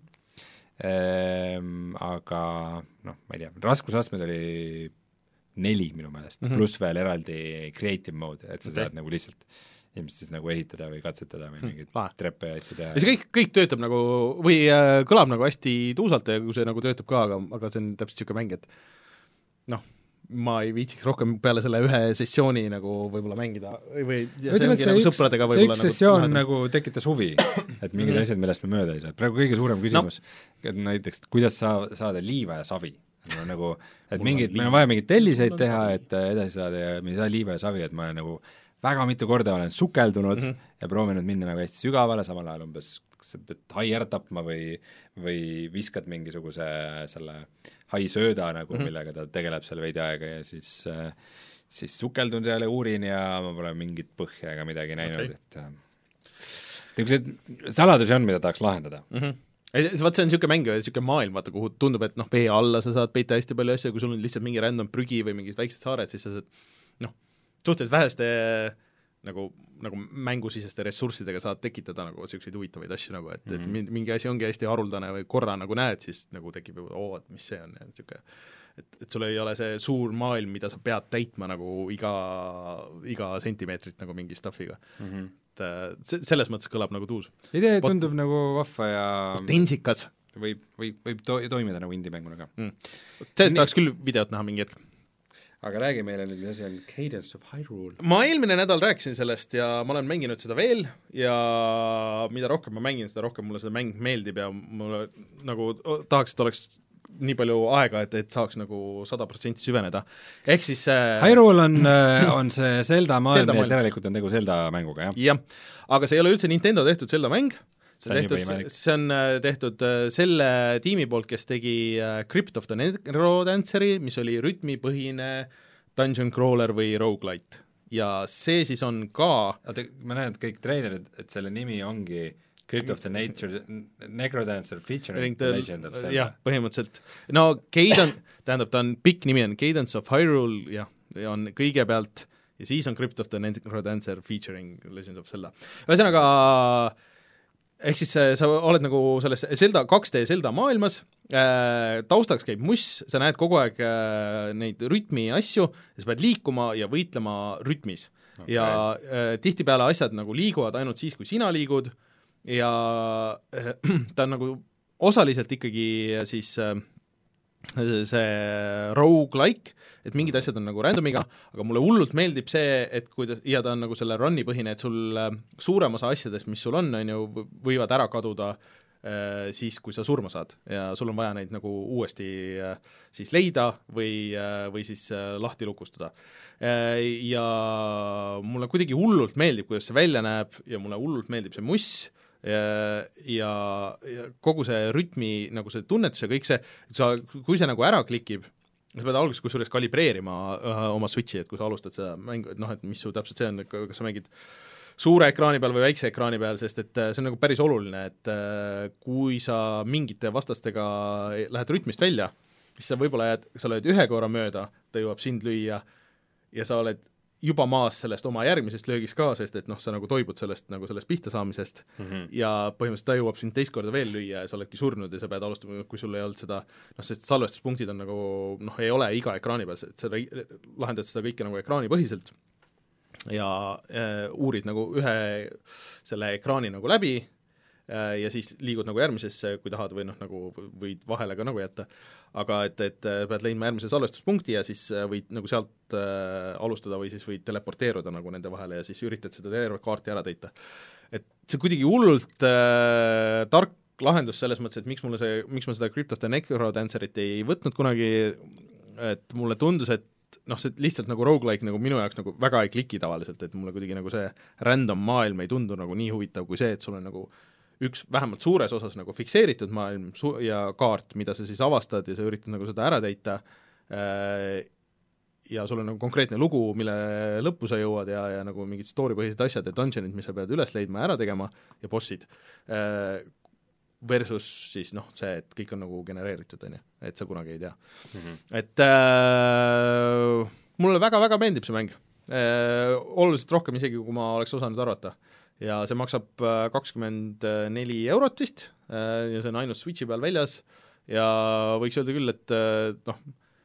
ehm,, aga noh, ma ei tea, raskusastmed oli neli minu meelest mm, -hmm. pluss veel eraldi creative mode, et sa okay. saad nagu lihtsalt ilmselt siis nagu ehitada või katsetada või mingeid hmm, treppe ja asju teha. ja see kõik, kõik töötab nagu, või äh, kõlab nagu hästi tuusalt ja kui see nagu töötab ka, aga, aga see on täpselt niisugune mäng, et noh, ma ei viitsiks rohkem peale selle ühe sessiooni nagu võib-olla mängida või ütleme, et see, nagu üks, see üks nagu sessioon nagu, nagu tekitas huvi, et mingid mm -hmm. asjad, millest me mööda ei saa. praegu kõige suurem küsimus no. näiteks, kuidas saa, saada liiva ja savi no, nagu, et mingid, meil on vaja mingeid telliseid teha, et edasi saada ja me ei saa liiva ja savi, et ma nagu väga mitu korda olen sukeldunud mm -hmm. ja proovinud minna nagu hästi sügavale, samal ajal umbes kas sa pead hai ära tapma või, või viskad mingisuguse selle hai sööda nagu mm, -hmm. millega ta tegeleb seal veidi aega ja siis, siis sukeldun seal ja uurin ja ma pole mingit põhja ega midagi näinud okay., et niisuguseid saladusi on, mida tahaks lahendada mm. -hmm. Vaat see on niisugune mäng, niisugune maailm, vaata, kuhu tundub, et noh, vee alla sa saad peita hästi palju asju, kui sul on lihtsalt mingi random prügi või mingid väiksed saared, siis sa saad noh, suhteliselt väheste nagu, nagu mängusiseste ressurssidega saad tekitada nagu niisuguseid huvitavaid asju nagu, et mm, -hmm. et mingi asi ongi hästi haruldane või korra nagu näed, siis nagu tekib ju, oo, et mis see on ja niisugune, et, et sul ei ole see suur maailm, mida sa pead täitma nagu iga, iga sentimeetrit nagu mingi stuff'iga mm. -hmm. et see, selles mõttes kõlab nagu tuus. idee Pot tundub nagu vahva ja potentsikas. võib, võib, võib to toimida nagu indie-mänguna ka mm.. sellest tahaks küll videot näha mingi hetk. Aga räägi meile nüüd, mis asi on Cadence of Hyrule? Ma eelmine nädal rääkisin sellest ja ma olen mänginud seda veel ja mida rohkem ma mängin, seda rohkem mulle seda mäng meeldib ja mulle nagu tahaks, et oleks nii palju aega, et, et saaks nagu sada protsenti süveneda. Ehk siis äh, Hyrule on, on see Zelda maailm, et järelikult on tegu Zelda mänguga, jah? jah, aga see ei ole üldse Nintendo tehtud Zelda mäng, see on, tehtud, see on tehtud selle tiimi poolt, kes tegi Crypt of the Necrodanceri, mis oli rütmipõhine dungeon crawler või roguelite. Ja see siis on ka Oota, ma näen, et kõik treilerid, et selle nimi ongi Crypt of the Nature, Necrodancer featuring the Legend of Zelda. jah, põhimõtteliselt. No Cadence, tähendab, ta on, pikk nimi on Cadence of Hyrule, jah, ja on kõigepealt, ja siis on Crypt of the Necrodancer featuring Legend of Zelda. ühesõnaga ehk siis sa oled nagu selles Zelda, kaks D Zelda maailmas, äh, taustaks käib muss, sa näed kogu aeg äh, neid rütmi asju ja sa pead liikuma ja võitlema rütmis okay. ja äh, tihtipeale asjad nagu liiguvad ainult siis, kui sina liigud ja äh, ta on nagu osaliselt ikkagi siis äh, see roguelike, et mingid asjad on nagu randomiga, aga mulle hullult meeldib see, et kui ta, ja ta on nagu selle run'i põhine, et sul suurem osa asjadest, mis sul on, on ju, võivad ära kaduda äh, siis, kui sa surma saad ja sul on vaja neid nagu uuesti äh, siis leida või äh,, või siis äh, lahti lukustada äh,. Ja mulle kuidagi hullult meeldib, kuidas see välja näeb ja mulle hullult meeldib see muss, Ja, ja, ja kogu see rütmi nagu see tunnetus ja kõik see, sa, kui see nagu ära klikib, sa pead alguses kusjuures kalibreerima uh, oma switchi, et kui sa alustad seda mängu, et noh, et mis su täpselt see on, kas sa mängid suure ekraani peal või väikse ekraani peal, sest et see on nagu päris oluline, et uh, kui sa mingite vastastega lähed rütmist välja, siis sa võib-olla jääd, sa lööd ühe korra mööda, ta jõuab sind lüüa ja sa oled juba maas sellest oma järgmisest löögist ka, sest et noh, sa nagu toibud sellest, nagu sellest pihta saamisest mm -hmm. ja põhimõtteliselt ta jõuab sind teist korda veel lüüa ja sa oledki surnud ja sa pead alustama, kui sul ei olnud seda, noh, sest salvestuspunktid on nagu, noh, ei ole iga ekraani peal, et sa lahendad seda kõike nagu ekraanipõhiselt ja äh, uurid nagu ühe selle ekraani nagu läbi äh, ja siis liigud nagu järgmisesse, kui tahad, või noh, nagu võid vahele ka nagu jätta, aga et, et pead leidma järgmise salvestuspunkti ja siis võid nagu sealt äh, alustada või siis võid teleporteeruda nagu nende vahele ja siis üritad seda terve kaarti ära täita. Et see kuidagi hullult äh, tark lahendus selles mõttes, et miks mulle see, miks ma seda Crypt of the Necrodancerit ei võtnud kunagi, et mulle tundus, et noh, see lihtsalt nagu roguelike nagu minu jaoks nagu väga ei kliki tavaliselt, et mulle kuidagi nagu see random maailm ei tundu nagu nii huvitav kui see, et sul on nagu üks vähemalt suures osas nagu fikseeritud maailm su- ja kaart, mida sa siis avastad ja sa üritad nagu seda ära täita äh, ja sul on nagu konkreetne lugu, mille lõppu sa jõuad ja, ja nagu mingid story-põhised asjad ja dungeonid, mis sa pead üles leidma ja ära tegema ja bossid äh, versus siis noh, see, et kõik on nagu genereeritud, on ju, et sa kunagi ei tea mm. -hmm. Et äh, mulle väga-väga meeldib see mäng äh, oluliselt rohkem isegi, kui ma oleks osanud arvata. Ja see maksab kakskümmend neli eurot vist ja see on ainult Switchi peal väljas ja võiks öelda küll, et noh,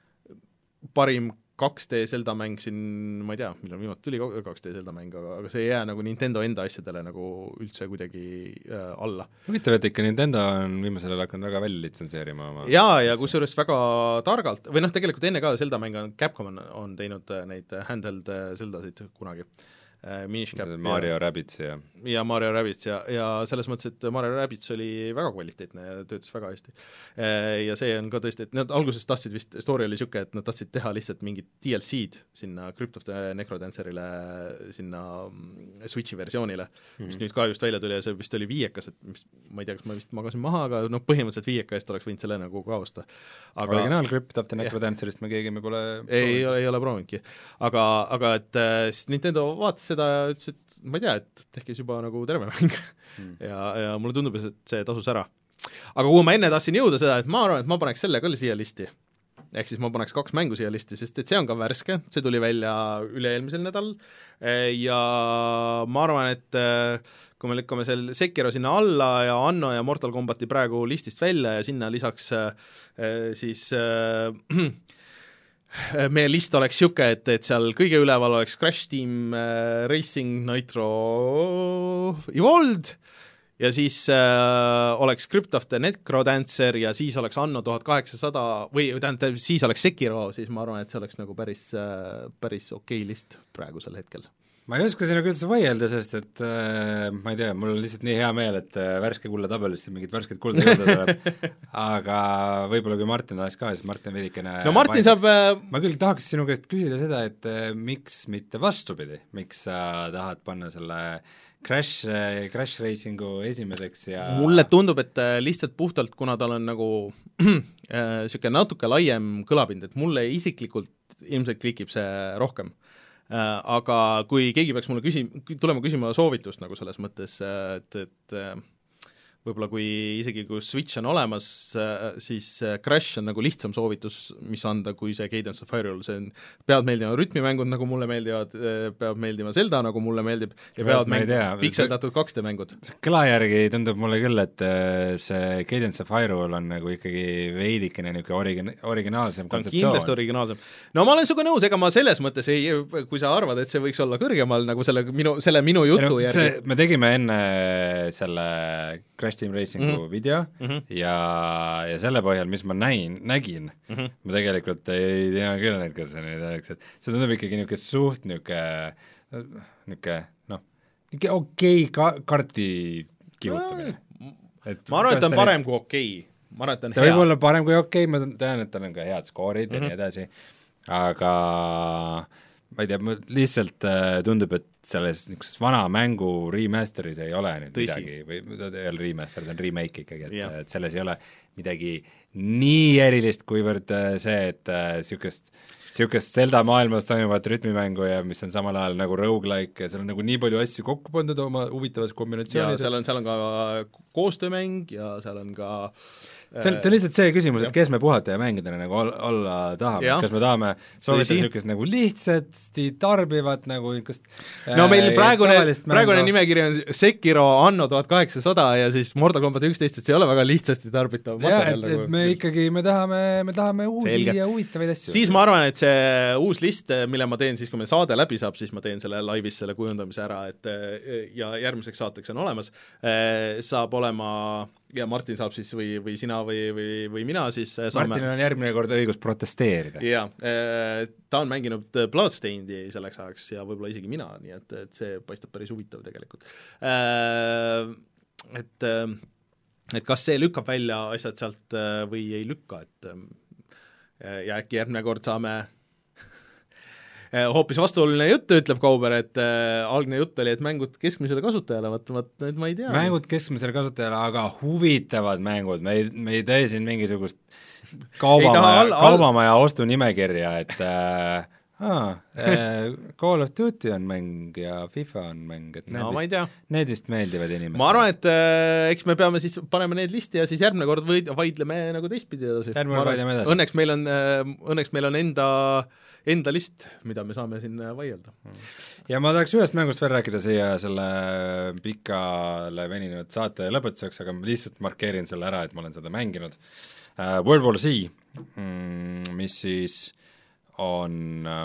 parim kaks D Zelda mäng siin, ma ei tea, millal viimati tuli kaks D Zelda mäng, aga, aga see ei jää nagu Nintendo enda asjadele nagu üldse kuidagi äh, alla. Huvitav, et ikka Nintendo on viimasel ajal hakanud väga välja litsenseerima oma jaa, ja kusjuures väga targalt, või noh, tegelikult enne ka Zelda mäng on, Capcom on, on teinud neid handheld Zeldasid kunagi. Minish Cap Mario ja, Rabbids ja ja Mario Rabbids ja, ja selles mõttes, et Mario Rabbids oli väga kvaliteetne ja töötas väga hästi. Ja see on ka tõesti, et nad alguses tahtsid vist, story oli niisugune, et nad tahtsid teha lihtsalt mingit D L C-d sinna Crypt of the Necrodancerile, sinna Switchi versioonile, mis mm-hmm. nüüd ka just välja tuli ja see vist oli viiekas, et mis, ma ei tea, kas ma vist magasin maha, aga noh, põhimõtteliselt viieka eest oleks võinud selle nagu ka osta. Aga originaal Crypt of the Necrodancerist me keegi me pole ei ole, ei ole proovinudki. Aga, aga et äh, Nintendo vaatas seda ja ütles, et ma ei tea, et tehkis juba nagu terve mäng mm. ja, ja mulle tundub, et see tasus ära. Aga kuhu ma enne tahtsin jõuda seda, et ma arvan, et ma paneks selle ka siia listi. Ehk siis ma paneks kaks mängu siia listi, sest et see on ka värske, see tuli välja üle-eelmisel nädal ja ma arvan, et kui me lükkame seal Sekiro sinna alla ja Anno ja Mortal Combati praegu listist välja ja sinna lisaks siis meie list oleks niisugune, et, et seal kõige üleval oleks Crash Team äh, Racing Nitro Evolved ja siis äh, oleks Crypt of the Necrodancer ja siis oleks Anno tuhat kaheksasada või tähendab, siis oleks Sekiro, siis ma arvan, et see oleks nagu päris, äh, päris okei list praegusel hetkel. Ma ei oska sinuga üldse vaielda, sest et äh, ma ei tea, mul on lihtsalt nii hea meel, et äh, värske kulla tabelisse mingid värsked kulda jõuda tuleb, aga võib-olla kui Martin oleks ka, siis Martin veidikene no Martin saab äh... ma küll tahaks sinu käest küsida seda, et äh, miks mitte vastupidi, miks sa tahad panna selle Crash, Crash Racingu esimeseks ja mulle tundub, et äh, lihtsalt puhtalt, kuna tal on nagu niisugune äh, natuke laiem kõlapind, et mulle isiklikult ilmselt klikib see rohkem. Äh, aga kui keegi peaks mulle küsi-, tulema küsima soovitust nagu selles mõttes, et, et võib-olla kui isegi kui Switch on olemas, siis Crash on nagu lihtsam soovitus, mis anda, kui see Cadence of Hyrule, see on, peavad meeldima rütmimängud, nagu mulle meeldivad, peavad meeldima Zelda, nagu mulle meeldib, ja peavad meeldima pikseldatud kaks D mängud. Kõla järgi tundub mulle küll, et see Cadence of Hyrule on nagu ikkagi veidikene niisugune origin-, originaalsem kontseptsioon. Kindlasti originaalsem. No ma olen sinuga nõus, ega ma selles mõttes ei, kui sa arvad, et see võiks olla kõrgemal nagu selle minu, selle minu jutu no, järgi. Me tegime enne selle Crash Team Racingu mm -hmm. video mm -hmm. ja, ja selle põhjal, mis ma näin, nägin mm, -hmm. ma tegelikult ei tea küll neid, kas see nüüd oleks, et see tundub ikkagi niisugune suht niisugune, niisugune noh, niisugune okei ka-, karti kihutamine. ma arvan, et ta on parem kui okei, ma arvan, et ta on ta hea. võib olla parem kui okei, ma tean, et tal on ka head skoorid mm -hmm. ja nii edasi, aga ma ei tea, lihtsalt tundub, et selles niisuguses vana mängu remasteris ei ole nüüd Tõsi. midagi, või ta ei ole remaster, ta on remake ikkagi, et, et selles ei ole midagi nii erilist, kuivõrd see, et niisugust niisugust Zelda maailmas toimuvat rütmimängu ja mis on samal ajal nagu roguelike ja seal on nagu nii palju asju kokku pandud oma huvitavas kombinatsioonis. ja seal on, seal on ka koostöömäng ja seal on ka see on, see on lihtsalt see küsimus, et kes me puhata ja mängida nagu olla tahame, kas me tahame soovida niisugust nagu lihtsasti tarbivat nagu niisugust no meil praegune, praegune nimekiri on Sekiro Anno tuhat kaheksasada ja siis Mortal Combat üksteist, et see ei ole väga lihtsasti tarbitav materjal. Et, et me ikkagi, me tahame, me tahame uusi Selge. ja huvitavaid asju. Siis ma arvan, et see uus list, mille ma teen siis, kui meil saade läbi saab, siis ma teen selle laivis selle kujundamise ära, et ja järgmiseks saateks on olemas, saab olema ja Martin saab siis või, või sina või, või, või mina siis saame... Martinil on järgmine kord õigus protesteerida. Jaa, ta on mänginud Bloodstainedi selleks ajaks ja võib-olla isegi mina, nii et, et see paistab päris huvitav tegelikult. Et, et kas see lükkab välja asjad sealt või ei lükka, et ja äkki järgmine kord saame hoopis vastuoluline jutt, ütleb Kauber, et äh, algne jutt oli, et mängud keskmisele kasutajale, vaat, vaat nüüd ma ei tea. Mängud keskmisele kasutajale, aga huvitavad mängud, me ei, me ei tee siin mingisugust kaubamaja, al, al... kaubamaja ostu nimekirja, et äh, ah, äh, Call of Duty on mäng ja FIFA on mäng, et no, need, vist, need vist meeldivad inimestele. Ma arvan, et äh, eks me peame siis panema need listi ja siis järgmine kord võid, vaidleme nagu teistpidi edasi. Järgmine kord vaidleme edasi. Õnneks meil on, äh, õnneks meil on enda enda list, mida me saame siin vaielda. Ja ma tahaks ühest mängust veel rääkida siia selle pikale veninud saate lõpetuseks, aga ma lihtsalt markeerin selle ära, et ma olen seda mänginud. Uh, World War Z, mm, mis siis on uh,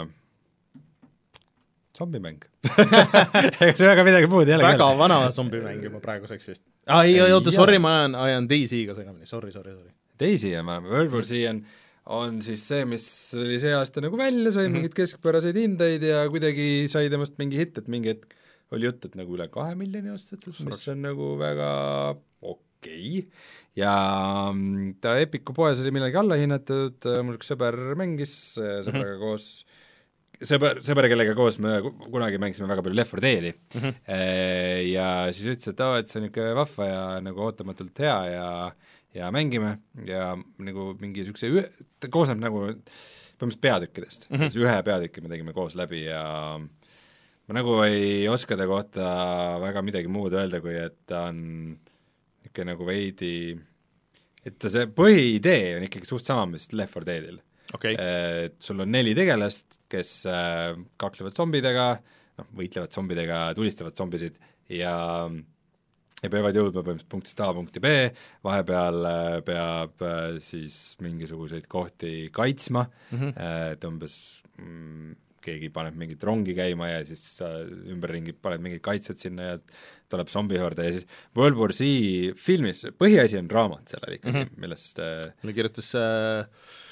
zombimäng. Ega see väga midagi muud ei ole. Väga kell. Vana zombimäng juba praeguseks vist. Ah, ei, ei, oota, sorry, ma ajan, ajan Daisy-ga segamini, sorry, sorry, sorry. Daisy on, World War Z on on siis see, mis oli see aasta nagu välja, sai mm -hmm. mingid keskpäraseid hindeid ja kuidagi sai temast mingi hitt, et mingi hetk oli jutt, et nagu üle kahe miljoni ostetud, mis on nagu väga okei okay. Ja ta Epiku poes oli millegi alla hinnatud, mul üks sõber mängis sõbraga mm -hmm. koos, sõber, sõber, kellega koos me kunagi mängisime väga palju Left four Deadi mm -hmm. ja siis ütles, et, oh, et see on niisugune vahva ja nagu ootamatult hea ja ja mängime ja nagu mingi niisuguse, ta koosneb nagu põhimõtteliselt peatükkidest mm, -hmm. ühe peatüki me tegime koos läbi ja ma nagu ei oska ta kohta väga midagi muud öelda, kui et ta on niisugune nagu veidi, et ta see põhiidee on ikkagi suht sama, mis Left four Deadil okay.. Et sul on neli tegelast, kes kaklevad zombidega, noh, võitlevad zombidega, tulistavad zombisid ja ja peavad jõudma põhimõtteliselt punktist A punkti B, vahepeal peab siis mingisuguseid kohti kaitsma mm, -hmm. et umbes mm, keegi paneb mingit rongi käima ja siis ümberringi paneb mingid kaitsed sinna ja tuleb zombihorde ja siis World War Z filmis, põhiasi on raamat sellel ikkagi mm, -hmm. millest mulle kirjutas äh,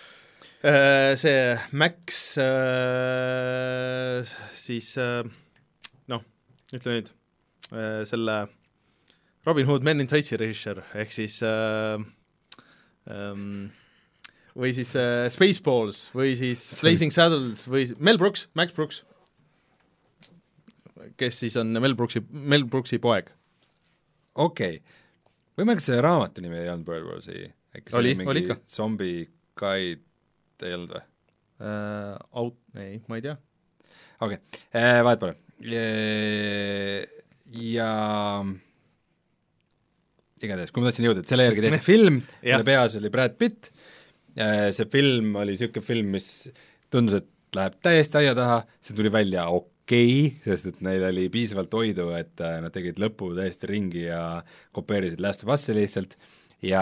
äh, see Max äh, siis äh, noh, ütle nüüd äh, selle Robin Hood Men in Tights'i režissöör, ehk siis äh, ähm, või siis äh, Spaceballs või siis Blazing Saddles või Mel Brooks, Max Brooks, kes siis on Mel Brooksi, Mel Brooksi poeg. Okei okay., võimalik see raamatu nimi ei olnud World War Z, äkki oli, oli ikka? Zombie Guide ei olnud või? Uh, out, ei, ma ei tea. okei okay., vahet pole. Ja igatahes, kui ma tahtsin jõuda, et selle järgi tehti film, mille peas oli Brad Pitt, see film oli niisugune film, mis tundus, et läheb täiesti aia taha, see tuli välja okei, sest et neil oli piisavalt hoidu, et nad tegid lõpu täiesti ringi ja kopeerisid Last of Us'i lihtsalt ja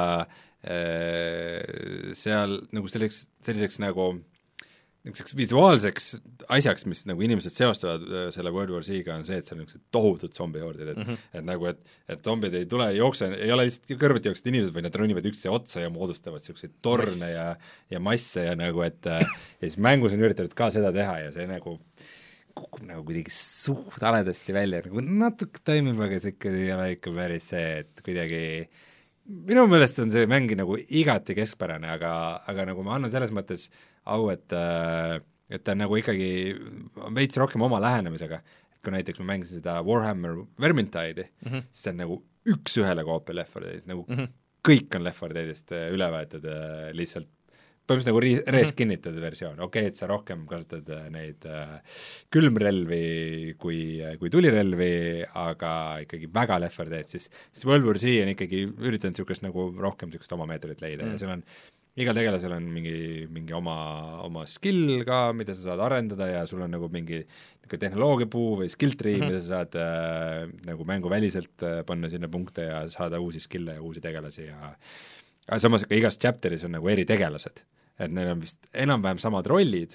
äh, seal nagu selliseks, selliseks nagu niisuguseks visuaalseks asjaks, mis nagu inimesed seostavad selle World War Z-ga, on see, et seal on niisugused tohutud zombihoordid, et mm -hmm. et nagu, et, et zombid ei tule, ei jookse, ei ole lihtsalt kõrvuti jooksvad inimesed, vaid nad ronivad üksteise otsa ja moodustavad niisuguseid torne ja, ja masse ja nagu, et ja siis mängus on üritatud ka seda teha ja see nagu kukub nagu kuidagi suht aledasti välja, nagu natuke toimib, aga see ikka ei ole ikka päris see, et kuidagi minu meelest on see mäng nagu igati keskpärane, aga, aga nagu ma annan selles mõttes au, et, et ta on nagu ikkagi veits rohkem oma lähenemisega, et kui näiteks ma mängisin seda Warhammer Vermintide'i mm, -hmm. siis ta on nagu üks ühele koopia Left four Dead'ist, nagu mm -hmm. kõik on Left four Dead'ist üle võetud lihtsalt põhimõtteliselt nagu re-, rees kinnitatud versioon, okei okay,, et sa rohkem kasutad neid äh, külmrelvi kui, kui tulirelvi, aga ikkagi väga Left four Dead, siis, siis World War Z on ikkagi üritanud niisugust nagu rohkem niisugust oma meetodit leida mm. ja seal on, igal tegelasel on mingi, mingi oma, oma skill ka, mida sa saad arendada ja sul on nagu mingi tehnoloogiapuu või skill tree mm, -hmm. mida sa saad äh, nagu mänguväliselt äh, panna sinna punkte ja saada uusi skill'e ja uusi tegelasi ja aga samas ka igas chapteris on nagu eri tegelased, et neil on vist enam-vähem samad rollid,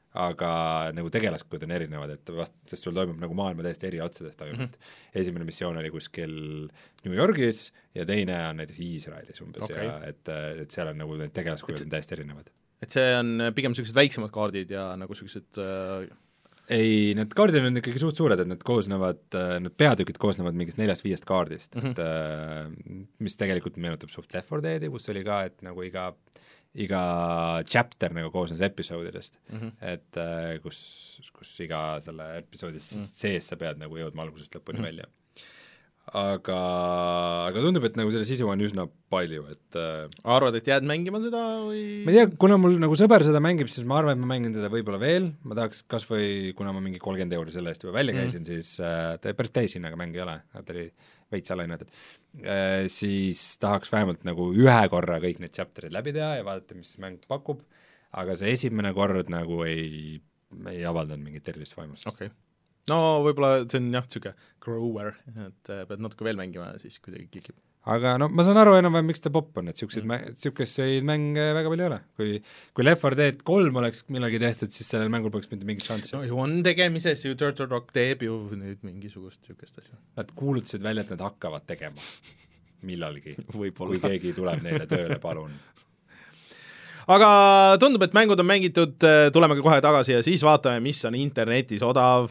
aga nagu tegelaskud on erinevad, et vast, sest sul toimub nagu maailma täiesti eri otsadest toimub mm, -hmm. esimene missioon oli kuskil New Yorgis ja teine on näiteks Iisraelis umbes okay. ja et, et seal on nagu need tegelaskujud on täiesti erinevad. Et see on pigem niisugused väiksemad kaardid ja nagu niisugused äh... ei, need kaardid on ikkagi suht suured, et need koosnevad, need peatükid koosnevad mingist neljast-viiest kaardist mm, -hmm. et mis tegelikult meenutab suht Left four Dead'i, kus oli ka, et nagu iga iga chapter nagu koosnes episoodidest mm, -hmm. et äh, kus, kus iga selle episoodis mm -hmm. sees sa pead nagu jõudma algusest lõpuni mm -hmm. välja. Aga, aga tundub, et nagu selle sisu on üsna palju, et äh, arvad, et jääd mängima seda või? ma ei tea, kuna mul nagu sõber seda mängib, siis ma arvan, et ma mängin teda võib-olla veel, ma tahaks kas või, kuna ma mingi kolmkümmend euri selle eest juba välja käisin mm, -hmm. siis äh, ta päris täishinnaga mäng ei ole, ta oli veits alahinnatud, äh, siis tahaks vähemalt nagu ühe korra kõik need chapterid läbi teha ja vaadata, mis mäng pakub, aga see esimene kord nagu ei, ei avaldanud mingit erilist vaimust. okei okay. No võib-olla see on jah, niisugune grower, et pead natuke veel mängima ja siis kuidagi klikib. Aga no ma saan aru enam-vähem, miks ta popp on, et niisuguseid mm. mä-, niisuguseid mänge väga palju ei ole. Kui, kui Left four Dead kolm oleks millalgi tehtud, siis sellel mängul poleks mitte mingit šanssi. No ju on tegemises, ju Turtle Rock teeb ju nüüd mingisugust niisugust asja. Nad kuulutasid välja, et nad hakkavad tegema millalgi, kui keegi tuleb neile tööle, palun. Aga tundub, et mängud on mängitud, tuleme kohe tagasi ja siis vaatame, mis on internetis odav.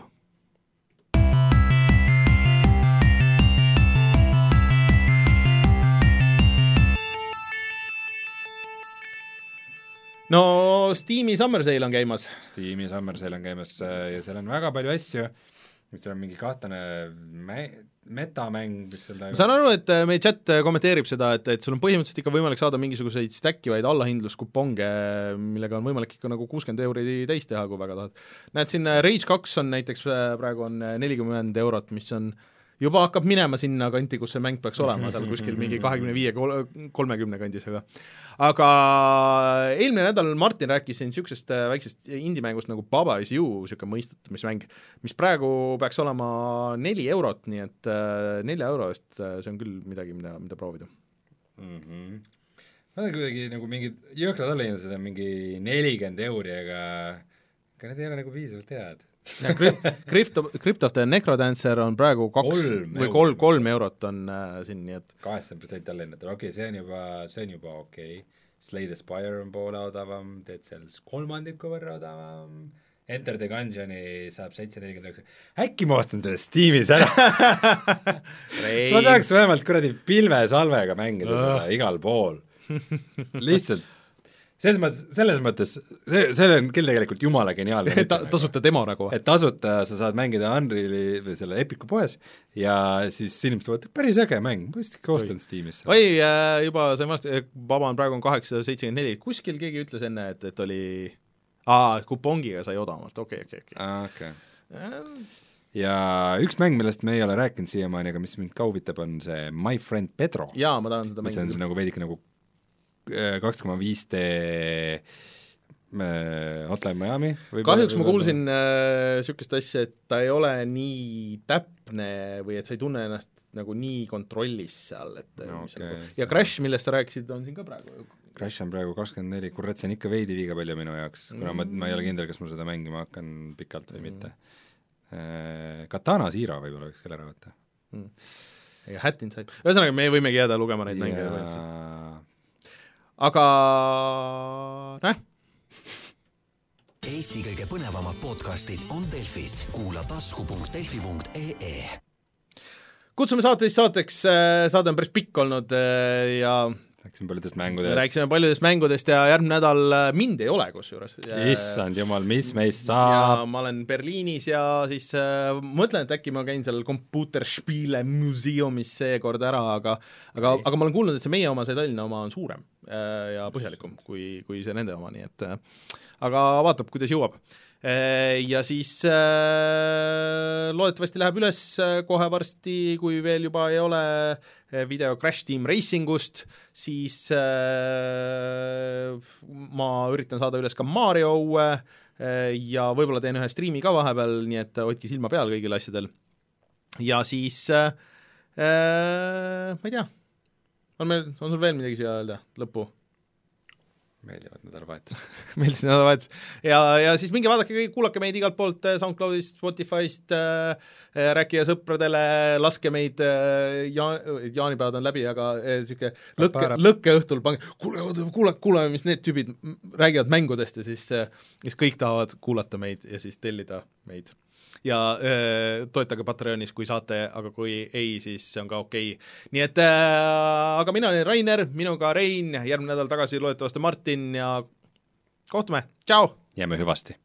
No Steam'i Summer Sale on käimas. Steam'i Summer Sale on käimas ja seal on väga palju asju, mis on mingi kahtlane mä- metamäng, mis seal ma saan aru, et meie chat kommenteerib seda, et, et sul on põhimõtteliselt ikka võimalik saada mingisuguseid stackivaid allahindluskuponge, millega on võimalik ikka nagu kuuskümmend euri täis teha, kui väga tahad. Näed, siin Rage kaks on näiteks praegu on nelikümmend eurot, mis on juba hakkab minema sinna kanti, kus see mäng peaks olema, seal kuskil mingi kahekümne viie kolmekümne kandis, aga aga eelmine nädal Martin rääkis siin niisugusest väiksest indie-mängust nagu Baba Is You, niisugune mõistatamismäng, mis praegu peaks olema neli eurot, nii et nelja euro eest see on küll midagi, mida, mida proovida mm. -hmm. ma olen kuidagi nagu mingid jõhkrad allahinnased on mingi nelikümmend euri, aga aga need ei ole nagu piisavalt head. Crypt of, Crypt of the Necrodancer on praegu kaks kolm või kolm, kolm eurot on äh, siin, nii et kaheksakümmend protsenti allahinnatud, okei okay,, see on juba, see on juba okei okay. Slay the Spire on poole odavam, teed seal kolmandiku võrra odavam, Enter the Gungeoni saab seitse nelikümmend üheksa, äkki ma ostan selle Steamis ära ma tahaks vähemalt kuradi pilvesalvega mängida uh. seda igal pool lihtsalt selles mõttes, selles mõttes, see, see on küll tegelikult jumala geniaalne Ta, tasuta demo nagu. Et tasuta sa saad mängida Unreali või selle Epicu poes ja siis inimesed võtavad päris äge mäng, ma vist ikka ostan Steamis. Oi, juba see maast, Baba on praegu on kaheksasada seitsekümmend neli, kuskil keegi ütles enne, et, et oli aa, kupongiga sai odavamalt, okei, okei, okei. okei. ja üks mäng, millest me ei ole rääkinud siiamaani, aga mis mind ka huvitab, on see My Friend Pedro. jaa, ma tahan seda mis mängida. on nagu veidike nagu kaks koma viis D Hotline Miami või kahjuks ma kuulsin niisugust äh, asja, et ta ei ole nii täpne või et sa ei tunne ennast nagu nii kontrollis seal, et no, mis okay, nagu... ja Crash, millest sa rääkisid, on siin ka praegu. Crash on praegu kakskümmend neli, kurat, see on ikka veidi liiga palju minu jaoks, kuna mm. ma, ma ei ole kindel, kas ma seda mängima hakkan pikalt või mm. mitte. Katana Zero võib-olla võiks küll ära võtta mm.. ega Hat Inside, ühesõnaga me võimegi jääda lugema neid mänge ja... aga näh Eesti kõige põnevamad podcastid on Delfis, kuula tasku punkt delfi punkt ee. Kutsume saatest saateks, saade on päris pikk olnud ja rääkisime paljudest mängudest. rääkisime paljudest mängudest ja järgmine nädal mind ei ole kusjuures. Issand jumal, mis meist saab? Ja ma olen Berliinis ja siis äh, mõtlen, et äkki ma käin seal Computerspiele museumis seekord ära, aga aga, aga ma olen kuulnud, et see meie oma, see Tallinna oma on suurem äh, ja põhjalikum kui, kui see nende oma, nii et äh, aga vaatab, kuidas jõuab. Ja siis äh, loodetavasti läheb üles kohe varsti, kui veel juba ei ole video Crash Team Racingust, siis äh, ma üritan saada üles ka Mario äh, ja võib-olla teen ühe striimi ka vahepeal, nii et hoidke silma peal kõigil asjadel. Ja siis äh, äh, ma ei tea, on, meil, on sul veel midagi siia öelda lõppu? meeldivad nädalavahetus. meeldis nädalavahetus. Ja, ja siis minge vaadake, kuulake meid igalt poolt SoundCloudist, Spotify'st, äh, rääkige sõpradele, laske meid äh, ja-, jaanipäevad on läbi, aga niisugune äh, lõkke, lõkke õhtul pange, kuule, kuule, kuule, mis need tüübid räägivad mängudest ja siis, äh, siis kõik tahavad kuulata meid ja siis tellida meid. Ja äh, toetage Patreonis, kui saate, aga kui ei, siis see on ka okei. Nii et, äh, aga mina olen Rainer, minuga Rein, järgmine nädal tagasi loodetavasti Martin ja kohtume, tšau! Jääme hüvasti!